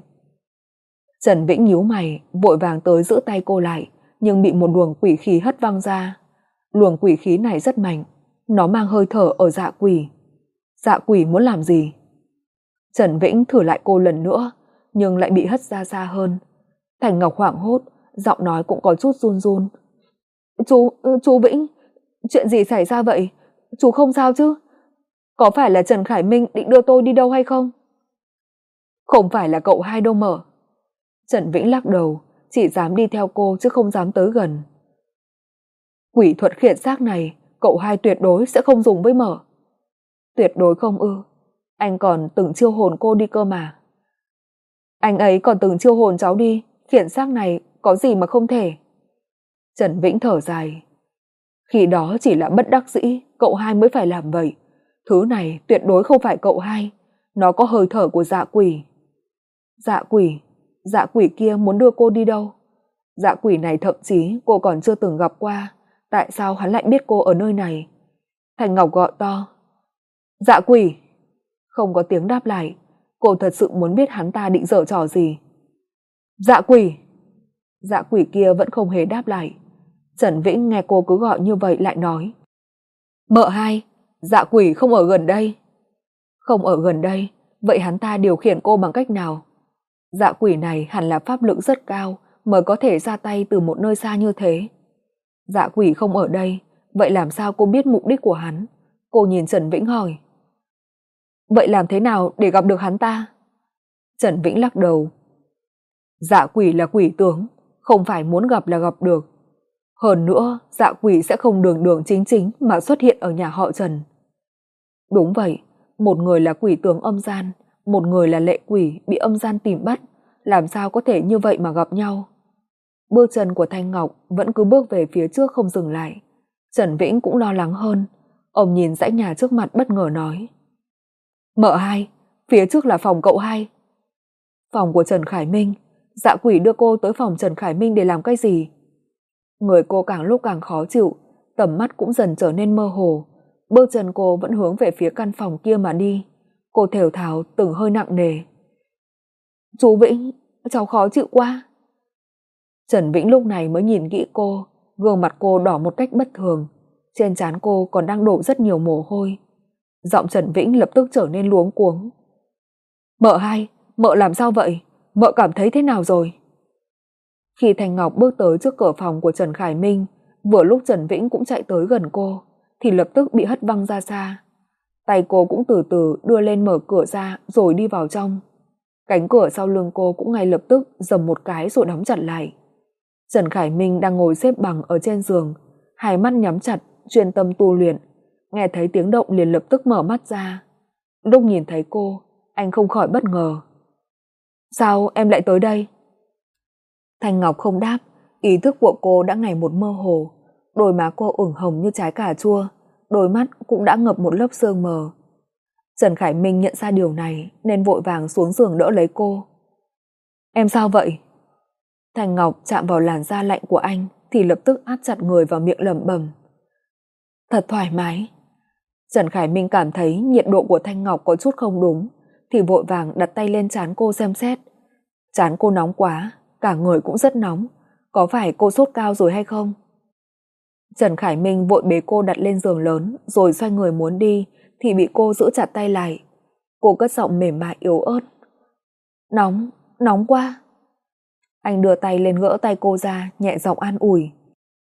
Trần Vĩnh nhíu mày, vội vàng tới giữ tay cô lại, nhưng bị một luồng quỷ khí hất văng ra. Luồng quỷ khí này rất mạnh, nó mang hơi thở ở dạ quỷ. Dạ quỷ muốn làm gì? Trần Vĩnh thử lại cô lần nữa, nhưng lại bị hất ra xa hơn. Thành Ngọc hoảng hốt, giọng nói cũng có chút run run. Chú Vĩnh, chuyện gì xảy ra vậy? Chú không sao chứ? Có phải là Trần Khải Minh định đưa tôi đi đâu hay không? Không phải là cậu hai đâu mợ. Trần Vĩnh lắc đầu, chỉ dám đi theo cô chứ không dám tới gần. Quỷ thuật khiển xác này, cậu hai tuyệt đối sẽ không dùng với mợ. Tuyệt đối không ư? Anh còn từng chiêu hồn cô đi cơ mà. Anh ấy còn từng chiêu hồn cháu đi, khiển xác này có gì mà không thể. Trần Vĩnh thở dài. Khi đó chỉ là bất đắc dĩ, cậu hai mới phải làm vậy. Thứ này tuyệt đối không phải cậu hai, nó có hơi thở của dạ quỷ. Dạ quỷ kia muốn đưa cô đi đâu? Dạ quỷ này thậm chí cô còn chưa từng gặp qua, tại sao hắn lại biết cô ở nơi này? Thành Ngọc gọi to. Dạ quỷ! Không có tiếng đáp lại, cô thật sự muốn biết hắn ta định giở trò gì. Dạ quỷ! Dạ quỷ kia vẫn không hề đáp lại. Trần Vĩnh nghe cô cứ gọi như vậy lại nói. Mợ hai, dạ quỷ không ở gần đây. Không ở gần đây, vậy hắn ta điều khiển cô bằng cách nào? Dạ quỷ này hẳn là pháp lực rất cao mới có thể ra tay từ một nơi xa như thế. Dạ quỷ không ở đây, vậy làm sao cô biết mục đích của hắn? Cô nhìn Trần Vĩnh hỏi. Vậy làm thế nào để gặp được hắn ta? Trần Vĩnh lắc đầu. Dạ quỷ là quỷ tướng, không phải muốn gặp là gặp được. Hơn nữa, dạ quỷ sẽ không đường đường chính chính mà xuất hiện ở nhà họ Trần. Đúng vậy, một người là quỷ tướng âm gian, một người là lệ quỷ bị âm gian tìm bắt, làm sao có thể như vậy mà gặp nhau. Bước chân của Thanh Ngọc vẫn cứ bước về phía trước không dừng lại. Trần Vĩnh cũng lo lắng hơn. Ông nhìn dãy nhà trước mặt bất ngờ nói: Mợ hai, phía trước là phòng cậu hai. Phòng của Trần Khải Minh? Dạ quỷ đưa cô tới phòng Trần Khải Minh để làm cái gì? Người cô càng lúc càng khó chịu, tầm mắt cũng dần trở nên mơ hồ. Bước chân cô vẫn hướng về phía căn phòng kia mà đi. Cô thều thào từng hơi nặng nề: Chú Vĩnh, cháu khó chịu quá. Trần Vĩnh lúc này mới nhìn kỹ cô, gương mặt cô đỏ một cách bất thường, trên trán cô còn đang đổ rất nhiều mồ hôi. Giọng Trần Vĩnh lập tức trở nên luống cuống: Mợ hai, mợ làm sao vậy? Mợ cảm thấy thế nào rồi? Khi Thanh Ngọc bước tới trước cửa phòng của Trần Khải Minh, vừa lúc Trần Vĩnh cũng chạy tới gần cô, thì lập tức bị hất văng ra xa. Tay cô cũng từ từ đưa lên mở cửa ra rồi đi vào trong. Cánh cửa sau lưng cô cũng ngay lập tức dầm một cái rồi đóng chặt lại. Trần Khải Minh đang ngồi xếp bằng ở trên giường, hai mắt nhắm chặt, chuyên tâm tu luyện. Nghe thấy tiếng động liền lập tức mở mắt ra. Lúc nhìn thấy cô, anh không khỏi bất ngờ: Sao em lại tới đây? Thanh Ngọc không đáp, ý thức của cô đã ngày một mơ hồ. Đôi má cô ửng hồng như trái cà chua, đôi mắt cũng đã ngập một lớp sương mờ. Trần Khải Minh nhận ra điều này nên vội vàng xuống giường đỡ lấy cô. Em sao vậy? Thanh Ngọc chạm vào làn da lạnh của anh thì lập tức áp chặt người vào miệng lẩm bẩm: Thật thoải mái. Trần Khải Minh cảm thấy nhiệt độ của Thanh Ngọc có chút không đúng, thì vội vàng đặt tay lên trán cô xem xét. Trán cô nóng quá, cả người cũng rất nóng, có phải cô sốt cao rồi hay không? Trần Khải Minh vội bế cô đặt lên giường lớn rồi xoay người muốn đi thì bị cô giữ chặt tay lại. Cô cất giọng mềm mại yếu ớt: Nóng, nóng quá. Anh đưa tay lên gỡ tay cô ra, nhẹ giọng an ủi: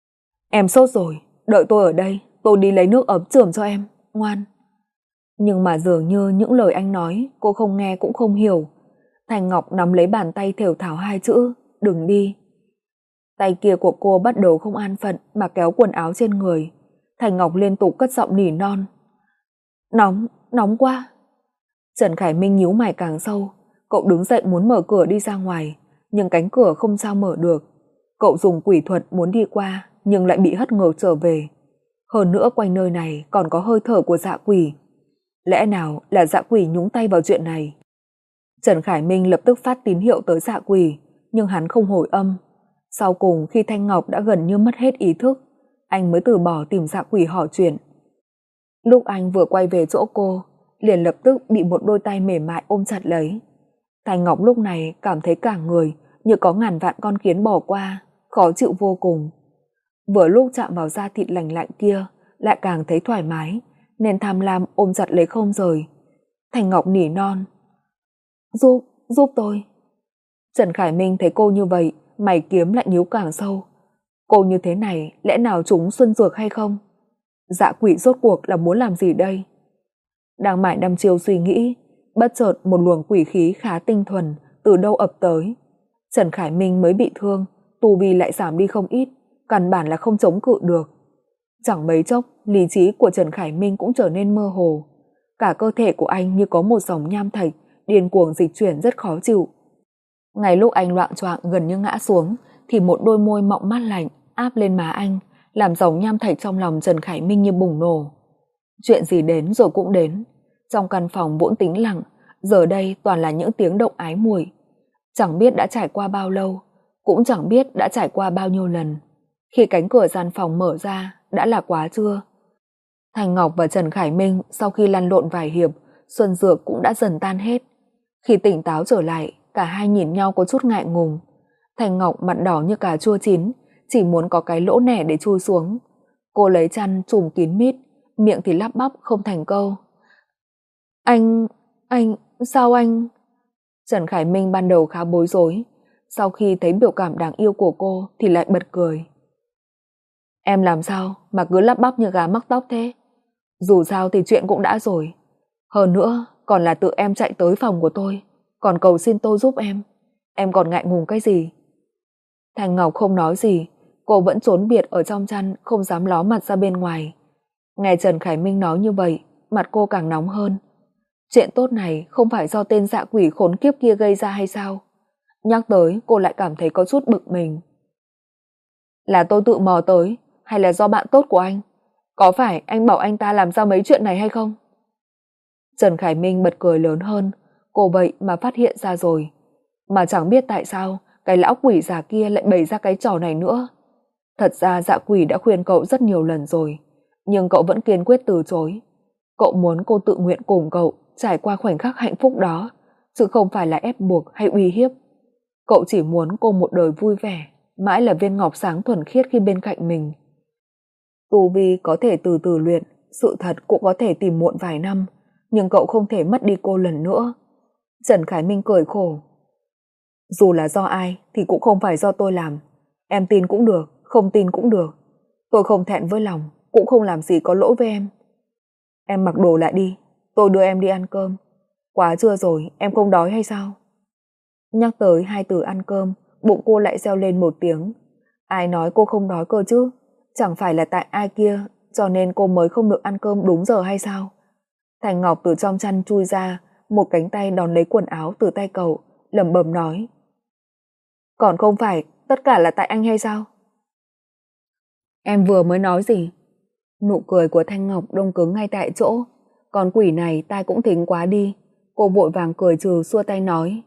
Em sốt rồi, đợi tôi ở đây, tôi đi lấy nước ấm chườm cho em, ngoan. Nhưng mà dường như những lời anh nói cô không nghe cũng không hiểu. Thanh Ngọc nắm lấy bàn tay thều thào hai chữ: Đừng đi. Tay kia của cô bắt đầu không an phận mà kéo quần áo trên người. Thanh Ngọc liên tục cất giọng nỉ non: Nóng, nóng quá. Trần Khải Minh nhíu mày càng sâu. Cậu đứng dậy muốn mở cửa đi ra ngoài, nhưng cánh cửa không sao mở được. Cậu dùng quỷ thuật muốn đi qua nhưng lại bị hất ngược trở về. Hơn nữa quanh nơi này còn có hơi thở của dạ quỷ. Lẽ nào là dạ quỷ nhúng tay vào chuyện này? Trần Khải Minh lập tức phát tín hiệu tới dạ quỷ, nhưng hắn không hồi âm. Sau cùng khi Thanh Ngọc đã gần như mất hết ý thức, anh mới từ bỏ tìm dạ quỷ hỏi chuyện. Lúc anh vừa quay về chỗ cô, liền lập tức bị một đôi tay mềm mại ôm chặt lấy. Thanh Ngọc lúc này cảm thấy cả người như có ngàn vạn con kiến bò qua, khó chịu vô cùng. Vừa lúc chạm vào da thịt lành lạnh kia, lại càng thấy thoải mái, nên tham lam ôm chặt lấy không rời. Thanh Ngọc nỉ non: Giúp tôi. Trần Khải Minh thấy cô như vậy, mày kiếm lại nhíu càng sâu. Cô như thế này lẽ nào chúng xuân dược hay không? Dạ quỷ rốt cuộc là muốn làm gì đây? Đang mải đăm chiêu suy nghĩ, bất chợt một luồng quỷ khí khá tinh thuần từ đâu ập tới. Trần Khải Minh mới bị thương, tu vi lại giảm đi không ít, căn bản là không chống cự được. Chẳng mấy chốc, lý trí của Trần Khải Minh cũng trở nên mơ hồ. Cả cơ thể của anh như có một dòng nham thạch điên cuồng dịch chuyển rất khó chịu. Ngay lúc anh loạng choạng gần như ngã xuống, thì một đôi môi mọng mát lạnh áp lên má anh, làm dòng nham thạch trong lòng Trần Khải Minh như bùng nổ. Chuyện gì đến rồi cũng đến. Trong căn phòng vốn tĩnh lặng, giờ đây toàn là những tiếng động ái muội. Chẳng biết đã trải qua bao lâu, cũng chẳng biết đã trải qua bao nhiêu lần. Khi cánh cửa gian phòng mở ra, đã là quá trưa. Thanh Ngọc và Trần Khải Minh sau khi lăn lộn vài hiệp, xuân dược cũng đã dần tan hết. Khi tỉnh táo trở lại, cả hai nhìn nhau có chút ngại ngùng. Thanh Ngọc mặt đỏ như cà chua chín, chỉ muốn có cái lỗ nẻ để chui xuống. Cô lấy chăn trùm kín mít, miệng thì lắp bắp không thành câu. Sao anh? Trần Khải Minh ban đầu khá bối rối, sau khi thấy biểu cảm đáng yêu của cô thì lại bật cười. Em làm sao mà cứ lắp bắp như gà mắc tóc thế? Dù sao thì chuyện cũng đã rồi. Hơn nữa còn là tự em chạy tới phòng của tôi, còn cầu xin tôi giúp em còn ngại ngùng cái gì? Thanh Ngọc không nói gì, cô vẫn trốn biệt ở trong chăn, không dám ló mặt ra bên ngoài. Nghe Trần Khải Minh nói như vậy, mặt cô càng nóng hơn. Chuyện tốt này không phải do tên dạ quỷ khốn kiếp kia gây ra hay sao? Nhắc tới cô lại cảm thấy có chút bực mình. Là tôi tự mò tới hay là do bạn tốt của anh? Có phải anh bảo anh ta làm ra mấy chuyện này hay không? Trần Khải Minh bật cười lớn hơn. Cô vậy mà phát hiện ra rồi. Mà chẳng biết tại sao cái lão quỷ già kia lại bày ra cái trò này nữa. Thật ra Dạ Quỷ đã khuyên cậu rất nhiều lần rồi, nhưng cậu vẫn kiên quyết từ chối. Cậu muốn cô tự nguyện cùng cậu trải qua khoảnh khắc hạnh phúc đó, chứ không phải là ép buộc hay uy hiếp. Cậu chỉ muốn cô một đời vui vẻ, mãi là viên ngọc sáng thuần khiết khi bên cạnh mình. Tu vi có thể từ từ luyện, sự thật cũng có thể tìm muộn vài năm, nhưng cậu không thể mất đi cô lần nữa. Trần Khải Minh cười khổ. Dù là do ai thì cũng không phải do tôi làm. Em tin cũng được, không tin cũng được. Tôi không thẹn với lòng, cũng không làm gì có lỗi với em. Em mặc đồ lại đi, tôi đưa em đi ăn cơm. Quá trưa rồi, em không đói hay sao? Nhắc tới hai từ ăn cơm, bụng cô lại reo lên một tiếng. Ai nói cô không đói cơ chứ? Chẳng phải là tại ai kia, cho nên cô mới không được ăn cơm đúng giờ hay sao? Thành Ngọc từ trong chăn chui ra, một cánh tay đón lấy quần áo từ tay cậu, lẩm bẩm nói. Còn không phải tất cả là tại anh hay sao? Em vừa mới nói gì? Nụ cười của Thanh Ngọc đông cứng ngay tại chỗ. Còn quỷ này tai cũng thính quá đi. Cô vội vàng cười trừ xua tay nói.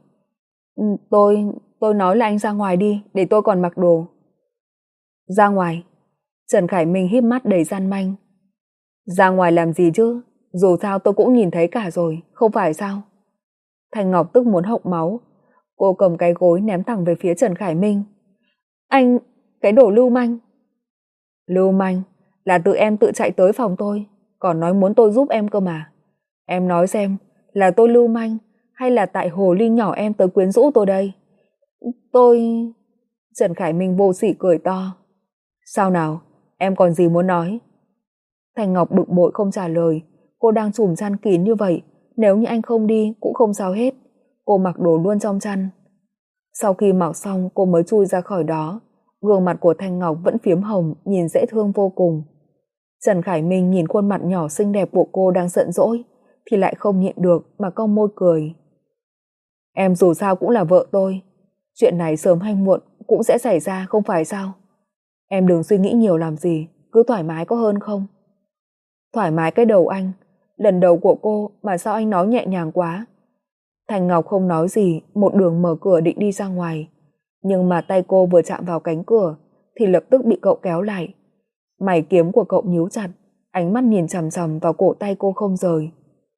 Tôi nói là anh ra ngoài đi, để tôi còn mặc đồ. Ra ngoài? Trần Khải Minh híp mắt đầy gian manh. Ra ngoài làm gì chứ? Dù sao tôi cũng nhìn thấy cả rồi, không phải sao? Thanh Ngọc tức muốn hộc máu. Cô cầm cái gối ném thẳng về phía Trần Khải Minh. Anh, cái đồ lưu manh. Lưu manh? Là tự em tự chạy tới phòng tôi, còn nói muốn tôi giúp em cơ mà. Em nói xem, là tôi lưu manh hay là tại hồ ly nhỏ em tới quyến rũ tôi đây? Tôi... Trần Khải Minh vô sỉ cười to. Sao nào, em còn gì muốn nói? Thành Ngọc bực bội không trả lời. Cô đang trùm chăn kín như vậy, nếu như anh không đi cũng không sao hết. Cô mặc đồ luôn trong chăn. Sau khi mặc xong cô mới chui ra khỏi đó. Gương mặt của Thanh Ngọc vẫn phiếm hồng, nhìn dễ thương vô cùng. Trần Khải Minh nhìn khuôn mặt nhỏ xinh đẹp của cô đang giận dỗi thì lại không nhịn được mà cong môi cười. Em dù sao cũng là vợ tôi, chuyện này sớm hay muộn cũng sẽ xảy ra không phải sao? Em đừng suy nghĩ nhiều làm gì, cứ thoải mái có hơn không? Thoải mái cái đầu anh, lần đầu của cô mà sao anh nói nhẹ nhàng quá? Thành Ngọc không nói gì, một đường mở cửa định đi ra ngoài. Nhưng mà tay cô vừa chạm vào cánh cửa thì lập tức bị cậu kéo lại. Mày kiếm của cậu nhíu chặt, ánh mắt nhìn chằm chằm vào cổ tay cô không rời.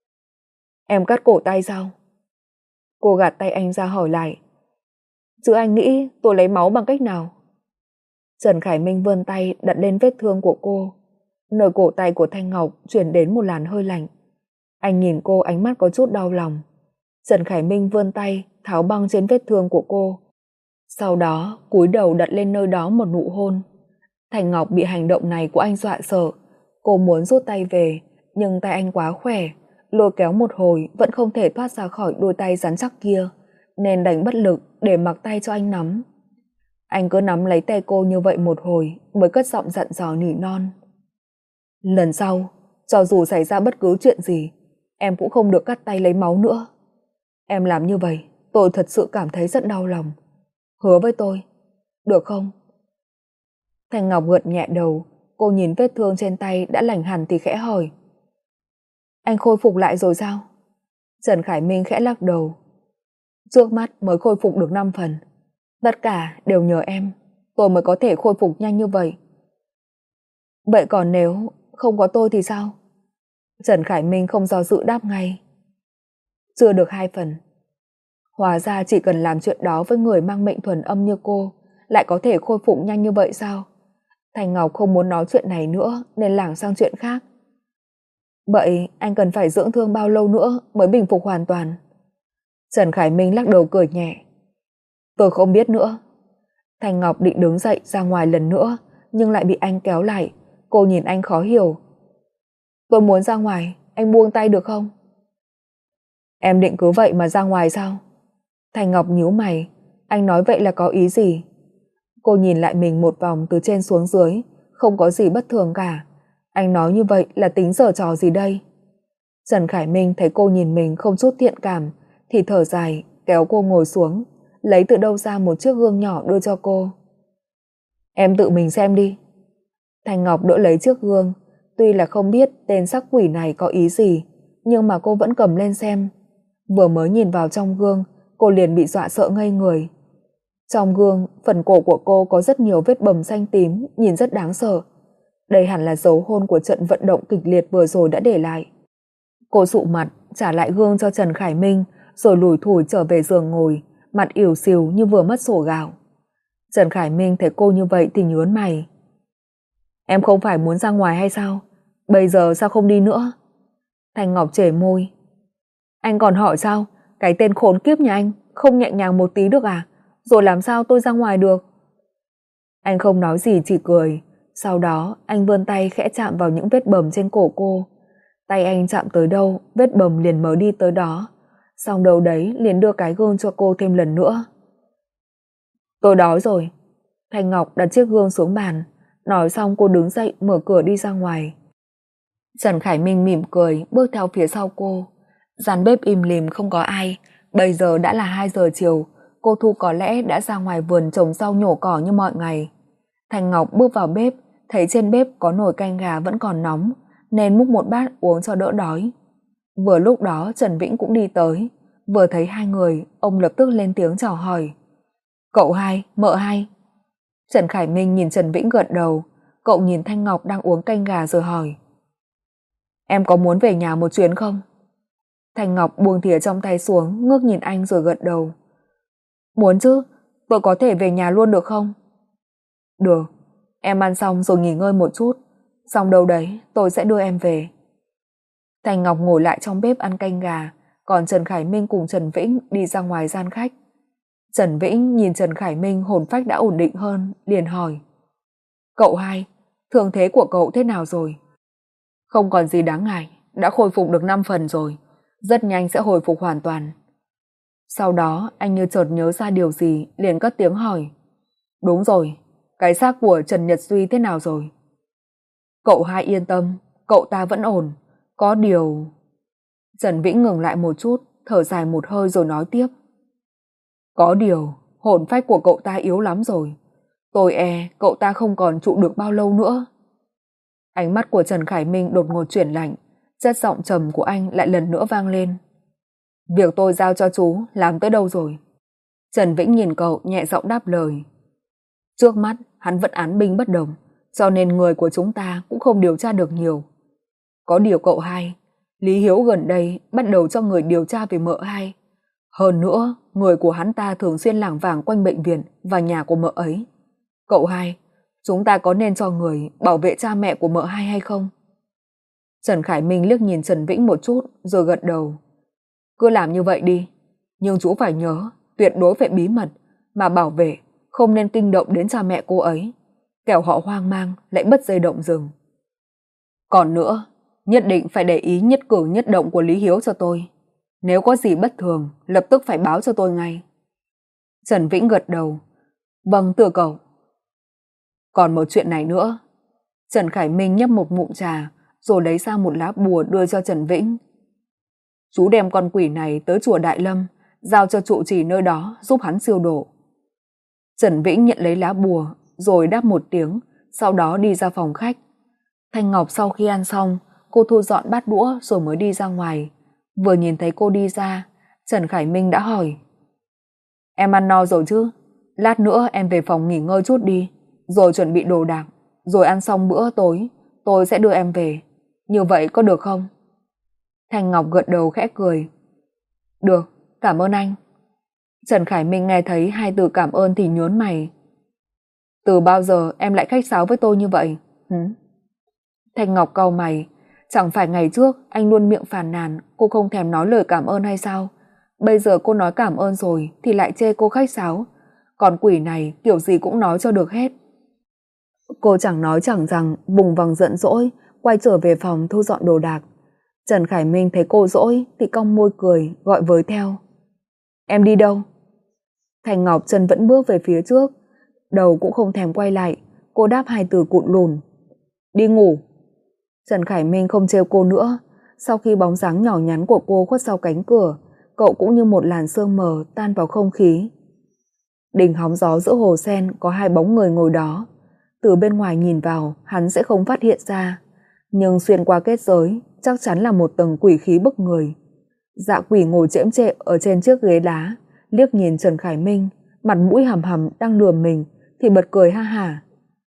Em cắt cổ tay sao? Cô gạt tay anh ra hỏi lại. Chứ anh nghĩ tôi lấy máu bằng cách nào? Trần Khải Minh vươn tay đặt lên vết thương của cô. Nơi cổ tay của Thanh Ngọc chuyển đến một làn hơi lạnh. Anh nhìn cô ánh mắt có chút đau lòng. Trần Khải Minh vươn tay tháo băng trên vết thương của cô. Sau đó cúi đầu đặt lên nơi đó một nụ hôn. Thành Ngọc bị hành động này của anh dọa sợ. Cô muốn rút tay về, nhưng tay anh quá khỏe, lôi kéo một hồi vẫn không thể thoát ra khỏi đôi tay rắn chắc kia, nên đành bất lực để mặc tay cho anh nắm. Anh cứ nắm lấy tay cô như vậy một hồi mới cất giọng dặn dò nỉ non. Lần sau, cho dù xảy ra bất cứ chuyện gì, em cũng không được cắt tay lấy máu nữa. Em làm như vậy, tôi thật sự cảm thấy rất đau lòng. Hứa với tôi, được không? Thanh Ngọc gật nhẹ đầu, cô nhìn vết thương trên tay đã lành hẳn thì khẽ hỏi. Anh khôi phục lại rồi sao? Trần Khải Minh khẽ lắc đầu. Trước mắt mới khôi phục được 5 phần. Tất cả đều nhờ em, tôi mới có thể khôi phục nhanh như vậy. Vậy còn nếu không có tôi thì sao? Trần Khải Minh không do dự đáp ngay. Chưa được 2 phần. Hóa ra chỉ cần làm chuyện đó với người mang mệnh thuần âm như cô lại có thể khôi phục nhanh như vậy sao? Thành Ngọc không muốn nói chuyện này nữa nên lảng sang chuyện khác. Vậy anh cần phải dưỡng thương bao lâu nữa mới bình phục hoàn toàn? Trần Khải Minh lắc đầu cười nhẹ. Tôi không biết nữa. Thành Ngọc định đứng dậy ra ngoài lần nữa nhưng lại bị anh kéo lại. Cô nhìn anh khó hiểu. Tôi muốn ra ngoài, anh buông tay được không? Em định cứ vậy mà ra ngoài sao? Thành Ngọc nhíu mày. Anh nói vậy là có ý gì? Cô nhìn lại mình một vòng từ trên xuống dưới, không có gì bất thường cả. Anh nói như vậy là tính giở trò gì đây? Trần Khải Minh thấy cô nhìn mình không chút thiện cảm thì thở dài kéo cô ngồi xuống. lấy từ đâu ra một chiếc gương nhỏ đưa cho cô. Em tự mình xem đi. Thanh Ngọc đỡ lấy chiếc gương, tuy là không biết tên sắc quỷ này có ý gì, nhưng mà cô vẫn cầm lên xem. Vừa mới nhìn vào trong gương, cô liền bị dọa sợ ngây người. Trong gương, phần cổ của cô có rất nhiều vết bầm xanh tím, nhìn rất đáng sợ. Đây hẳn là dấu hôn của trận vận động kịch liệt vừa rồi đã để lại. Cô sụ mặt, trả lại gương cho Trần Khải Minh, rồi lủi thủi trở về giường ngồi, mặt ỉu xìu như vừa mất sổ gạo. Trần Khải Minh thấy cô như vậy thì nhướng mày. Em không phải muốn ra ngoài hay sao? Bây giờ sao không đi nữa? Thanh Ngọc chảy môi. Anh còn hỏi sao? Cái tên khốn kiếp nhà anh không nhẹ nhàng một tí được à? Rồi làm sao tôi ra ngoài được? Anh không nói gì, chỉ cười. Sau đó anh vươn tay khẽ chạm vào những vết bầm trên cổ cô. Tay anh chạm tới đâu, vết bầm liền mở đi tới đó. Xong đâu đấy liền đưa cái gương cho cô thêm lần nữa. Tôi đói rồi. Thanh Ngọc đặt chiếc gương xuống bàn. Nói xong cô đứng dậy mở cửa đi ra ngoài. Trần Khải Minh mỉm cười bước theo phía sau cô. Gian bếp im lìm không có ai. Bây giờ đã là 2 giờ chiều. Cô Thu có lẽ đã ra ngoài vườn trồng rau nhổ cỏ như mọi ngày. Thanh Ngọc bước vào bếp, thấy trên bếp có nồi canh gà vẫn còn nóng, nên múc một bát uống cho đỡ đói. Vừa lúc đó Trần Vĩnh cũng đi tới. Vừa thấy hai người, ông lập tức lên tiếng chào hỏi. Cậu hai, mợ hai. Trần Khải Minh nhìn Trần Vĩnh gật đầu. Cậu nhìn Thanh Ngọc đang uống canh gà rồi hỏi. Em có muốn về nhà một chuyến không? Thanh Ngọc buông thìa trong tay xuống, ngước nhìn anh rồi gật đầu. Muốn chứ, tôi có thể về nhà luôn được không? Được, em ăn xong rồi nghỉ ngơi một chút. Xong đâu đấy, tôi sẽ đưa em về. Thanh Ngọc ngồi lại trong bếp ăn canh gà, còn Trần Khải Minh cùng Trần Vĩnh đi ra ngoài gian khách. Trần Vĩnh nhìn Trần Khải Minh hồn phách đã ổn định hơn, liền hỏi. Cậu hai, thương thế của cậu thế nào rồi? Không còn gì đáng ngại, đã khôi phục được 5 phần rồi, rất nhanh sẽ hồi phục hoàn toàn. Sau đó anh như chợt nhớ ra điều gì, liền cất tiếng hỏi. Đúng rồi, cái xác của Trần Nhật Duy thế nào rồi? Cậu hai yên tâm, cậu ta vẫn ổn, có điều... Trần Vĩnh ngừng lại một chút, thở dài một hơi rồi nói tiếp. Có điều, hồn phách của cậu ta yếu lắm rồi. Tôi cậu ta không còn trụ được bao lâu nữa. Ánh mắt của Trần Khải Minh đột ngột chuyển lạnh, chất giọng trầm của anh lại lần nữa vang lên. Việc tôi giao cho chú làm tới đâu rồi? Trần Vĩnh nhìn cậu nhẹ giọng đáp lời. Trước mắt hắn vẫn án binh bất động, cho nên người của chúng ta cũng không điều tra được nhiều. Có điều cậu hai, Lý Hiếu gần đây bắt đầu cho người điều tra về mợ hai. Hơn nữa, người của hắn ta thường xuyên lảng vảng quanh bệnh viện và nhà của mợ ấy. Cậu hai, chúng ta có nên cho người bảo vệ cha mẹ của mợ hai hay không? Trần Khải Minh liếc nhìn Trần Vĩnh một chút rồi gật đầu. Cứ làm như vậy đi, nhưng chú phải nhớ, tuyệt đối phải bí mật, mà bảo vệ, không nên kinh động đến cha mẹ cô ấy, kẻo họ hoang mang lại bứt dây động rừng. Còn nữa, nhất định phải để ý nhất cử nhất động của Lý Hiếu cho tôi. Nếu có gì bất thường, lập tức phải báo cho tôi ngay. Trần Vĩnh gật đầu. Vâng, thưa cậu. Còn một chuyện này nữa. Trần Khải Minh nhấp một ngụm trà, rồi lấy ra một lá bùa đưa cho Trần Vĩnh. Chú đem con quỷ này tới chùa Đại Lâm, giao cho trụ trì nơi đó giúp hắn siêu độ. Trần Vĩnh nhận lấy lá bùa, rồi đáp một tiếng, sau đó đi ra phòng khách. Thanh Ngọc sau khi ăn xong, cô thu dọn bát đũa rồi mới đi ra ngoài. Vừa nhìn thấy cô đi ra, Trần Khải Minh đã hỏi. Em ăn no rồi chứ? Lát nữa em về phòng nghỉ ngơi chút đi, rồi chuẩn bị đồ đạc, rồi ăn xong bữa tối, tôi sẽ đưa em về. Như vậy có được không? Thanh Ngọc gật đầu khẽ cười. Được, cảm ơn anh. Trần Khải Minh nghe thấy hai từ cảm ơn thì nhướng mày. Từ bao giờ em lại khách sáo với tôi như vậy? Thanh Ngọc cau mày. Chẳng phải ngày trước anh luôn miệng phàn nàn cô không thèm nói lời cảm ơn hay sao? Bây giờ cô nói cảm ơn rồi thì lại chê cô khách sáo. Còn quỷ này kiểu gì cũng nói cho được hết. Cô chẳng nói chẳng rằng, vùng vằng giận dỗi, quay trở về phòng thu dọn đồ đạc. Trần Khải Minh thấy cô dỗi thì cong môi cười, gọi với theo. Em đi đâu? Thanh Ngọc chân vẫn bước về phía trước, đầu cũng không thèm quay lại. Cô đáp hai từ cụt lùn. Đi ngủ. Trần Khải Minh không trêu cô nữa. Sau khi bóng dáng nhỏ nhắn của cô khuất sau cánh cửa, cậu cũng như một làn sương mờ tan vào không khí. Đỉnh hóng gió giữa hồ sen có hai bóng người ngồi đó. Từ bên ngoài nhìn vào hắn sẽ không phát hiện ra, nhưng xuyên qua kết giới chắc chắn là một tầng quỷ khí bức người. Dạ quỷ ngồi chễm chệ ở trên chiếc ghế đá, liếc nhìn Trần Khải Minh, mặt mũi hầm hầm đang lườm mình thì bật cười ha hả.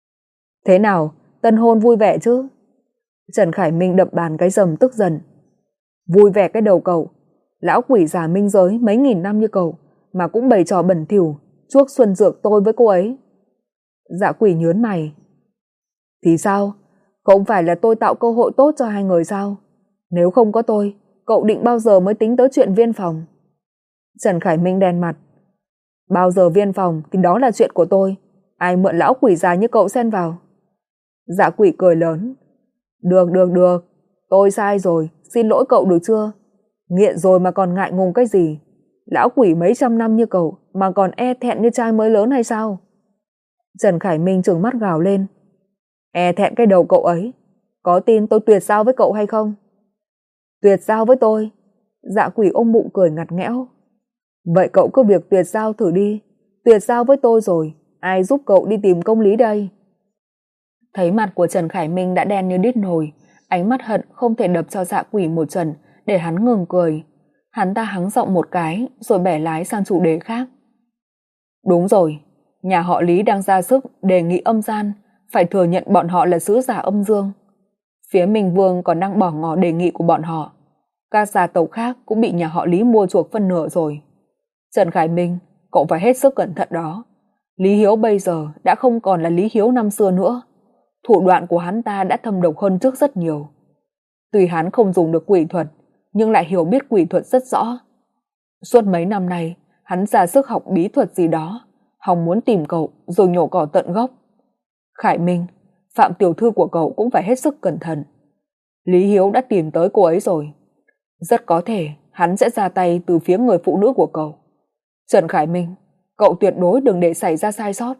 Thế nào, tân hôn vui vẻ chứ? Trần Khải Minh đập bàn cái rầm tức giận. Vui vẻ cái đầu cậu, lão quỷ già minh giới mấy nghìn năm như cậu mà cũng bày trò bẩn thỉu chuốc xuân dược tôi với cô ấy. Dạ quỷ nhớn mày. Thì sao? Không phải là tôi tạo cơ hội tốt cho hai người sao? Nếu không có tôi, cậu định bao giờ mới tính tới chuyện viên phòng? Trần Khải Minh đen mặt. Bao giờ viên phòng thì đó là chuyện của tôi. Ai mượn lão quỷ già như cậu xen vào? Dạ quỷ cười lớn. Được, tôi sai rồi, xin lỗi cậu được chưa? Nghiện rồi mà còn ngại ngùng cái gì? Lão quỷ mấy trăm năm như cậu mà còn e thẹn như trai mới lớn hay sao? Trần Khải Minh trừng mắt gào lên. E thẹn cái đầu cậu ấy. Có tin tôi tuyệt giao với cậu hay không? Tuyệt giao với tôi? Dạ quỷ ôm bụng cười ngặt nghẽo. Vậy cậu cứ việc tuyệt giao thử đi. Tuyệt giao với tôi rồi, ai giúp cậu đi tìm công lý đây? Thấy mặt của Trần Khải Minh đã đen như đít nồi, ánh mắt hận không thể đập cho dạ quỷ một trận để hắn ngừng cười. Hắn ta hắng giọng một cái rồi bẻ lái sang chủ đề khác. Đúng rồi, nhà họ Lý đang ra sức đề nghị âm gian phải thừa nhận bọn họ là sứ giả âm dương. Phía Minh Vương còn đang bỏ ngỏ đề nghị của bọn họ. Các gia tộc khác cũng bị nhà họ Lý mua chuộc phân nửa rồi. Trần Khải Minh, cậu phải hết sức cẩn thận đó. Lý Hiếu bây giờ đã không còn là Lý Hiếu năm xưa nữa. Thủ đoạn của hắn ta đã thâm độc hơn trước rất nhiều. Tuy hắn không dùng được quỷ thuật, nhưng lại hiểu biết quỷ thuật rất rõ. Suốt mấy năm nay, hắn ra sức học bí thuật gì đó, hòng muốn tìm cậu rồi nhổ cỏ tận gốc. Khải Minh, Phạm tiểu thư của cậu cũng phải hết sức cẩn thận. Lý Hiếu đã tìm tới cô ấy rồi. Rất có thể hắn sẽ ra tay từ phía người phụ nữ của cậu. Trần Khải Minh, cậu tuyệt đối đừng để xảy ra sai sót.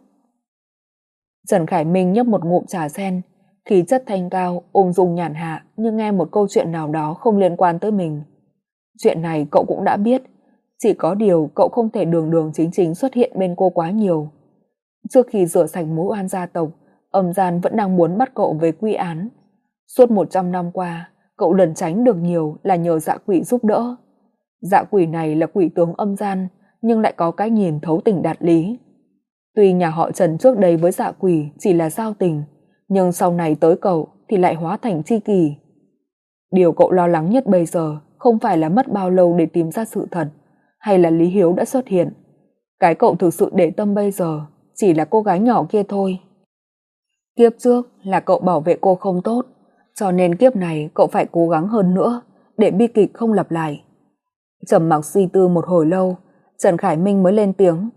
Trần Khải Minh nhấp một ngụm trà sen, khí chất thanh cao, ung dung nhàn hạ như nghe một câu chuyện nào đó không liên quan tới mình. Chuyện này cậu cũng đã biết, chỉ có điều cậu không thể đường đường chính chính xuất hiện bên cô quá nhiều. Trước khi rửa sạch mối oan gia tộc, âm gian vẫn đang muốn bắt cậu về quy án. Suốt 100 năm qua, cậu lẩn tránh được nhiều là nhờ dạ quỷ giúp đỡ. Dạ quỷ này là quỷ tướng âm gian, nhưng lại có cái nhìn thấu tình đạt lý. Tuy nhà họ Trần trước đây với dạ quỷ chỉ là giao tình, nhưng sau này tới cậu thì lại hóa thành tri kỷ. Điều cậu lo lắng nhất bây giờ không phải là mất bao lâu để tìm ra sự thật, hay là Lý Hiếu đã xuất hiện. Cái cậu thực sự để tâm bây giờ chỉ là cô gái nhỏ kia thôi. Kiếp trước là cậu bảo vệ cô không tốt, cho nên kiếp này cậu phải cố gắng hơn nữa để bi kịch không lặp lại. Trầm mặc suy tư một hồi lâu, Trần Khải Minh mới lên tiếng.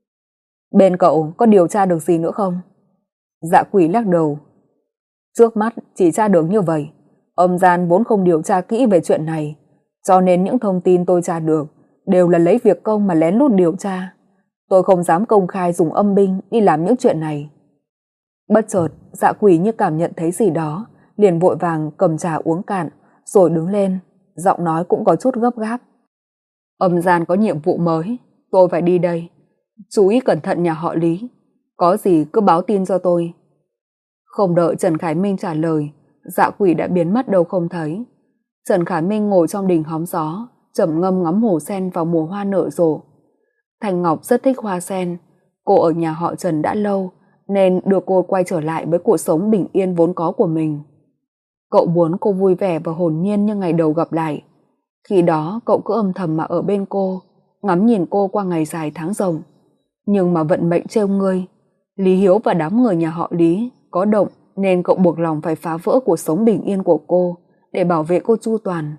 Bên cậu có điều tra được gì nữa không? Dạ quỷ lắc đầu. Trước mắt chỉ tra được như vậy. Âm gian vốn không điều tra kỹ về chuyện này, cho nên những thông tin tôi tra được đều là lấy việc công mà lén lút điều tra. Tôi không dám công khai dùng âm binh đi làm những chuyện này. Bất chợt, dạ quỷ như cảm nhận thấy gì đó, liền vội vàng cầm trà uống cạn, rồi đứng lên, giọng nói cũng có chút gấp gáp. Âm gian có nhiệm vụ mới, tôi phải đi đây. Chú ý cẩn thận nhà họ Lý, có gì cứ báo tin cho tôi. Không đợi Trần Khải Minh trả lời, dạ quỷ đã biến mất đâu không thấy. Trần Khải Minh ngồi trong đình hóng gió, trầm ngâm ngắm hồ sen vào mùa hoa nở rộ. Thành Ngọc rất thích hoa sen, cô ở nhà họ Trần đã lâu, nên đưa cô quay trở lại với cuộc sống bình yên vốn có của mình. Cậu muốn cô vui vẻ và hồn nhiên như ngày đầu gặp lại. Khi đó cậu cứ âm thầm mà ở bên cô, ngắm nhìn cô qua ngày dài tháng rộng. Nhưng mà vận mệnh trêu ngươi, Lý Hiếu và đám người nhà họ Lý có động, nên cậu buộc lòng phải phá vỡ cuộc sống bình yên của cô để bảo vệ cô chu toàn.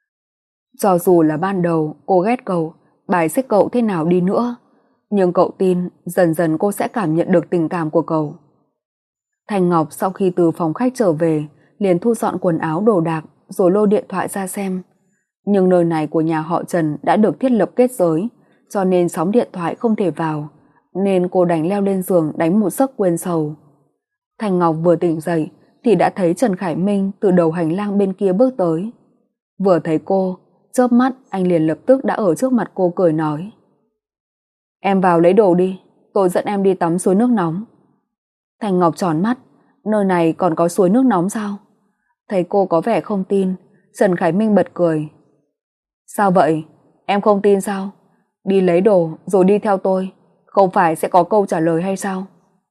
Cho dù là ban đầu cô ghét cậu, bài xích cậu thế nào đi nữa, nhưng cậu tin dần dần cô sẽ cảm nhận được tình cảm của cậu. Thành Ngọc sau khi từ phòng khách trở về, liền thu dọn quần áo đồ đạc rồi lôi điện thoại ra xem. Nhưng nơi này của nhà họ Trần đã được thiết lập kết giới, cho nên sóng điện thoại không thể vào, nên cô đành leo lên giường đánh một giấc quên sầu. Thành Ngọc vừa tỉnh dậy thì đã thấy Trần Khải Minh từ đầu hành lang bên kia bước tới. Vừa thấy cô, chớp mắt anh liền lập tức đã ở trước mặt cô cười nói. Em vào lấy đồ đi, tôi dẫn em đi tắm suối nước nóng. Thành Ngọc tròn mắt, nơi này còn có suối nước nóng sao? Thấy cô có vẻ không tin, Trần Khải Minh bật cười. Sao vậy? Em không tin sao? Đi lấy đồ rồi đi theo tôi, không phải sẽ có câu trả lời hay sao?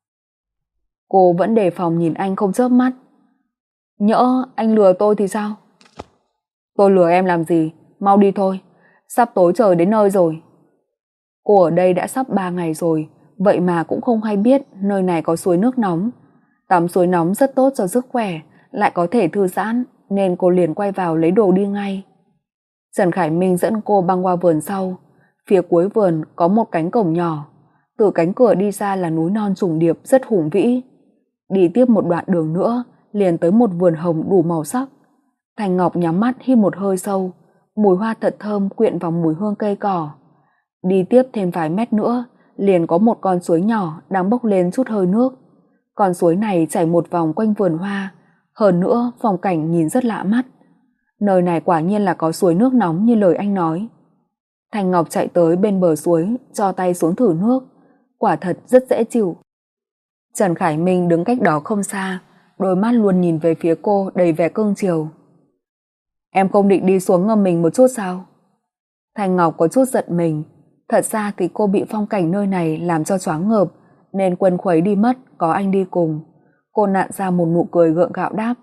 Cô vẫn đề phòng nhìn anh không chớp mắt. Nhỡ anh lừa tôi thì sao? Tôi lừa em làm gì? Mau đi thôi, sắp tối trời đến nơi rồi. Cô ở đây đã sắp 3 ngày rồi, vậy mà cũng không hay biết nơi này có suối nước nóng. Tắm suối nóng rất tốt cho sức khỏe, lại có thể thư giãn, nên cô liền quay vào lấy đồ đi ngay. Trần Khải Minh dẫn cô băng qua vườn sau. Phía cuối vườn có một cánh cổng nhỏ, từ cánh cửa đi ra là núi non trùng điệp rất hùng vĩ. Đi tiếp một đoạn đường nữa, liền tới một vườn hồng đủ màu sắc. Thành Ngọc nhắm mắt hít một hơi sâu, mùi hoa thật thơm quyện vào mùi hương cây cỏ. Đi tiếp thêm vài mét nữa, liền có một con suối nhỏ đang bốc lên chút hơi nước. Con suối này chảy một vòng quanh vườn hoa, hơn nữa phong cảnh nhìn rất lạ mắt. Nơi này quả nhiên là có suối nước nóng như lời anh nói. Thành Ngọc chạy tới bên bờ suối, cho tay xuống thử nước, quả thật rất dễ chịu. Trần Khải Minh đứng cách đó không xa, đôi mắt luôn nhìn về phía cô đầy vẻ cưng chiều. Em không định đi xuống ngâm mình một chút sao? Thành Ngọc có chút giận mình, thật ra thì cô bị phong cảnh nơi này làm cho choáng ngợp, nên quên khuấy đi mất, có anh đi cùng. Cô nặn ra một nụ cười gượng gạo đáp.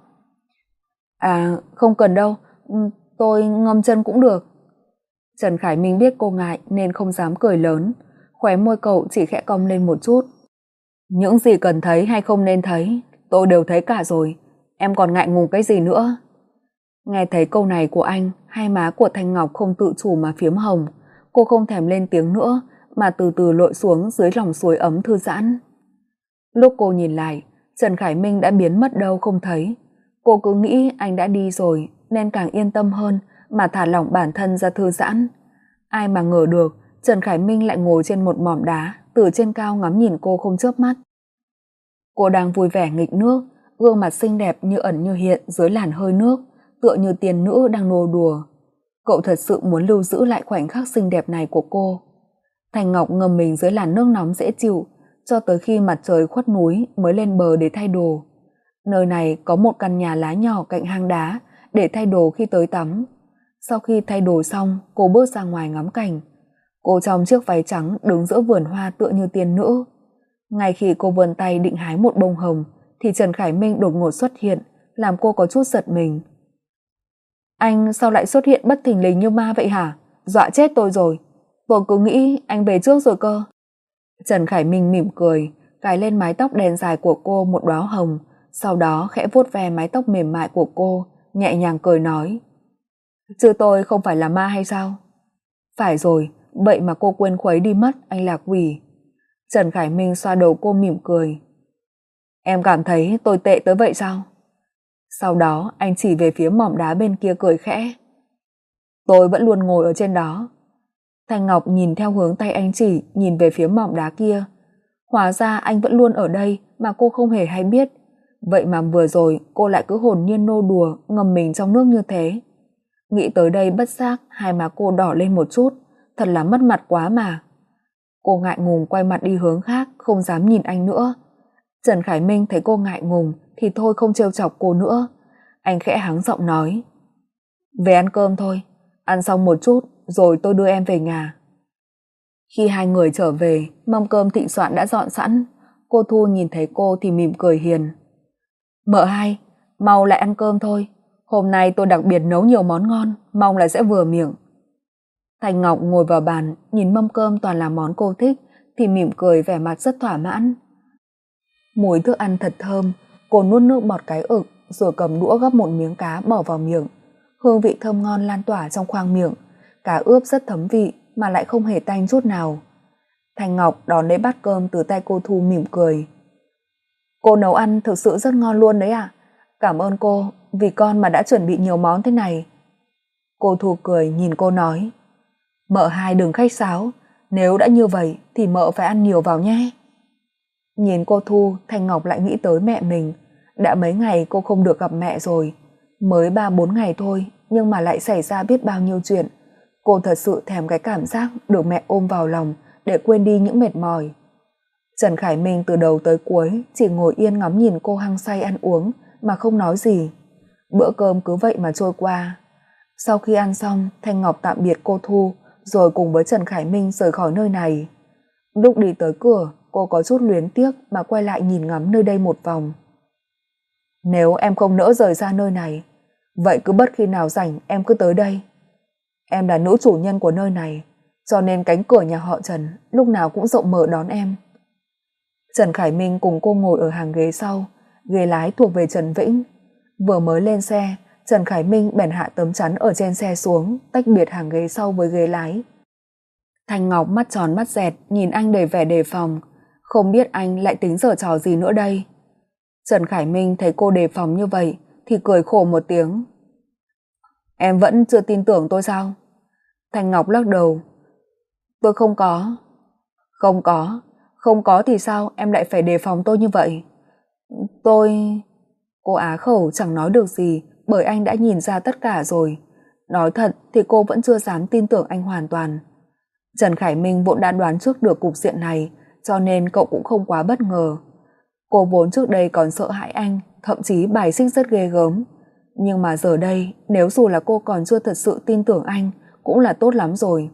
À, không cần đâu, tôi ngâm chân cũng được. Trần Khải Minh biết cô ngại nên không dám cười lớn, khóe môi cậu chỉ khẽ cong lên một chút. Những gì cần thấy hay không nên thấy, tôi đều thấy cả rồi, em còn ngại ngùng cái gì nữa? Nghe thấy câu này của anh, hai má của Thanh Ngọc không tự chủ mà phiếm hồng. Cô không thèm lên tiếng nữa, mà từ từ lội xuống dưới lòng suối ấm thư giãn. Lúc cô nhìn lại, Trần Khải Minh đã biến mất đâu không thấy. Cô cứ nghĩ anh đã đi rồi, nên càng yên tâm hơn mà thả lỏng bản thân ra thư giãn. Ai mà ngờ được, Trần Khải Minh lại ngồi trên một mỏm đá, từ trên cao ngắm nhìn cô không chớp mắt. Cô đang vui vẻ nghịch nước, gương mặt xinh đẹp như ẩn như hiện dưới làn hơi nước, tựa như tiên nữ đang nô đùa. Cậu thật sự muốn lưu giữ lại khoảnh khắc xinh đẹp này của cô. Thành Ngọc ngâm mình dưới làn nước nóng dễ chịu, cho tới khi mặt trời khuất núi mới lên bờ để thay đồ. Nơi này có một căn nhà lá nhỏ cạnh hang đá để thay đồ khi tới tắm. Sau khi thay đồ xong, cô bước ra ngoài ngắm cảnh. Cô trong chiếc váy trắng đứng giữa vườn hoa tựa như tiên nữ. Ngay khi cô vươn tay định hái một bông hồng, thì Trần Khải Minh đột ngột xuất hiện, làm cô có chút giật mình. Anh sao lại xuất hiện bất thình lình như ma vậy hả? Dọa chết tôi rồi. Tôi cứ nghĩ anh về trước rồi cơ. Trần Khải Minh mỉm cười, cài lên mái tóc đen dài của cô một đóa hồng, sau đó khẽ vuốt ve mái tóc mềm mại của cô, nhẹ nhàng cười nói. Chứ tôi không phải là ma hay sao? Phải rồi, vậy mà cô quên khuấy đi mất anh là quỷ. Trần Khải Minh xoa đầu cô mỉm cười. Em cảm thấy tôi tệ tới vậy sao? Sau đó anh chỉ về phía mỏm đá bên kia cười khẽ. Tôi vẫn luôn ngồi ở trên đó. Thanh Ngọc nhìn theo hướng tay anh chỉ, nhìn về phía mỏm đá kia. Hóa ra anh vẫn luôn ở đây mà cô không hề hay biết. Vậy mà vừa rồi cô lại cứ hồn nhiên nô đùa, ngâm mình trong nước như thế. Nghĩ tới đây bất giác hai má cô đỏ lên một chút, thật là mất mặt quá mà. Cô ngại ngùng quay mặt đi hướng khác, không dám nhìn anh nữa. Trần Khải Minh thấy cô ngại ngùng thì thôi không trêu chọc cô nữa. Anh khẽ hắng giọng nói. Về ăn cơm thôi, ăn xong một chút rồi tôi đưa em về nhà. Khi hai người trở về, mâm cơm thịnh soạn đã dọn sẵn. Cô Thu nhìn thấy cô thì mỉm cười hiền. Mợ hai, mau lại ăn cơm thôi. Hôm nay tôi đặc biệt nấu nhiều món ngon, mong là sẽ vừa miệng. Thành Ngọc ngồi vào bàn, nhìn mâm cơm toàn là món cô thích thì mỉm cười vẻ mặt rất thỏa mãn. Mùi thức ăn thật thơm, cô nuốt nước bọt cái ực rồi cầm đũa gắp một miếng cá bỏ vào miệng. Hương vị thơm ngon lan tỏa trong khoang miệng, cá ướp rất thấm vị mà lại không hề tanh chút nào. Thành Ngọc đón lấy bát cơm từ tay cô Thu mỉm cười. Cô nấu ăn thực sự rất ngon luôn đấy ạ. Cảm ơn cô vì con mà đã chuẩn bị nhiều món thế này. Cô Thu cười nhìn cô nói. Mợ hai đừng khách sáo, nếu đã như vậy thì mợ phải ăn nhiều vào nhé. Nhìn cô Thu, Thanh Ngọc lại nghĩ tới mẹ mình. Đã mấy ngày cô không được gặp mẹ rồi, mới 3-4 ngày thôi nhưng mà lại xảy ra biết bao nhiêu chuyện. Cô thật sự thèm cái cảm giác được mẹ ôm vào lòng để quên đi những mệt mỏi. Trần Khải Minh từ đầu tới cuối chỉ ngồi yên ngắm nhìn cô hăng say ăn uống mà không nói gì. Bữa cơm cứ vậy mà trôi qua. Sau khi ăn xong, Thanh Ngọc tạm biệt cô Thu rồi cùng với Trần Khải Minh rời khỏi nơi này. Lúc đi tới cửa, cô có chút luyến tiếc mà quay lại nhìn ngắm nơi đây một vòng. Nếu em không nỡ rời xa nơi này, vậy cứ bất khi nào rảnh em cứ tới đây. Em là nữ chủ nhân của nơi này, cho nên cánh cửa nhà họ Trần lúc nào cũng rộng mở đón em. Trần Khải Minh cùng cô ngồi ở hàng ghế sau, ghế lái thuộc về Trần Vĩnh. Vừa mới lên xe, Trần Khải Minh bèn hạ tấm chắn ở trên xe xuống, tách biệt hàng ghế sau với ghế lái. Thanh Ngọc mắt tròn mắt dẹt nhìn anh đầy vẻ đề phòng, không biết anh lại tính giở trò gì nữa đây. Trần Khải Minh thấy cô đề phòng như vậy thì cười khổ một tiếng. Em vẫn chưa tin tưởng tôi sao? Thanh Ngọc lắc đầu. Tôi không có. Không có thì sao em lại phải đề phòng tôi như vậy? Cô á khẩu chẳng nói được gì bởi anh đã nhìn ra tất cả rồi. Nói thật thì cô vẫn chưa dám tin tưởng anh hoàn toàn. Trần Khải Minh vốn đã đoán trước được cục diện này, cho nên cậu cũng không quá bất ngờ. Cô vốn trước đây còn sợ hãi anh, thậm chí bài xích rất ghê gớm. Nhưng mà giờ đây, nếu dù là cô còn chưa thật sự tin tưởng anh, cũng là tốt lắm rồi.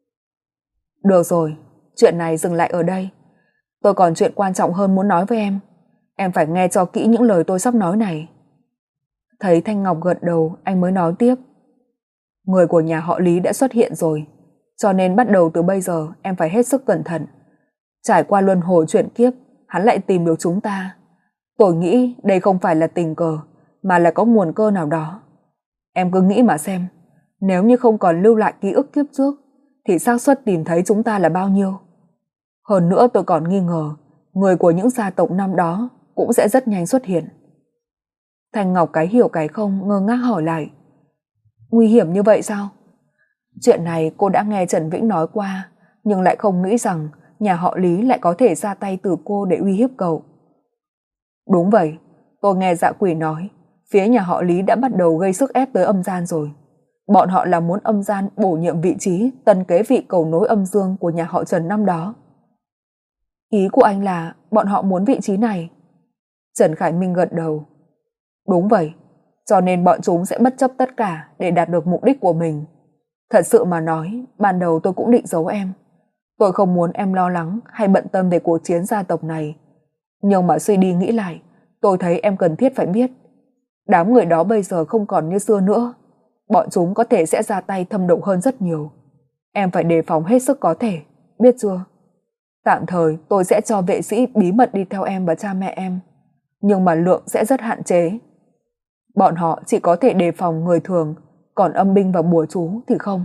Được rồi, chuyện này dừng lại ở đây. Tôi còn chuyện quan trọng hơn muốn nói với em. Em phải nghe cho kỹ những lời tôi sắp nói này. Thấy Thanh Ngọc gật đầu, anh mới nói tiếp. Người của nhà họ Lý đã xuất hiện rồi, cho nên bắt đầu từ bây giờ em phải hết sức cẩn thận. Trải qua luân hồi chuyển kiếp, hắn lại tìm được chúng ta. Tôi nghĩ đây không phải là tình cờ, mà là có nguồn cơ nào đó. Em cứ nghĩ mà xem, nếu như không còn lưu lại ký ức kiếp trước, thì xác suất tìm thấy chúng ta là bao nhiêu? Hơn nữa tôi còn nghi ngờ, người của những gia tộc năm đó cũng sẽ rất nhanh xuất hiện. Thanh Ngọc cái hiểu cái không ngơ ngác hỏi lại. Nguy hiểm như vậy sao? Chuyện này cô đã nghe Trần Vĩnh nói qua, nhưng lại không nghĩ rằng nhà họ Lý lại có thể ra tay từ cô để uy hiếp cậu. Đúng vậy, tôi nghe Dạ Quỷ nói, phía nhà họ Lý đã bắt đầu gây sức ép tới âm gian rồi. Bọn họ là muốn âm gian bổ nhiệm vị trí tân kế vị cầu nối âm dương của nhà họ Trần năm đó. Ý của anh là bọn họ muốn vị trí này? Trần Khải Minh gật đầu. Đúng vậy, cho nên bọn chúng sẽ bất chấp tất cả để đạt được mục đích của mình. Thật sự mà nói, ban đầu tôi cũng định giấu em. Tôi không muốn em lo lắng hay bận tâm về cuộc chiến gia tộc này. Nhưng mà suy đi nghĩ lại, tôi thấy em cần thiết phải biết. Đám người đó bây giờ không còn như xưa nữa. Bọn chúng có thể sẽ ra tay thâm độc hơn rất nhiều. Em phải đề phòng hết sức có thể, biết chưa? Tạm thời tôi sẽ cho vệ sĩ bí mật đi theo em và cha mẹ em. Nhưng mà lượng sẽ rất hạn chế. Bọn họ chỉ có thể đề phòng người thường, còn âm binh và bùa chú thì không.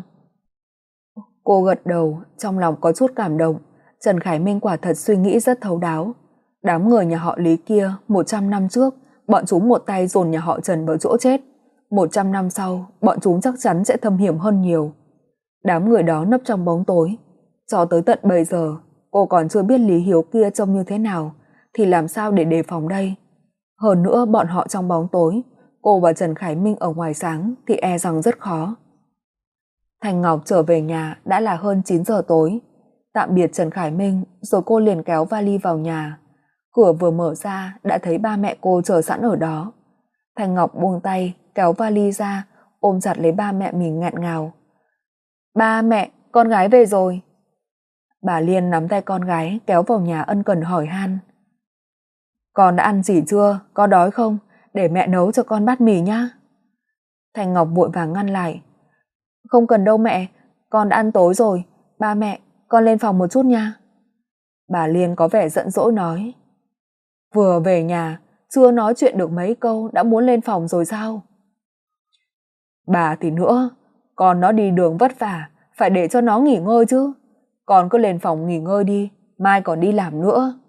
Cô gật đầu, trong lòng có chút cảm động. Trần Khải Minh quả thật suy nghĩ rất thấu đáo. Đám người nhà họ Lý kia 100 năm trước, bọn chúng một tay dồn nhà họ Trần vào chỗ chết. 100 năm sau, bọn chúng chắc chắn sẽ thâm hiểm hơn nhiều. Đám người đó nấp trong bóng tối. Cho tới tận bây giờ, cô còn chưa biết Lý Hiếu kia trông như thế nào, thì làm sao để đề phòng đây? Hơn nữa bọn họ trong bóng tối, cô và Trần Khải Minh ở ngoài sáng thì e rằng rất khó. Thanh Ngọc trở về nhà đã là hơn 9 giờ tối. Tạm biệt Trần Khải Minh rồi cô liền kéo vali vào nhà. Cửa vừa mở ra đã thấy ba mẹ cô chờ sẵn ở đó. Thanh Ngọc buông tay kéo vali ra, ôm chặt lấy ba mẹ mình nghẹn ngào. Ba mẹ, con gái về rồi. Bà Liên nắm tay con gái kéo vào nhà ân cần hỏi han. Con đã ăn gì chưa? Có đói không? Để mẹ nấu cho con bát mì nhá. Thanh Ngọc vội vàng ngăn lại. Không cần đâu mẹ, con đã ăn tối rồi. Ba mẹ, con lên phòng một chút nha. Bà Liên có vẻ giận dỗi nói. Vừa về nhà, chưa nói chuyện được mấy câu đã muốn lên phòng rồi sao? Bà thì nữa, con nó đi đường vất vả, phải để cho nó nghỉ ngơi chứ. Con cứ lên phòng nghỉ ngơi đi, mai còn đi làm nữa.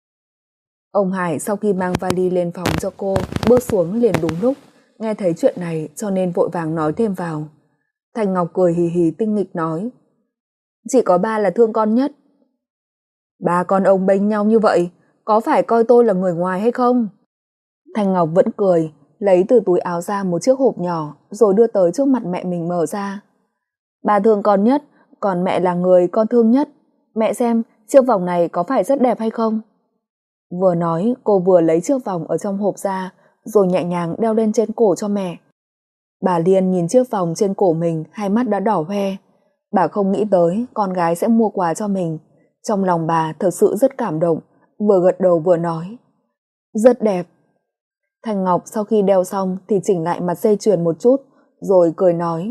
Ông Hải sau khi mang vali lên phòng cho cô, bước xuống liền đúng lúc, nghe thấy chuyện này cho nên vội vàng nói thêm vào. Thanh Ngọc cười hì hì tinh nghịch nói. Chỉ có ba là thương con nhất. Ba con ông bênh nhau như vậy, có phải coi tôi là người ngoài hay không? Thanh Ngọc vẫn cười, lấy từ túi áo ra một chiếc hộp nhỏ rồi đưa tới trước mặt mẹ mình mở ra. Ba thương con nhất, còn mẹ là người con thương nhất. Mẹ xem, chiếc vòng này có phải rất đẹp hay không? Vừa nói, cô vừa lấy chiếc vòng ở trong hộp ra, rồi nhẹ nhàng đeo lên trên cổ cho mẹ. Bà Liên nhìn chiếc vòng trên cổ mình, hai mắt đã đỏ hoe. Bà không nghĩ tới con gái sẽ mua quà cho mình. Trong lòng bà thực sự rất cảm động, vừa gật đầu vừa nói. Rất đẹp. Thanh Ngọc sau khi đeo xong thì chỉnh lại mặt dây chuyền một chút, rồi cười nói.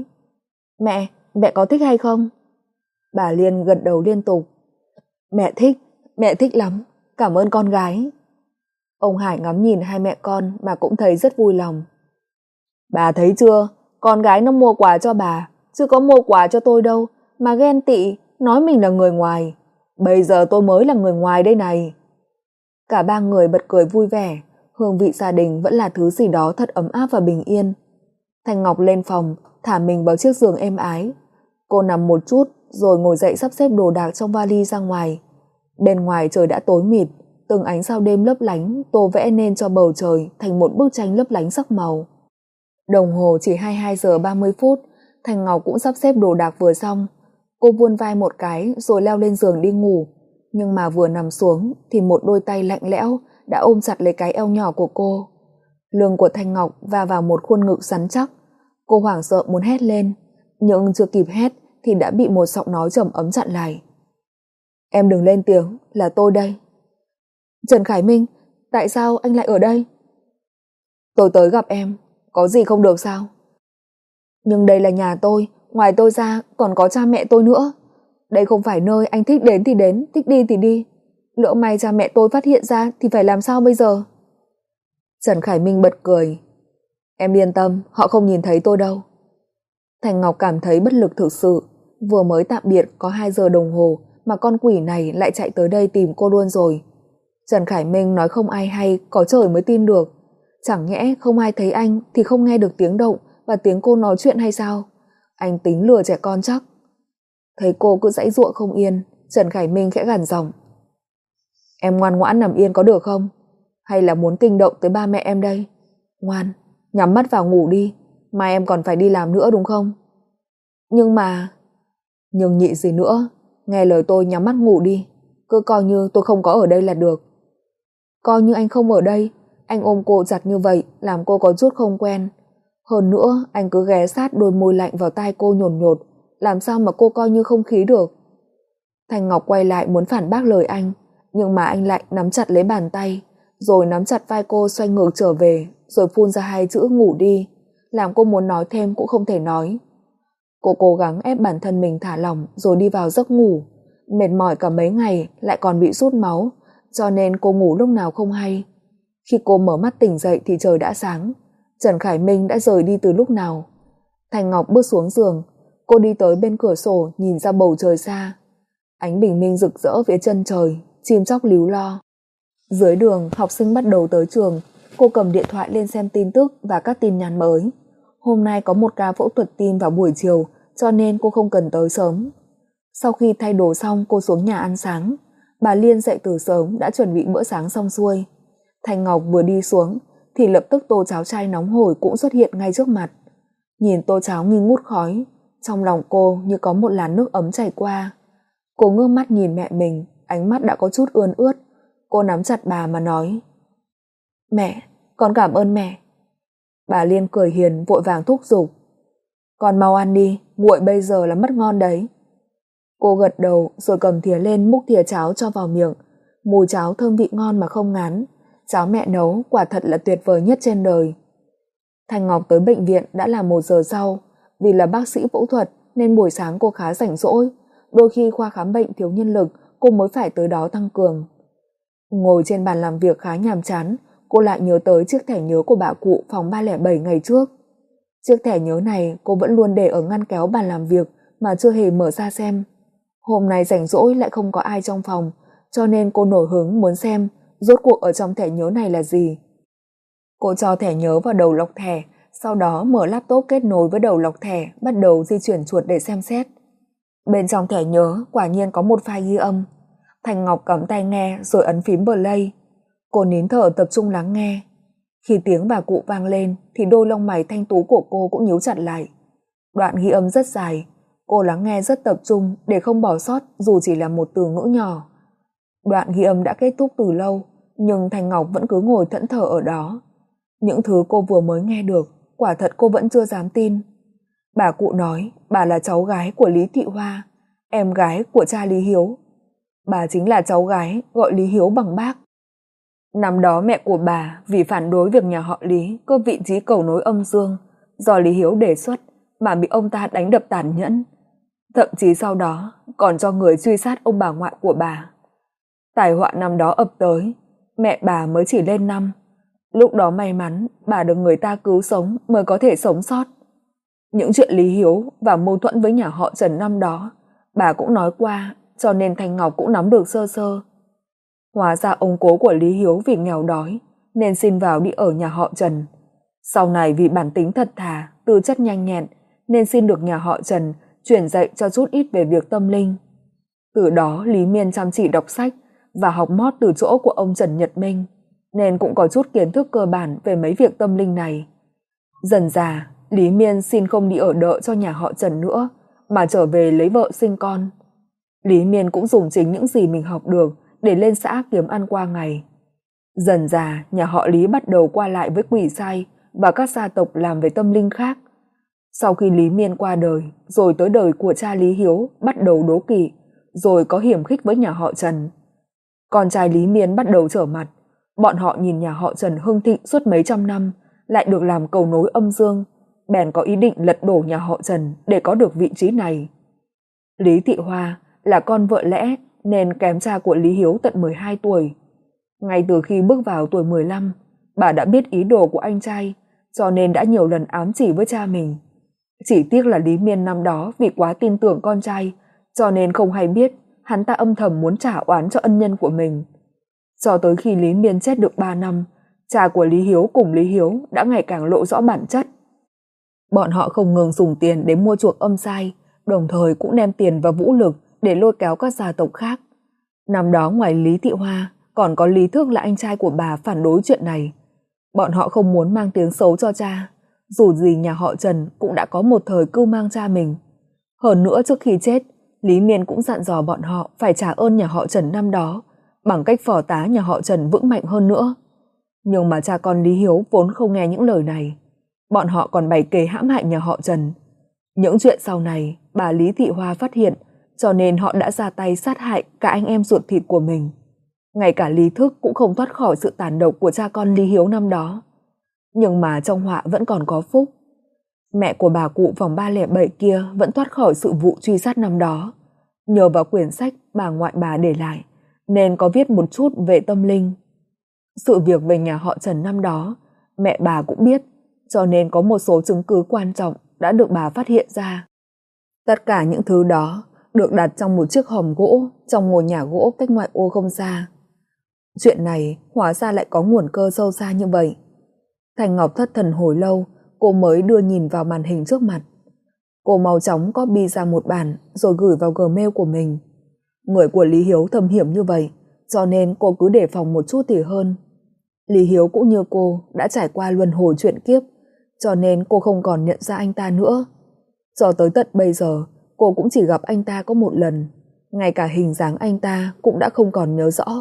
Mẹ có thích hay không? Bà Liên gật đầu liên tục. Mẹ thích lắm, cảm ơn con gái. Ông Hải ngắm nhìn hai mẹ con mà cũng thấy rất vui lòng. Bà thấy chưa, con gái nó mua quà cho bà, chứ có mua quà cho tôi đâu, mà ghen tị, nói mình là người ngoài. Bây giờ tôi mới là người ngoài đây này. Cả ba người bật cười vui vẻ, hương vị gia đình vẫn là thứ gì đó thật ấm áp và bình yên. Thanh Ngọc lên phòng, thả mình vào chiếc giường êm ái. Cô nằm một chút, rồi ngồi dậy sắp xếp đồ đạc trong vali ra ngoài. Bên ngoài trời đã tối mịt, từng ánh sao đêm lấp lánh tô vẽ nên cho bầu trời thành một bức tranh lấp lánh sắc màu. Đồng hồ chỉ 22 giờ 30 phút, Thanh Ngọc cũng sắp xếp đồ đạc vừa xong. Cô vươn vai một cái rồi leo lên giường đi ngủ, nhưng mà vừa nằm xuống thì một đôi tay lạnh lẽo đã ôm chặt lấy cái eo nhỏ của cô. Lưng của Thanh Ngọc va vào một khuôn ngực rắn chắc. Cô hoảng sợ muốn hét lên, nhưng chưa kịp hét thì đã bị một giọng nói trầm ấm chặn lại. Em đừng lên tiếng, là tôi đây. Trần Khải Minh, tại sao anh lại ở đây? Tôi tới gặp em, có gì không được sao? Nhưng đây là nhà tôi, ngoài tôi ra còn có cha mẹ tôi nữa. Đây không phải nơi anh thích đến thì đến, thích đi thì đi. Lỡ may cha mẹ tôi phát hiện ra thì phải làm sao bây giờ? Trần Khải Minh bật cười. Em yên tâm, họ không nhìn thấy tôi đâu. Thành Ngọc cảm thấy bất lực thực sự. Vừa mới tạm biệt có 2 giờ đồng hồ mà con quỷ này lại chạy tới đây tìm cô luôn rồi. Trần Khải Minh nói không ai hay, có trời mới tin được. Chẳng nhẽ không ai thấy anh thì không nghe được tiếng động và tiếng cô nói chuyện hay sao? Anh tính lừa trẻ con chắc. Thấy cô cứ giãy giụa không yên, Trần Khải Minh khẽ gằn giọng. Em ngoan ngoãn nằm yên có được không? Hay là muốn kinh động tới ba mẹ em đây? Ngoan, nhắm mắt vào ngủ đi, mai em còn phải đi làm nữa đúng không? Nhưng nhị gì nữa, nghe lời tôi nhắm mắt ngủ đi, cứ coi như tôi không có ở đây là được. Coi như anh không ở đây, anh ôm cô chặt như vậy làm cô có chút không quen. Hơn nữa anh cứ ghé sát đôi môi lạnh vào tai cô nhồn nhột, làm sao mà cô coi như không khí được. Thanh Ngọc quay lại muốn phản bác lời anh, nhưng mà anh lại nắm chặt lấy bàn tay, rồi nắm chặt vai cô xoay ngược trở về, rồi phun ra 2 chữ ngủ đi, làm cô muốn nói thêm cũng không thể nói. Cô cố gắng ép bản thân mình thả lỏng rồi đi vào giấc ngủ. Mệt mỏi cả mấy ngày lại còn bị sút máu, cho nên cô ngủ lúc nào không hay. Khi cô mở mắt tỉnh dậy thì trời đã sáng. Trần Khải Minh đã rời đi từ lúc nào. Thành Ngọc bước xuống giường, cô đi tới bên cửa sổ nhìn ra bầu trời xa. Ánh bình minh rực rỡ phía chân trời, chim chóc líu lo. Dưới đường, học sinh bắt đầu tới trường. Cô cầm điện thoại lên xem tin tức và các tin nhắn mới. Hôm nay có một ca phẫu thuật tim vào buổi chiều, cho nên cô không cần tới sớm. Sau khi thay đồ xong, cô xuống nhà ăn sáng. Bà Liên dậy từ sớm đã chuẩn bị bữa sáng xong xuôi. Thanh Ngọc vừa đi xuống thì lập tức tô cháo chay nóng hổi cũng xuất hiện ngay trước mặt. Nhìn tô cháo nghi ngút khói, trong lòng cô như có một làn nước ấm chảy qua. Cô ngước mắt nhìn mẹ mình, ánh mắt đã có chút ươn ướt. Cô nắm chặt bà mà nói: Mẹ, con cảm ơn mẹ. Bà Liên cười hiền vội vàng thúc giục: Con mau ăn đi, nguội bây giờ là mất ngon đấy. Cô gật đầu rồi cầm thìa lên múc thìa cháo cho vào miệng. Mùi cháo thơm vị ngon mà không ngán. Cháo mẹ nấu quả thật là tuyệt vời nhất trên đời. Thanh Ngọc tới bệnh viện đã là 1 giờ sau. Vì là bác sĩ phẫu thuật nên buổi sáng cô khá rảnh rỗi. Đôi khi khoa khám bệnh thiếu nhân lực, cô mới phải tới đó tăng cường. Ngồi trên bàn làm việc khá nhàm chán, cô lại nhớ tới chiếc thẻ nhớ của bà cụ phòng 307 ngày trước. Chiếc thẻ nhớ này cô vẫn luôn để ở ngăn kéo bàn làm việc mà chưa hề mở ra xem. Hôm nay rảnh rỗi lại không có ai trong phòng, cho nên cô nổi hứng muốn xem rốt cuộc ở trong thẻ nhớ này là gì. Cô cho thẻ nhớ vào đầu lọc thẻ, sau đó mở laptop kết nối với đầu lọc thẻ, bắt đầu di chuyển chuột để xem xét. Bên trong thẻ nhớ quả nhiên có một file ghi âm. Thành Ngọc cắm tai nghe rồi ấn phím play. Cô nín thở tập trung lắng nghe. Khi tiếng bà cụ vang lên thì đôi lông mày thanh tú của cô cũng nhíu chặt lại. Đoạn ghi âm rất dài, cô lắng nghe rất tập trung để không bỏ sót dù chỉ là một từ ngữ nhỏ. Đoạn ghi âm đã kết thúc từ lâu, nhưng Thanh Ngọc vẫn cứ ngồi thẫn thờ ở đó. Những thứ cô vừa mới nghe được, quả thật cô vẫn chưa dám tin. Bà cụ nói bà là cháu gái của Lý Thị Hoa, em gái của cha Lý Hiếu. Bà chính là cháu gái gọi Lý Hiếu bằng bác. Năm đó mẹ của bà vì phản đối việc nhà họ Lý có vị trí cầu nối âm dương do Lý Hiếu đề xuất mà bị ông ta đánh đập tàn nhẫn. Thậm chí sau đó còn cho người truy sát ông bà ngoại của bà. Tai họa năm đó ập tới, mẹ bà mới chỉ lên 5. Lúc đó may mắn bà được người ta cứu sống mới có thể sống sót. Những chuyện Lý Hiếu và mâu thuẫn với nhà họ Trần năm đó bà cũng nói qua, cho nên Thanh Ngọc cũng nắm được sơ sơ. Hóa ra ông cố của Lý Hiếu vì nghèo đói nên xin vào đi ở nhà họ Trần. Sau này vì bản tính thật thà, tư chất nhanh nhẹn nên xin được nhà họ Trần truyền dạy cho chút ít về việc tâm linh. Từ đó Lý Miên chăm chỉ đọc sách và học mót từ chỗ của ông Trần Nhật Minh, nên cũng có chút kiến thức cơ bản về mấy việc tâm linh này. Dần dà, Lý Miên xin không đi ở đợ cho nhà họ Trần nữa, mà trở về lấy vợ sinh con. Lý Miên cũng dùng chính những gì mình học được để lên xã kiếm ăn qua ngày. Dần dà, nhà họ Lý bắt đầu qua lại với quỷ sai và các gia tộc làm về tâm linh khác. Sau khi Lý Miên qua đời, rồi tới đời của cha Lý Hiếu bắt đầu đố kỵ, rồi có hiểm khích với nhà họ Trần. Con trai Lý Miên bắt đầu trở mặt, bọn họ nhìn nhà họ Trần hưng thịnh suốt mấy trăm năm, lại được làm cầu nối âm dương, bèn có ý định lật đổ nhà họ Trần để có được vị trí này. Lý Thị Hoa là con vợ lẽ nên kém cha của Lý Hiếu tận 12 tuổi. Ngay từ khi bước vào tuổi 15, bà đã biết ý đồ của anh trai, cho nên đã nhiều lần ám chỉ với cha mình. Chỉ tiếc là Lý Miên năm đó vì quá tin tưởng con trai, cho nên không hay biết hắn ta âm thầm muốn trả oán cho ân nhân của mình. Cho tới khi Lý Miên chết được 3 năm, cha của Lý Hiếu cùng Lý Hiếu đã ngày càng lộ rõ bản chất. Bọn họ không ngừng dùng tiền để mua chuộc âm sai, đồng thời cũng đem tiền và vũ lực để lôi kéo các gia tộc khác. Năm đó ngoài Lý Thị Hoa, còn có Lý Thước là anh trai của bà phản đối chuyện này. Bọn họ không muốn mang tiếng xấu cho cha, dù gì nhà họ Trần cũng đã có một thời cưu mang cha mình. Hơn nữa trước khi chết, Lý Miên cũng dặn dò bọn họ phải trả ơn nhà họ Trần năm đó, bằng cách phò tá nhà họ Trần vững mạnh hơn nữa. Nhưng mà cha con Lý Hiếu vốn không nghe những lời này. Bọn họ còn bày kế hãm hại nhà họ Trần. Những chuyện sau này bà Lý Thị Hoa phát hiện, cho nên họ đã ra tay sát hại cả anh em ruột thịt của mình. Ngay cả Lý Thức cũng không thoát khỏi sự tàn độc của cha con Lý Hiếu năm đó. Nhưng mà trong họa vẫn còn có phúc. Mẹ của bà cụ phòng 307 kia vẫn thoát khỏi sự vụ truy sát năm đó. Nhờ vào quyển sách bà ngoại bà để lại, nên có viết một chút về tâm linh. Sự việc về nhà họ Trần năm đó, mẹ bà cũng biết, cho nên có một số chứng cứ quan trọng đã được bà phát hiện ra. Tất cả những thứ đó được đặt trong một chiếc hòm gỗ trong ngôi nhà gỗ cách ngoại ô không xa. Chuyện này hóa ra lại có nguồn cơ sâu xa như vậy. Thanh Ngọc thất thần hồi lâu, cô mới đưa nhìn vào màn hình trước mặt. Cô mau chóng copy ra một bản rồi gửi vào Gmail của mình. Người của Lý Hiếu thâm hiểm như vậy, cho nên cô cứ đề phòng một chút thì hơn. Lý Hiếu cũng như cô đã trải qua luân hồi chuyển kiếp, cho nên cô không còn nhận ra anh ta nữa. Cho tới tận bây giờ, cô cũng chỉ gặp anh ta có một lần, ngay cả hình dáng anh ta cũng đã không còn nhớ rõ.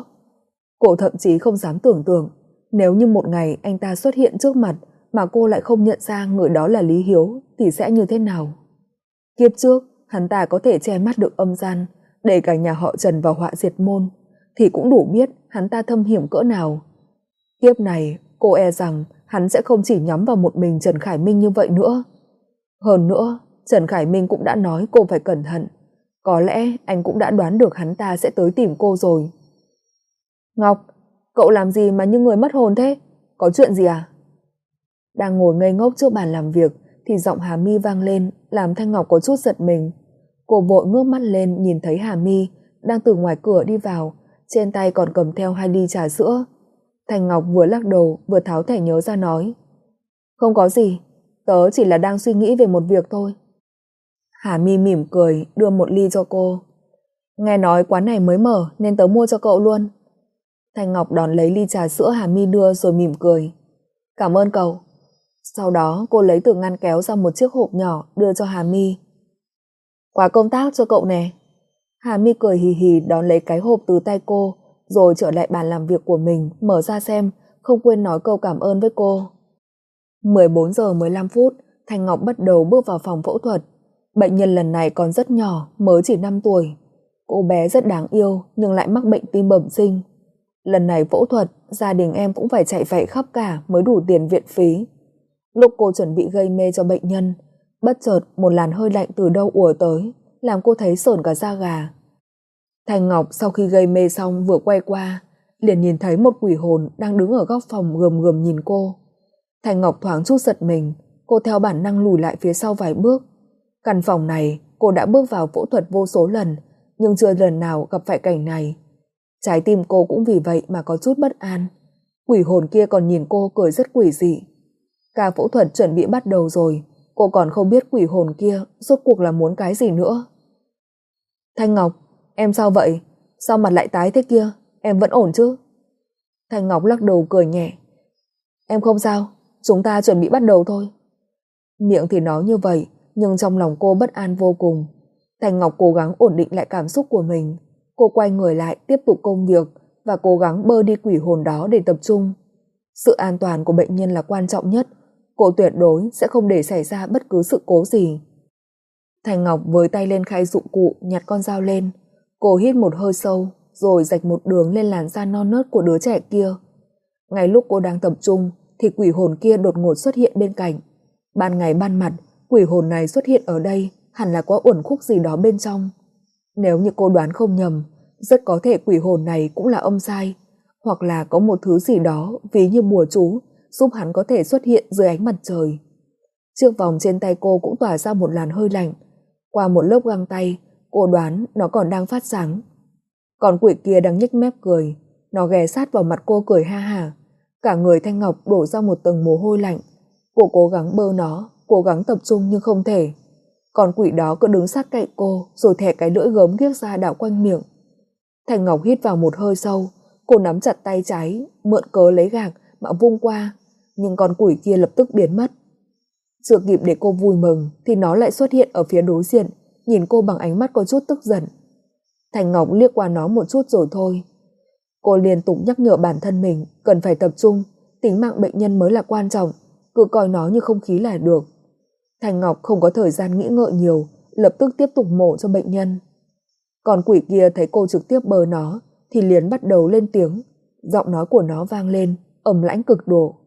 Cô thậm chí không dám tưởng tượng, nếu như một ngày anh ta xuất hiện trước mặt mà cô lại không nhận ra người đó là Lý Hiếu thì sẽ như thế nào. Kiếp trước, hắn ta có thể che mắt được âm gian, đẩy cả nhà họ Trần vào họa diệt môn, thì cũng đủ biết hắn ta thâm hiểm cỡ nào. Kiếp này, cô e rằng hắn sẽ không chỉ nhắm vào một mình Trần Khải Minh như vậy nữa. Hơn nữa, Trần Khải Minh cũng đã nói cô phải cẩn thận. Có lẽ anh cũng đã đoán được hắn ta sẽ tới tìm cô rồi. Ngọc, cậu làm gì mà như người mất hồn thế? Có chuyện gì à? Đang ngồi ngây ngốc trước bàn làm việc thì giọng Hà My vang lên, làm Thanh Ngọc có chút giật mình. Cô vội ngước mắt lên nhìn thấy Hà My đang từ ngoài cửa đi vào, trên tay còn cầm theo 2 ly trà sữa. Thanh Ngọc vừa lắc đầu vừa tháo thẻ nhớ ra nói: Không có gì, tớ chỉ là đang suy nghĩ về một việc thôi. Hà My mỉm cười đưa một ly cho cô. Nghe nói quán này mới mở nên tớ mua cho cậu luôn. Thanh Ngọc đón lấy ly trà sữa Hà My đưa rồi mỉm cười. Cảm ơn cậu. Sau đó cô lấy từ ngăn kéo ra một chiếc hộp nhỏ đưa cho Hà My. Quà công tác cho cậu nè. Hà My cười hì hì đón lấy cái hộp từ tay cô, rồi trở lại bàn làm việc của mình, mở ra xem, không quên nói câu cảm ơn với cô. 14 giờ 15 phút, Thanh Ngọc bắt đầu bước vào phòng phẫu thuật. Bệnh nhân lần này còn rất nhỏ, mới chỉ 5 tuổi. Cô bé rất đáng yêu nhưng lại mắc bệnh tim bẩm sinh. Lần này phẫu thuật, gia đình em cũng phải chạy vạy khắp cả mới đủ tiền viện phí. Lúc cô chuẩn bị gây mê cho bệnh nhân, bất chợt một làn hơi lạnh từ đâu ùa tới, làm cô thấy sởn cả da gà. Thanh Ngọc sau khi gây mê xong vừa quay qua, liền nhìn thấy một quỷ hồn đang đứng ở góc phòng gườm gườm nhìn cô. Thanh Ngọc thoáng chút giật mình, cô theo bản năng lùi lại phía sau vài bước. Căn phòng này cô đã bước vào phẫu thuật vô số lần, nhưng chưa lần nào gặp phải cảnh này. Trái tim cô cũng vì vậy mà có chút bất an. Quỷ hồn kia còn nhìn cô cười rất quỷ dị. Ca phẫu thuật chuẩn bị bắt đầu rồi, cô còn không biết quỷ hồn kia rốt cuộc là muốn cái gì nữa. Thanh Ngọc, em sao vậy? Sao mặt lại tái thế kia? Em vẫn ổn chứ? Thanh Ngọc lắc đầu cười nhẹ. Em không sao, chúng ta chuẩn bị bắt đầu thôi. Miệng thì nói như vậy, nhưng trong lòng cô bất an vô cùng. Thanh Ngọc cố gắng ổn định lại cảm xúc của mình. Cô quay người lại tiếp tục công việc và cố gắng bơ đi quỷ hồn đó để tập trung. Sự an toàn của bệnh nhân là quan trọng nhất. Cô tuyệt đối sẽ không để xảy ra bất cứ sự cố gì. Thanh Ngọc với tay lên khay dụng cụ nhặt con dao lên. Cô hít một hơi sâu rồi rạch một đường lên làn da non nớt của đứa trẻ kia. Ngay lúc cô đang tập trung thì quỷ hồn kia đột ngột xuất hiện bên cạnh. Ban ngày ban mặt, quỷ hồn này xuất hiện ở đây hẳn là có uẩn khúc gì đó bên trong. Nếu như cô đoán không nhầm, rất có thể quỷ hồn này cũng là âm sai, hoặc là có một thứ gì đó ví như bùa chú giúp hắn có thể xuất hiện dưới ánh mặt trời. Chiếc vòng trên tay cô cũng tỏa ra một làn hơi lạnh. Qua một lớp găng tay, cô đoán nó còn đang phát sáng. Còn quỷ kia đang nhếch mép cười, nó ghé sát vào mặt cô cười ha hả. Cả người Thanh Ngọc đổ ra một tầng mồ hôi lạnh. Cô cố gắng bơ nó, cố gắng tập trung nhưng không thể. Còn quỷ đó cứ đứng sát cạnh cô rồi thè cái lưỡi gớm ghiếc ra đảo quanh miệng. Thanh Ngọc hít vào một hơi sâu, cô nắm chặt tay trái, mượn cớ lấy gạc mà vung qua, nhưng con quỷ kia lập tức biến mất. Chưa kịp để cô vui mừng thì nó lại xuất hiện ở phía đối diện, nhìn cô bằng ánh mắt có chút tức giận. Thanh Ngọc liếc qua nó một chút rồi thôi. Cô liên tục nhắc nhở bản thân mình cần phải tập trung, tính mạng bệnh nhân mới là quan trọng, cứ coi nó như không khí là được. Thanh Ngọc không có thời gian nghĩ ngợi nhiều, lập tức tiếp tục mổ cho bệnh nhân. Còn quỷ kia thấy cô trực tiếp bờ nó thì liền bắt đầu lên tiếng. Giọng nói của nó vang lên, ầm lãnh cực độ.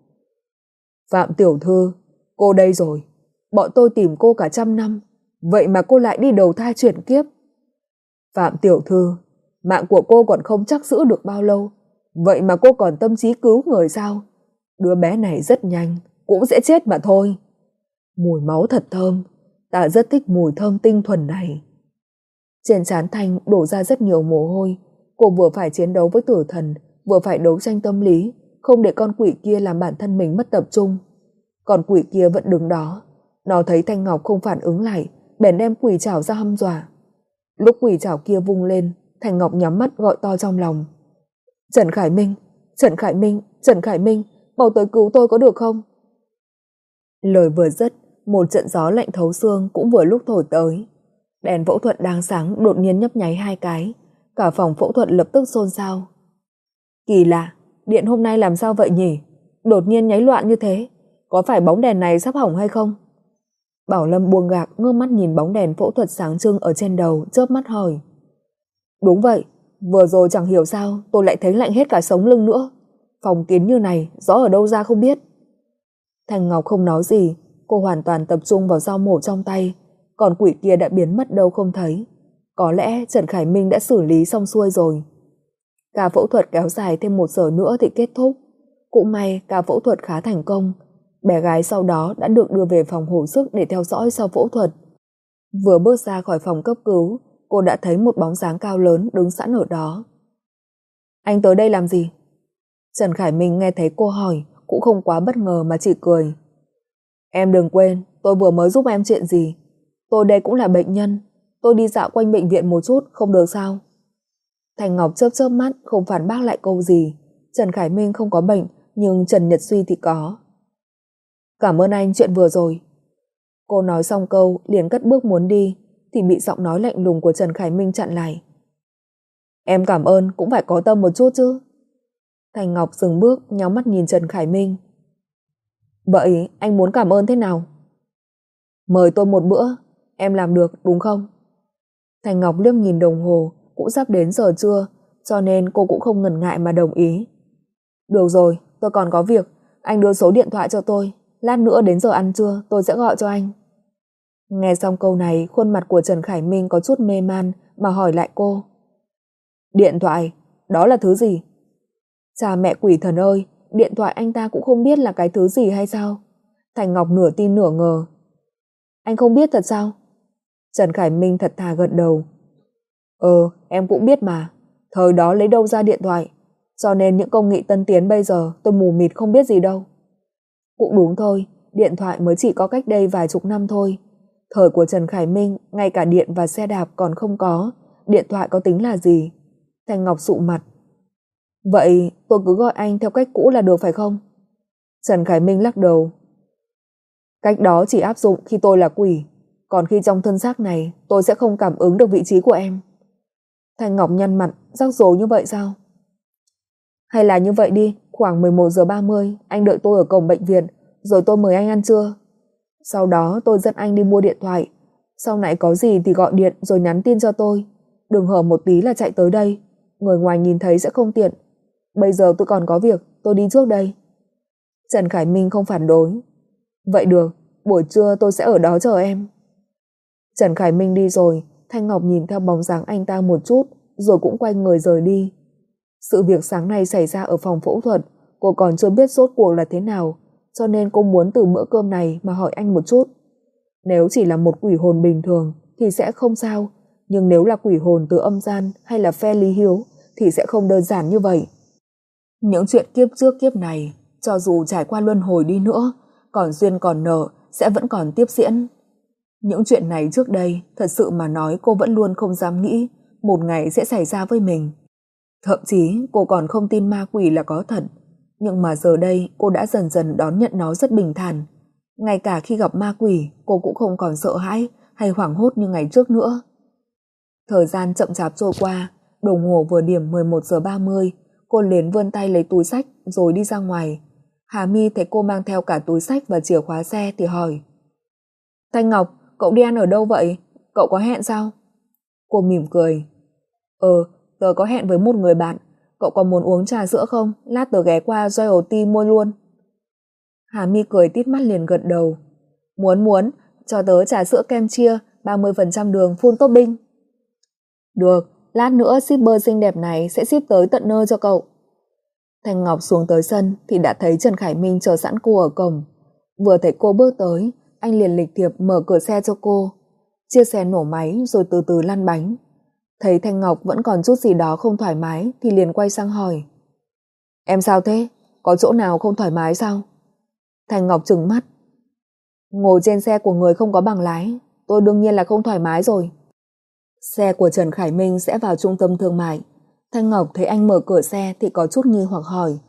Phạm tiểu thư, cô đây rồi. Bọn tôi tìm cô cả 100 năm, vậy mà cô lại đi đầu thai chuyển kiếp. Phạm tiểu thư, mạng của cô còn không chắc giữ được bao lâu, vậy mà cô còn tâm trí cứu người sao? Đứa bé này rất nhanh, cũng sẽ chết mà thôi. Mùi máu thật thơm, ta rất thích mùi thơm tinh thuần này. Trên trán Thanh đổ ra rất nhiều mồ hôi. Cô vừa phải chiến đấu với tử thần, vừa phải đấu tranh tâm lý, không để con quỷ kia làm bản thân mình mất tập trung. Còn quỷ kia vẫn đứng đó. Nó thấy Thanh Ngọc không phản ứng lại, bèn đem quỷ chảo ra hăm dọa. Lúc quỷ chảo kia vung lên, Thanh Ngọc nhắm mắt gọi to trong lòng. Trần Khải Minh, Trần Khải Minh, Trần Khải Minh, mau tới cứu tôi có được không? Lời vừa dứt, một trận gió lạnh thấu xương cũng vừa lúc thổi tới. Đèn phẫu thuật đang sáng đột nhiên nhấp nháy 2 cái, cả phòng phẫu thuật lập tức xôn xao. Kỳ lạ, điện hôm nay làm sao vậy nhỉ? Đột nhiên nháy loạn như thế, có phải bóng đèn này sắp hỏng hay không? Bảo Lâm buông gạc ngơ mắt nhìn bóng đèn phẫu thuật sáng trưng ở trên đầu, chớp mắt hỏi. Đúng vậy, vừa rồi chẳng hiểu sao tôi lại thấy lạnh hết cả sống lưng nữa. Phòng kín như này, gió ở đâu ra không biết. Thanh Ngọc không nói gì, cô hoàn toàn tập trung vào dao mổ trong tay, còn quỷ kia đã biến mất đâu không thấy. Có lẽ Trần Khải Minh đã xử lý xong xuôi rồi. Ca phẫu thuật kéo dài thêm 1 giờ nữa thì kết thúc. Cũng may ca phẫu thuật khá thành công. Bé gái sau đó đã được đưa về phòng hồi sức để theo dõi sau phẫu thuật. Vừa bước ra khỏi phòng cấp cứu, cô đã thấy một bóng dáng cao lớn đứng sẵn ở đó. Anh tới đây làm gì? Trần Khải Minh nghe thấy cô hỏi cũng không quá bất ngờ mà chỉ cười. Em đừng quên, tôi vừa mới giúp em chuyện gì. Tôi đây cũng là bệnh nhân, tôi đi dạo quanh bệnh viện một chút, không được sao? Thành Ngọc chớp chớp mắt không phản bác lại câu gì. Trần Khải Minh không có bệnh, nhưng Trần Nhật Suy thì có. Cảm ơn anh chuyện vừa rồi. Cô nói xong câu liền cất bước muốn đi, thì bị giọng nói lạnh lùng của Trần Khải Minh chặn lại. Em cảm ơn cũng phải có tâm một chút chứ. Thành Ngọc dừng bước, nhắm mắt nhìn Trần Khải Minh. Vậy anh muốn cảm ơn thế nào? Mời tôi một bữa, em làm được đúng không? Thành Ngọc liếc nhìn đồng hồ, cũng sắp đến giờ trưa, cho nên cô cũng không ngần ngại mà đồng ý. Được rồi, tôi còn có việc, anh đưa số điện thoại cho tôi, lát nữa đến giờ ăn trưa tôi sẽ gọi cho anh. Nghe xong câu này, khuôn mặt của Trần Khải Minh có chút mê man mà hỏi lại cô. Điện thoại, đó là thứ gì? Cha mẹ quỷ thần ơi, điện thoại anh ta cũng không biết là cái thứ gì hay sao? Thành Ngọc nửa tin nửa ngờ. Anh không biết thật sao? Trần Khải Minh thật thà gật đầu. Em cũng biết mà, thời đó lấy đâu ra điện thoại, cho nên những công nghệ tân tiến bây giờ tôi mù mịt không biết gì đâu. Cũng đúng thôi, điện thoại mới chỉ có cách đây vài chục năm thôi. Thời của Trần Khải Minh, ngay cả điện và xe đạp còn không có, điện thoại có tính là gì? Thành Ngọc sụ mặt. Vậy tôi cứ gọi anh theo cách cũ là được phải không? Trần Khải Minh lắc đầu. Cách đó chỉ áp dụng khi tôi là quỷ, còn khi trong thân xác này tôi sẽ không cảm ứng được vị trí của em. Thành Ngọc nhăn mặt, rắc rối như vậy sao? Hay là như vậy đi, khoảng 11 giờ 30 anh đợi tôi ở cổng bệnh viện, rồi tôi mời anh ăn trưa. Sau đó tôi dẫn anh đi mua điện thoại, sau này có gì thì gọi điện rồi nhắn tin cho tôi. Đừng hở một tí là chạy tới đây, người ngoài nhìn thấy sẽ không tiện. Bây giờ tôi còn có việc, tôi đi trước đây. Trần Khải Minh không phản đối. Vậy được, buổi trưa tôi sẽ ở đó chờ em. Trần Khải Minh đi rồi, Thanh Ngọc nhìn theo bóng dáng anh ta một chút, rồi cũng quay người rời đi. Sự việc sáng nay xảy ra ở phòng phẫu thuật, cô còn chưa biết rốt cuộc là thế nào, cho nên cô muốn từ bữa cơm này mà hỏi anh một chút. Nếu chỉ là một quỷ hồn bình thường thì sẽ không sao, nhưng nếu là quỷ hồn từ âm gian hay là phe Lý Hiếu thì sẽ không đơn giản như vậy. Những chuyện kiếp trước kiếp này, cho dù trải qua luân hồi đi nữa, còn duyên còn nợ sẽ vẫn còn tiếp diễn. Những chuyện này trước đây, thật sự mà nói cô vẫn luôn không dám nghĩ một ngày sẽ xảy ra với mình. Thậm chí cô còn không tin ma quỷ là có thật, nhưng mà giờ đây cô đã dần dần đón nhận nó rất bình thản. Ngay cả khi gặp ma quỷ, cô cũng không còn sợ hãi hay hoảng hốt như ngày trước nữa. Thời gian chậm chạp trôi qua, đồng hồ vừa điểm 11 giờ 30, cô liền vươn tay lấy túi xách rồi đi ra ngoài. Hà My thấy cô mang theo cả túi xách và chìa khóa xe thì hỏi. Thanh Ngọc, cậu đi ăn ở đâu vậy? Cậu có hẹn sao? Cô mỉm cười. Tớ có hẹn với một người bạn. Cậu có muốn uống trà sữa không? Lát tớ ghé qua Royal Tea mua luôn. Hà My cười tít mắt liền gật đầu. Muốn, cho tớ trà sữa kem chia 30% đường full topping. Được, lát nữa shipper xinh đẹp này sẽ ship tới tận nơi cho cậu. Thanh Ngọc xuống tới sân thì đã thấy Trần Khải Minh chờ sẵn cô ở cổng. Vừa thấy cô bước tới, anh liền lịch thiệp mở cửa xe cho cô. Chiếc xe nổ máy rồi từ từ lăn bánh. Thấy Thanh Ngọc vẫn còn chút gì đó không thoải mái thì liền quay sang hỏi. Em sao thế? Có chỗ nào không thoải mái sao? Thanh Ngọc trừng mắt. Ngồi trên xe của người không có bằng lái, tôi đương nhiên là không thoải mái rồi. Xe của Trần Khải Minh sẽ vào trung tâm thương mại. Thanh Ngọc thấy anh mở cửa xe thì có chút nghi hoặc hỏi.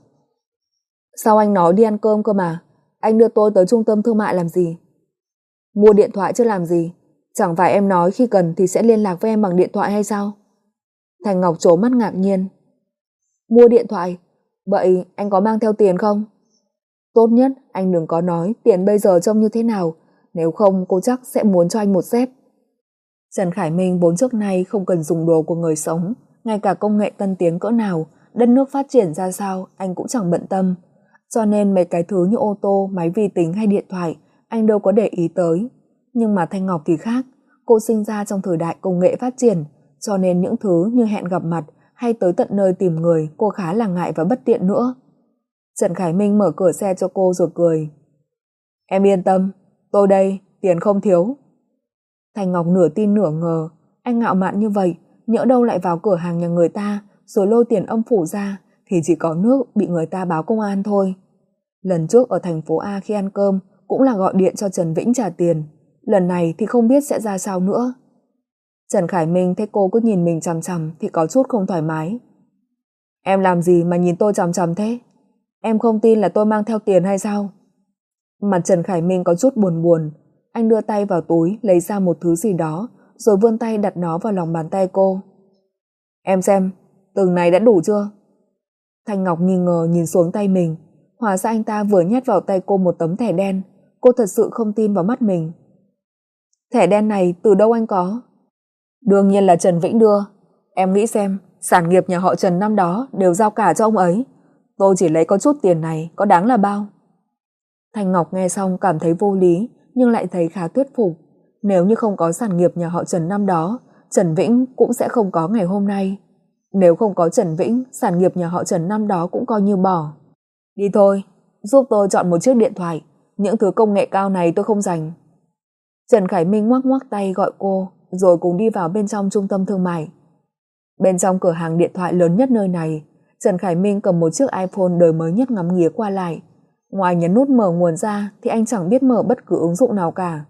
Sao anh nói đi ăn cơm cơ mà? Anh đưa tôi tới trung tâm thương mại làm gì? Mua điện thoại chứ làm gì? Chẳng phải em nói khi cần thì sẽ liên lạc với em bằng điện thoại hay sao? Thanh Ngọc trố mắt ngạc nhiên. Mua điện thoại? Vậy anh có mang theo tiền không? Tốt nhất anh đừng có nói tiền bây giờ trông như thế nào, nếu không cô chắc sẽ muốn cho anh một dép. Trần Khải Minh vốn trước nay không cần dùng đồ của người sống, ngay cả công nghệ tân tiến cỡ nào, đất nước phát triển ra sao anh cũng chẳng bận tâm, cho nên mấy cái thứ như ô tô, máy vi tính hay điện thoại anh đâu có để ý tới. Nhưng mà Thanh Ngọc thì khác, cô sinh ra trong thời đại công nghệ phát triển, cho nên những thứ như hẹn gặp mặt hay tới tận nơi tìm người cô khá là ngại và bất tiện nữa. Trần Khải Minh mở cửa xe cho cô rồi cười. Em yên tâm, tôi đây, tiền không thiếu. Thanh Ngọc nửa tin nửa ngờ, anh ngạo mạn như vậy, nhỡ đâu lại vào cửa hàng nhà người ta rồi lôi tiền âm phủ ra thì chỉ có nước bị người ta báo công an thôi. Lần trước ở thành phố A khi ăn cơm cũng là gọi điện cho Trần Vĩnh trả tiền, lần này thì không biết sẽ ra sao nữa. Trần Khải Minh thấy cô cứ nhìn mình chằm chằm thì có chút không thoải mái. Em làm gì mà nhìn tôi chằm chằm thế? Em không tin là tôi mang theo tiền hay sao? Mặt Trần Khải Minh có chút buồn buồn, anh đưa tay vào túi lấy ra một thứ gì đó rồi vươn tay đặt nó vào lòng bàn tay cô. Em xem, Từng này đã đủ chưa? Thanh Ngọc nghi ngờ nhìn xuống tay mình. Hóa ra anh ta vừa nhét vào tay cô một tấm thẻ đen. Cô thật sự không tin vào mắt mình. Thẻ đen này từ đâu anh có? Đương nhiên là Trần Vĩnh đưa. Em nghĩ xem, sản nghiệp nhà họ Trần năm đó đều giao cả cho ông ấy. Tôi chỉ lấy có chút tiền này, có đáng là bao? Thanh Ngọc nghe xong cảm thấy vô lý, nhưng lại thấy khá thuyết phục. Nếu như không có sản nghiệp nhà họ Trần năm đó, Trần Vĩnh cũng sẽ không có ngày hôm nay. Nếu không có Trần Vĩnh, sản nghiệp nhà họ Trần năm đó cũng coi như bỏ. Đi thôi, giúp tôi chọn một chiếc điện thoại. Những thứ công nghệ cao này tôi không rành. Trần Khải Minh ngoắc ngoắc tay gọi cô, rồi cùng đi vào bên trong trung tâm thương mại. Bên trong cửa hàng điện thoại lớn nhất nơi này, Trần Khải Minh cầm một chiếc iPhone đời mới nhất ngắm nghía qua lại. Ngoài nhấn nút mở nguồn ra thì anh chẳng biết mở bất cứ ứng dụng nào cả.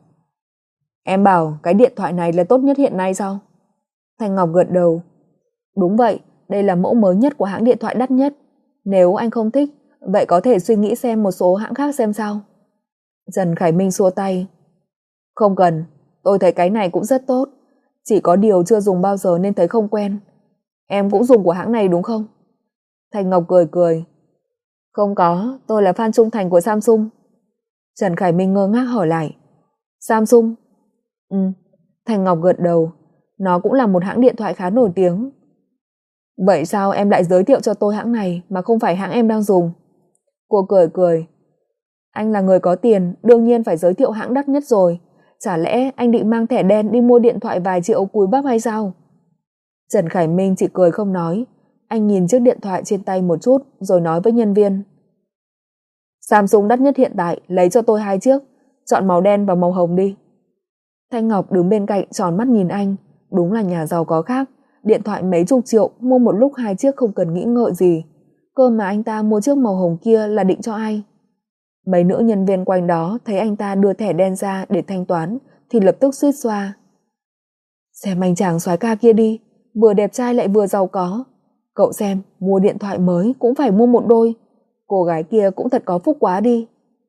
Em bảo cái điện thoại này là tốt nhất hiện nay sao? Thanh Ngọc gật đầu. Đúng vậy, đây là mẫu mới nhất của hãng điện thoại đắt nhất. Nếu anh không thích, vậy có thể suy nghĩ xem một số hãng khác xem sao. Trần Khải Minh xua tay. Không cần, tôi thấy cái này cũng rất tốt. Chỉ có điều chưa dùng bao giờ nên thấy không quen. Em cũng dùng của hãng này đúng không? Thanh Ngọc cười cười. Không có, tôi là fan trung thành của Samsung. Trần Khải Minh ngơ ngác hỏi lại. Samsung? Ừ, Thanh Ngọc gật đầu. Nó cũng là một hãng điện thoại khá nổi tiếng. Vậy sao em lại giới thiệu cho tôi hãng này mà không phải hãng em đang dùng? Cô cười cười. Anh là người có tiền, đương nhiên phải giới thiệu hãng đắt nhất rồi. Chả lẽ anh định mang thẻ đen đi mua điện thoại vài triệu cúi bắp hay sao? Trần Khải Minh chỉ cười không nói. Anh nhìn chiếc điện thoại trên tay một chút rồi nói với nhân viên. Samsung đắt nhất hiện tại, lấy cho tôi 2 chiếc. Chọn màu đen và màu hồng đi. Thanh Ngọc đứng bên cạnh tròn mắt nhìn anh. Đúng là nhà giàu có khác. Điện thoại mấy chục triệu mua một lúc 2 chiếc không cần nghĩ ngợi gì. Cơ mà anh ta mua chiếc màu hồng kia là định cho ai? Mấy nữ nhân viên quanh đó thấy anh ta đưa thẻ đen ra để thanh toán thì lập tức suýt xoa. Xem anh chàng soái ca kia đi, vừa đẹp trai lại vừa giàu có. Cậu xem, mua điện thoại mới cũng phải mua một đôi. Cô gái kia cũng thật có phúc quá đi.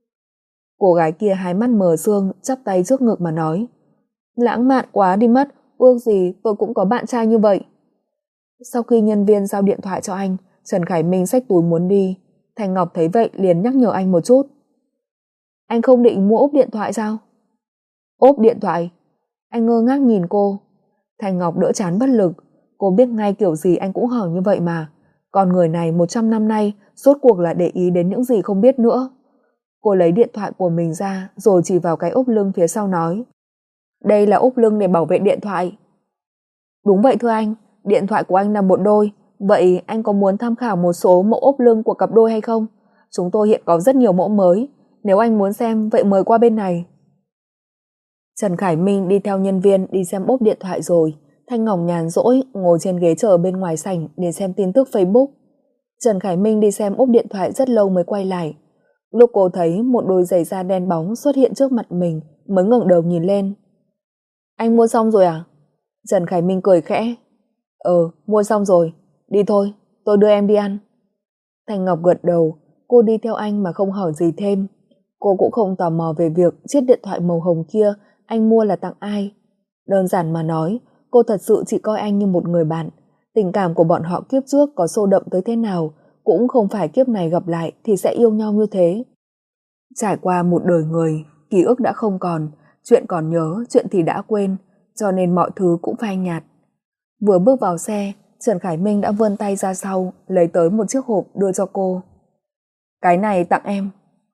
Cô gái kia hai mắt mờ sương, chắp tay trước ngực mà nói. Lãng mạn quá đi mất, ước gì tôi cũng có bạn trai như vậy. Sau khi nhân viên giao điện thoại cho anh, Trần Khải Minh xách túi muốn đi. Thanh Ngọc thấy vậy liền nhắc nhở anh một chút. Anh không định mua ốp điện thoại sao? Ốp điện thoại? Anh ngơ ngác nhìn cô. Thanh Ngọc đỡ chán bất lực. Cô biết ngay kiểu gì anh cũng hỏi như vậy mà. Còn người này 100 năm nay rốt cuộc là để ý đến những gì không biết nữa. Cô lấy điện thoại của mình ra rồi chỉ vào cái ốp lưng phía sau nói. Đây là ốp lưng để bảo vệ điện thoại. Đúng vậy thưa anh, điện thoại của anh là một đôi. Vậy anh có muốn tham khảo một số mẫu ốp lưng của cặp đôi hay không? Chúng tôi hiện có rất nhiều mẫu mới. Nếu anh muốn xem, vậy mời qua bên này. Trần Khải Minh đi theo nhân viên đi xem ốp điện thoại rồi. Thanh Ngọc nhàn rỗi ngồi trên ghế chờ bên ngoài sảnh để xem tin tức Facebook. Trần Khải Minh đi xem ốp điện thoại rất lâu mới quay lại. Lúc cô thấy một đôi giày da đen bóng xuất hiện trước mặt mình mới ngẩng đầu nhìn lên. Anh mua xong rồi à? Trần Khải Minh cười khẽ. Mua xong rồi. Đi thôi, tôi đưa em đi ăn. Thanh Ngọc gật đầu. Cô đi theo anh mà không hỏi gì thêm. Cô cũng không tò mò về việc chiếc điện thoại màu hồng kia anh mua là tặng ai. Đơn giản mà nói, cô thật sự chỉ coi anh như một người bạn. Tình cảm của bọn họ kiếp trước có sâu đậm tới thế nào cũng không phải kiếp này gặp lại thì sẽ yêu nhau như thế. Trải qua một đời người, ký ức đã không còn, chuyện còn nhớ, chuyện thì đã quên, cho nên mọi thứ cũng phai nhạt. Vừa bước vào xe, Trần Khải Minh đã vươn tay ra sau, lấy tới một chiếc hộp đưa cho cô. Cái này tặng em.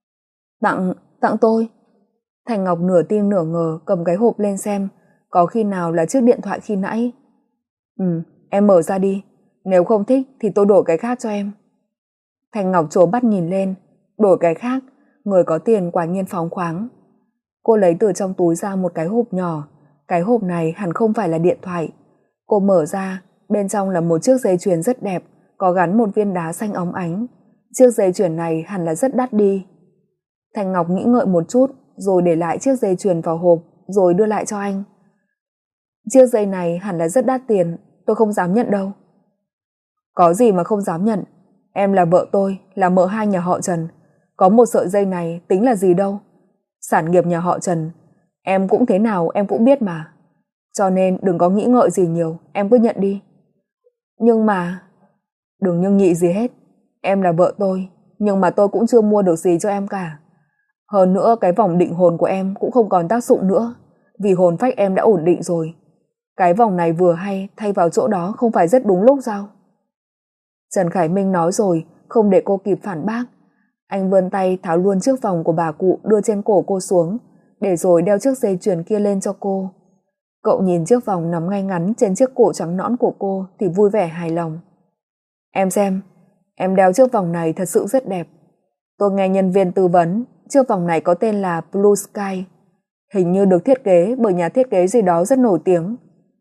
Tặng tôi? Thành Ngọc nửa tin nửa ngờ cầm cái hộp lên xem, có khi nào là chiếc điện thoại khi nãy. Em mở ra đi, nếu không thích thì tôi đổi cái khác cho em. Thành Ngọc trố mắt nhìn lên, đổi cái khác, người có tiền quả nhiên phóng khoáng. Cô lấy từ trong túi ra một cái hộp nhỏ, cái hộp này hẳn không phải là điện thoại. Cô mở ra, bên trong là một chiếc dây chuyền rất đẹp, có gắn một viên đá xanh óng ánh. Chiếc dây chuyền này hẳn là rất đắt đi. Thành Ngọc nghĩ ngợi một chút, rồi để lại chiếc dây chuyền vào hộp, rồi đưa lại cho anh. Chiếc dây này hẳn là rất đắt tiền, tôi không dám nhận đâu. Có gì mà không dám nhận, em là vợ tôi, là mợ hai nhà họ Trần. Có một sợi dây này tính là gì đâu. Sản nghiệp nhà họ Trần, em cũng thế nào em cũng biết mà. Cho nên đừng có nghĩ ngợi gì nhiều, em cứ nhận đi. Nhưng mà... Đừng nhưng nhị gì hết. Em là vợ tôi, nhưng mà tôi cũng chưa mua được gì cho em cả. Hơn nữa cái vòng định hồn của em cũng không còn tác dụng nữa, vì hồn phách em đã ổn định rồi. Cái vòng này vừa hay thay vào chỗ đó không phải rất đúng lúc sao? Trần Khải Minh nói rồi, không để cô kịp phản bác. Anh vươn tay tháo luôn chiếc vòng của bà cụ đưa trên cổ cô xuống, để rồi đeo chiếc dây chuyền kia lên cho cô. Cậu nhìn chiếc vòng nằm ngay ngắn trên chiếc cổ trắng nõn của cô thì vui vẻ hài lòng. Em xem, em đeo chiếc vòng này thật sự rất đẹp. Tôi nghe nhân viên tư vấn, chiếc vòng này có tên là Blue Sky. Hình như được thiết kế bởi nhà thiết kế gì đó rất nổi tiếng.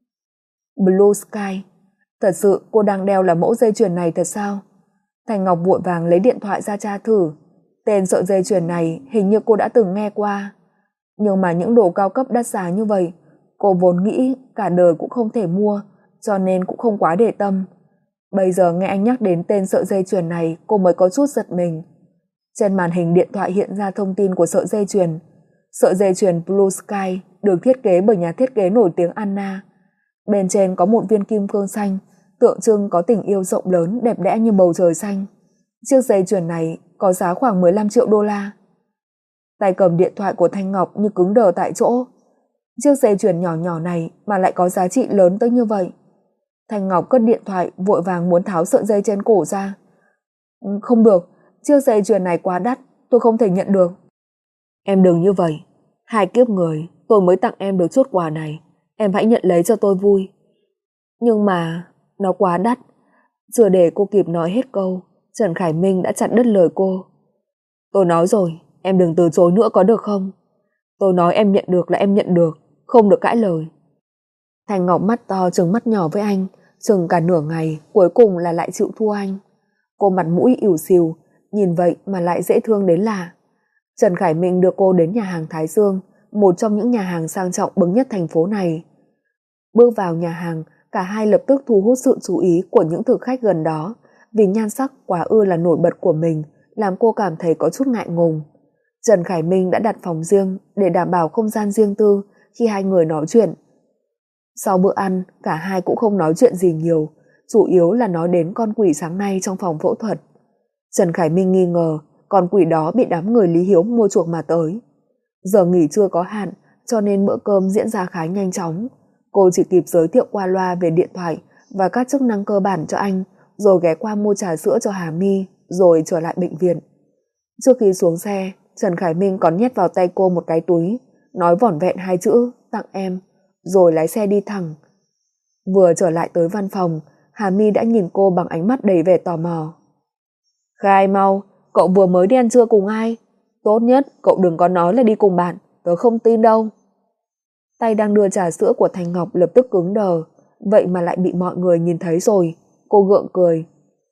Blue Sky. Thật sự cô đang đeo là mẫu dây chuyền này thật sao? Thành Ngọc vội vàng lấy điện thoại ra tra thử. Tên sợi dây chuyền này hình như cô đã từng nghe qua. Nhưng mà những đồ cao cấp đắt giá như vậy, cô vốn nghĩ cả đời cũng không thể mua, cho nên cũng không quá để tâm. Bây giờ nghe anh nhắc đến tên sợi dây chuyền này, cô mới có chút giật mình. Trên màn hình điện thoại hiện ra thông tin của sợi dây chuyền. Sợi dây chuyền Blue Sky được thiết kế bởi nhà thiết kế nổi tiếng Anna. Bên trên có một viên kim cương xanh, tượng trưng có tình yêu rộng lớn đẹp đẽ như bầu trời xanh. Chiếc dây chuyền này có giá khoảng 15 triệu đô la. Tay cầm điện thoại của Thanh Ngọc như cứng đờ tại chỗ. Chiếc dây chuyền nhỏ nhỏ này mà lại có giá trị lớn tới như vậy. Thanh Ngọc cất điện thoại vội vàng muốn tháo sợi dây trên cổ ra. Không được, chiếc dây chuyền này quá đắt, tôi không thể nhận được. Em đừng như vậy, 2 kiếp người tôi mới tặng em được chút quà này, em hãy nhận lấy cho tôi vui. Nhưng mà nó quá đắt. Chưa để cô kịp nói hết câu, Trần Khải Minh đã chặn đứt lời cô. Tôi nói rồi, em đừng từ chối nữa có được không? Tôi nói em nhận được là em nhận được, không được cãi lời. Thanh Ngọc mắt to trừng mắt nhỏ với anh, chừng cả nửa ngày, cuối cùng là lại chịu thua anh. Cô mặt mũi ỉu xìu, nhìn vậy mà lại dễ thương đến lạ. Trần Khải Minh đưa cô đến nhà hàng Thái Dương, một trong những nhà hàng sang trọng bậc nhất thành phố này. Bước vào nhà hàng, cả hai lập tức thu hút sự chú ý của những thực khách gần đó, vì nhan sắc quá ư là nổi bật của mình, làm cô cảm thấy có chút ngại ngùng. Trần Khải Minh đã đặt phòng riêng để đảm bảo không gian riêng tư khi hai người nói chuyện. Sau bữa ăn, cả hai cũng không nói chuyện gì nhiều, chủ yếu là nói đến con quỷ sáng nay trong phòng phẫu thuật. Trần Khải Minh nghi ngờ con quỷ đó bị đám người Lý Hiếu mua chuộc mà tới. Giờ nghỉ trưa có hạn, cho nên bữa cơm diễn ra khá nhanh chóng. Cô chỉ kịp giới thiệu qua loa về điện thoại và các chức năng cơ bản cho anh, rồi ghé qua mua trà sữa cho Hà My, rồi trở lại bệnh viện. Trước khi xuống xe, Trần Khải Minh còn nhét vào tay cô một cái túi, nói vỏn vẹn 2 chữ tặng em, rồi lái xe đi thẳng. Vừa trở lại tới văn phòng, Hà My đã nhìn cô bằng ánh mắt đầy vẻ tò mò. Khai mau, cậu vừa mới đi ăn trưa cùng ai? Tốt nhất cậu đừng có nói là đi cùng bạn, tớ không tin đâu. Tay đang đưa trà sữa của Thành Ngọc lập tức cứng đờ, vậy mà lại bị mọi người nhìn thấy rồi. Cô gượng cười.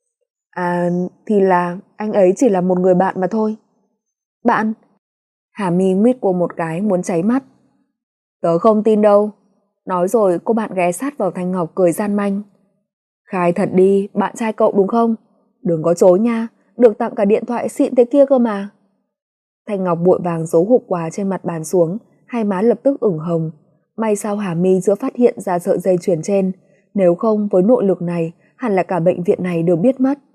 À, thì là anh ấy chỉ là một người bạn mà thôi. Bạn? Hà My nguyết cô một cái muốn cháy mắt. Tớ không tin đâu. Nói rồi cô bạn ghé sát vào Thành Ngọc cười gian manh. Khai thật đi, bạn trai cậu đúng không? Đừng có chối nha, được tặng cả điện thoại xịn thế kia cơ mà. Thành Ngọc vội vàng giấu hộp quà trên mặt bàn xuống, hai má lập tức ửng hồng. May sao Hà My chưa phát hiện ra sợi dây chuyền trên, nếu không với nội lực này hẳn là cả bệnh viện này đều biết mất.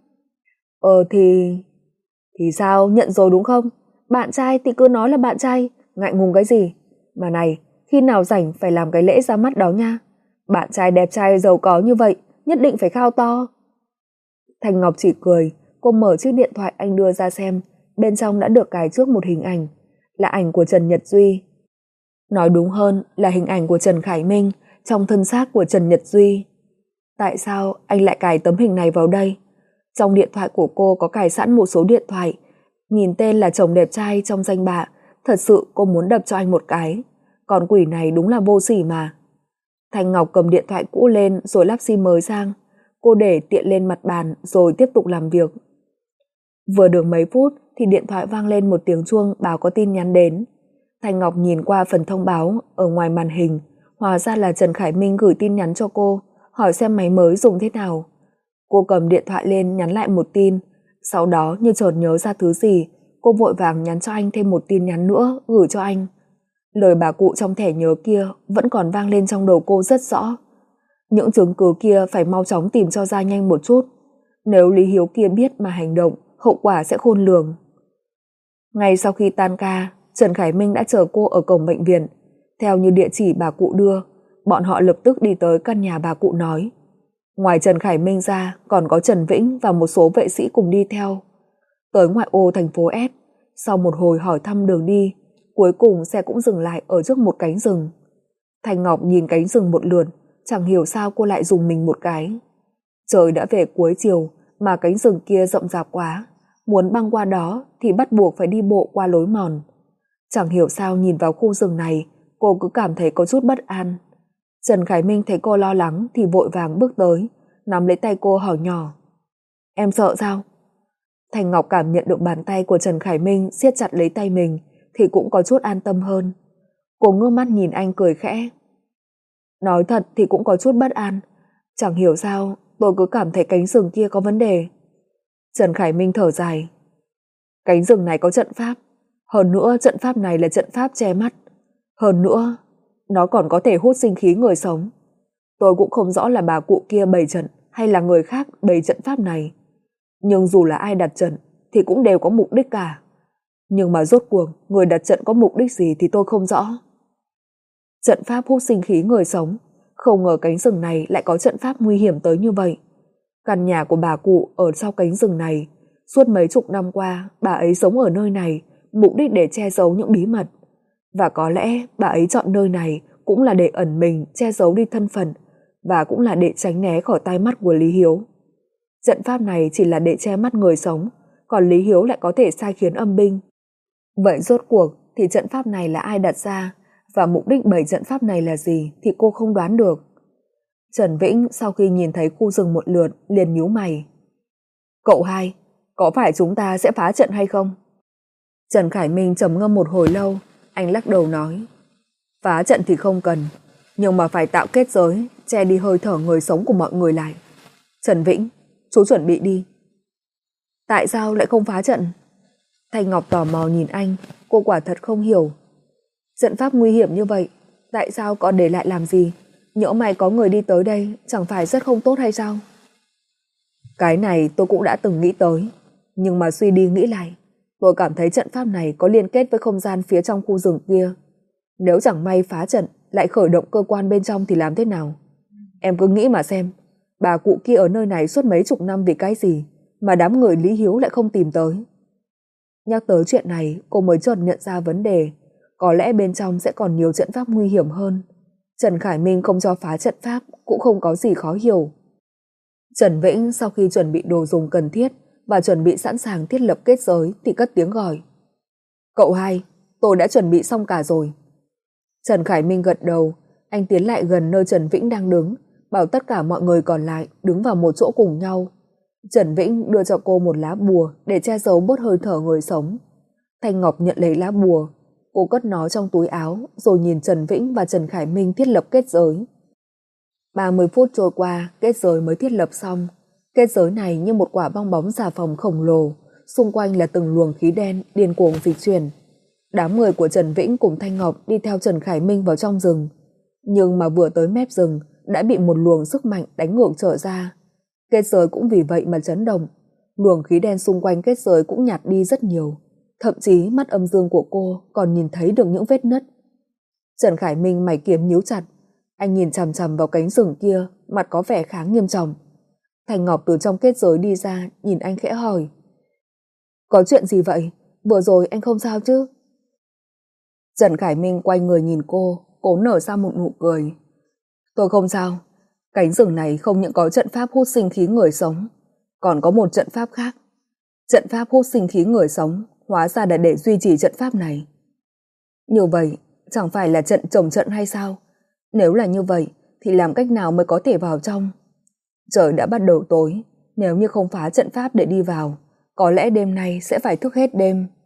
Thì sao, nhận rồi đúng không? Bạn trai thì cứ nói là bạn trai, ngại ngùng cái gì? Mà này, khi nào rảnh phải làm cái lễ ra mắt đó nha. Bạn trai đẹp trai giàu có như vậy, nhất định phải khao to. Thành Ngọc chỉ cười, cô mở chiếc điện thoại anh đưa ra xem, bên trong đã được cài trước một hình ảnh, là ảnh của Trần Nhật Duy. Nói đúng hơn là hình ảnh của Trần Khải Minh trong thân xác của Trần Nhật Duy. Tại sao anh lại cài tấm hình này vào đây? Trong điện thoại của cô có cài sẵn một số điện thoại, nhìn tên là chồng đẹp trai trong danh bạ, thật sự cô muốn đập cho anh một cái. Còn quỷ này đúng là vô sỉ mà. Thanh Ngọc cầm điện thoại cũ lên rồi lắp sim mới sang. Cô để tiện lên mặt bàn rồi tiếp tục làm việc. Vừa được mấy phút thì điện thoại vang lên một tiếng chuông báo có tin nhắn đến. Thanh Ngọc nhìn qua phần thông báo ở ngoài màn hình, hóa ra là Trần Khải Minh gửi tin nhắn cho cô, hỏi xem máy mới dùng thế nào. Cô cầm điện thoại lên nhắn lại một tin, sau đó như chợt nhớ ra thứ gì, cô vội vàng nhắn cho anh thêm một tin nhắn nữa gửi cho anh. Lời bà cụ trong thẻ nhớ kia vẫn còn vang lên trong đầu cô rất rõ. Những chứng cứ kia phải mau chóng tìm cho ra nhanh một chút. Nếu Lý Hiếu kia biết mà hành động, hậu quả sẽ khôn lường. Ngay sau khi tan ca, Trần Khải Minh đã chờ cô ở cổng bệnh viện. Theo như địa chỉ bà cụ đưa, bọn họ lập tức đi tới căn nhà bà cụ nói. Ngoài Trần Khải Minh ra, còn có Trần Vĩnh và một số vệ sĩ cùng đi theo. Tới ngoại ô thành phố S, sau một hồi hỏi thăm đường đi, cuối cùng xe cũng dừng lại ở trước một cánh rừng. Thanh Ngọc nhìn cánh rừng một lượt, chẳng hiểu sao cô lại rùng mình một cái. Trời đã về cuối chiều mà cánh rừng kia rộng rạp quá, muốn băng qua đó thì bắt buộc phải đi bộ qua lối mòn. Chẳng hiểu sao nhìn vào khu rừng này, cô cứ cảm thấy có chút bất an. Trần Khải Minh thấy cô lo lắng thì vội vàng bước tới, nắm lấy tay cô hỏi nhỏ. Em sợ sao? Thanh Ngọc cảm nhận được bàn tay của Trần Khải Minh siết chặt lấy tay mình thì cũng có chút an tâm hơn. Cô ngước mắt nhìn anh cười khẽ. Nói thật thì cũng có chút bất an. Chẳng hiểu sao tôi cứ cảm thấy cánh rừng kia có vấn đề. Trần Khải Minh thở dài. Cánh rừng này có trận pháp. Hơn nữa trận pháp này là trận pháp che mắt. Hơn nữa nó còn có thể hút sinh khí người sống. Tôi cũng không rõ là bà cụ kia bày trận hay là người khác bày trận pháp này. Nhưng dù là ai đặt trận thì cũng đều có mục đích cả. Nhưng mà rốt cuộc người đặt trận có mục đích gì thì tôi không rõ. Trận pháp hút sinh khí người sống, không ngờ cánh rừng này lại có trận pháp nguy hiểm tới như vậy. Căn nhà của bà cụ ở sau cánh rừng này, suốt mấy chục năm qua bà ấy sống ở nơi này, mục đích để che giấu những bí mật. Và có lẽ bà ấy chọn nơi này cũng là để ẩn mình, che giấu đi thân phận, và cũng là để tránh né khỏi tai mắt của Lý Hiếu. Trận pháp này chỉ là để che mắt người sống, còn Lý Hiếu lại có thể sai khiến âm binh. Vậy rốt cuộc thì trận pháp này là ai đặt ra, và mục đích bày trận pháp này là gì thì cô không đoán được. Trần Vĩnh sau khi nhìn thấy khu rừng một lượt liền nhíu mày. Cậu hai, có phải chúng ta sẽ phá trận hay không? Trần Khải Minh trầm ngâm một hồi lâu, anh lắc đầu nói. Phá trận thì không cần, nhưng mà phải tạo kết giới, che đi hơi thở người sống của mọi người lại. Trần Vĩnh, chú chuẩn bị đi. Tại sao lại không phá trận? Thanh Ngọc tò mò nhìn anh, cô quả thật không hiểu. Trận pháp nguy hiểm như vậy, tại sao còn để lại làm gì? Nhỡ may có người đi tới đây, chẳng phải rất không tốt hay sao? Cái này tôi cũng đã từng nghĩ tới, nhưng mà suy đi nghĩ lại, tôi cảm thấy trận pháp này có liên kết với không gian phía trong khu rừng kia. Nếu chẳng may phá trận, lại khởi động cơ quan bên trong thì làm thế nào? Em cứ nghĩ mà xem, bà cụ kia ở nơi này suốt mấy chục năm vì cái gì mà đám người Lý Hiếu lại không tìm tới? Nhắc tới chuyện này, cô mới chợt nhận ra vấn đề. Có lẽ bên trong sẽ còn nhiều trận pháp nguy hiểm hơn. Trần Khải Minh không cho phá trận pháp cũng không có gì khó hiểu. Trần Vĩnh sau khi chuẩn bị đồ dùng cần thiết và chuẩn bị sẵn sàng thiết lập kết giới thì cất tiếng gọi. Cậu hai, tôi đã chuẩn bị xong cả rồi. Trần Khải Minh gật đầu, anh tiến lại gần nơi Trần Vĩnh đang đứng, bảo tất cả mọi người còn lại đứng vào một chỗ cùng nhau. Trần Vĩnh đưa cho cô một lá bùa để che giấu bớt hơi thở người sống. Thanh Ngọc nhận lấy lá bùa, cô cất nó trong túi áo rồi nhìn Trần Vĩnh và Trần Khải Minh thiết lập kết giới. 30 phút trôi qua, kết giới mới thiết lập xong. Kết giới này như một quả bong bóng xà phòng khổng lồ, xung quanh là từng luồng khí đen điên cuồng dịch chuyển. Đám người của Trần Vĩnh cùng Thanh Ngọc đi theo Trần Khải Minh vào trong rừng, nhưng mà vừa tới mép rừng đã bị một luồng sức mạnh đánh ngược trở ra. Kết giới cũng vì vậy mà chấn động, luồng khí đen xung quanh kết giới cũng nhạt đi rất nhiều, thậm chí mắt âm dương của cô còn nhìn thấy được những vết nứt. Trần Khải Minh mày kiếm nhíu chặt, anh nhìn chằm chằm vào cánh rừng kia, mặt có vẻ khá nghiêm trọng. Thanh Ngọc từ trong kết giới đi ra, nhìn anh khẽ hỏi. Có chuyện gì vậy? Vừa rồi anh không sao chứ? Trần Khải Minh quay người nhìn cô, cố nở ra một nụ cười. Tôi không sao, cánh rừng này không những có trận pháp hút sinh khí người sống, còn có một trận pháp khác. Trận pháp hút sinh khí người sống hóa ra là để duy trì trận pháp này. Như vậy, chẳng phải là trận chồng trận hay sao? Nếu là như vậy, thì làm cách nào mới có thể vào trong? Trời đã bắt đầu tối, nếu như không phá trận pháp để đi vào, có lẽ đêm nay sẽ phải thức hết đêm.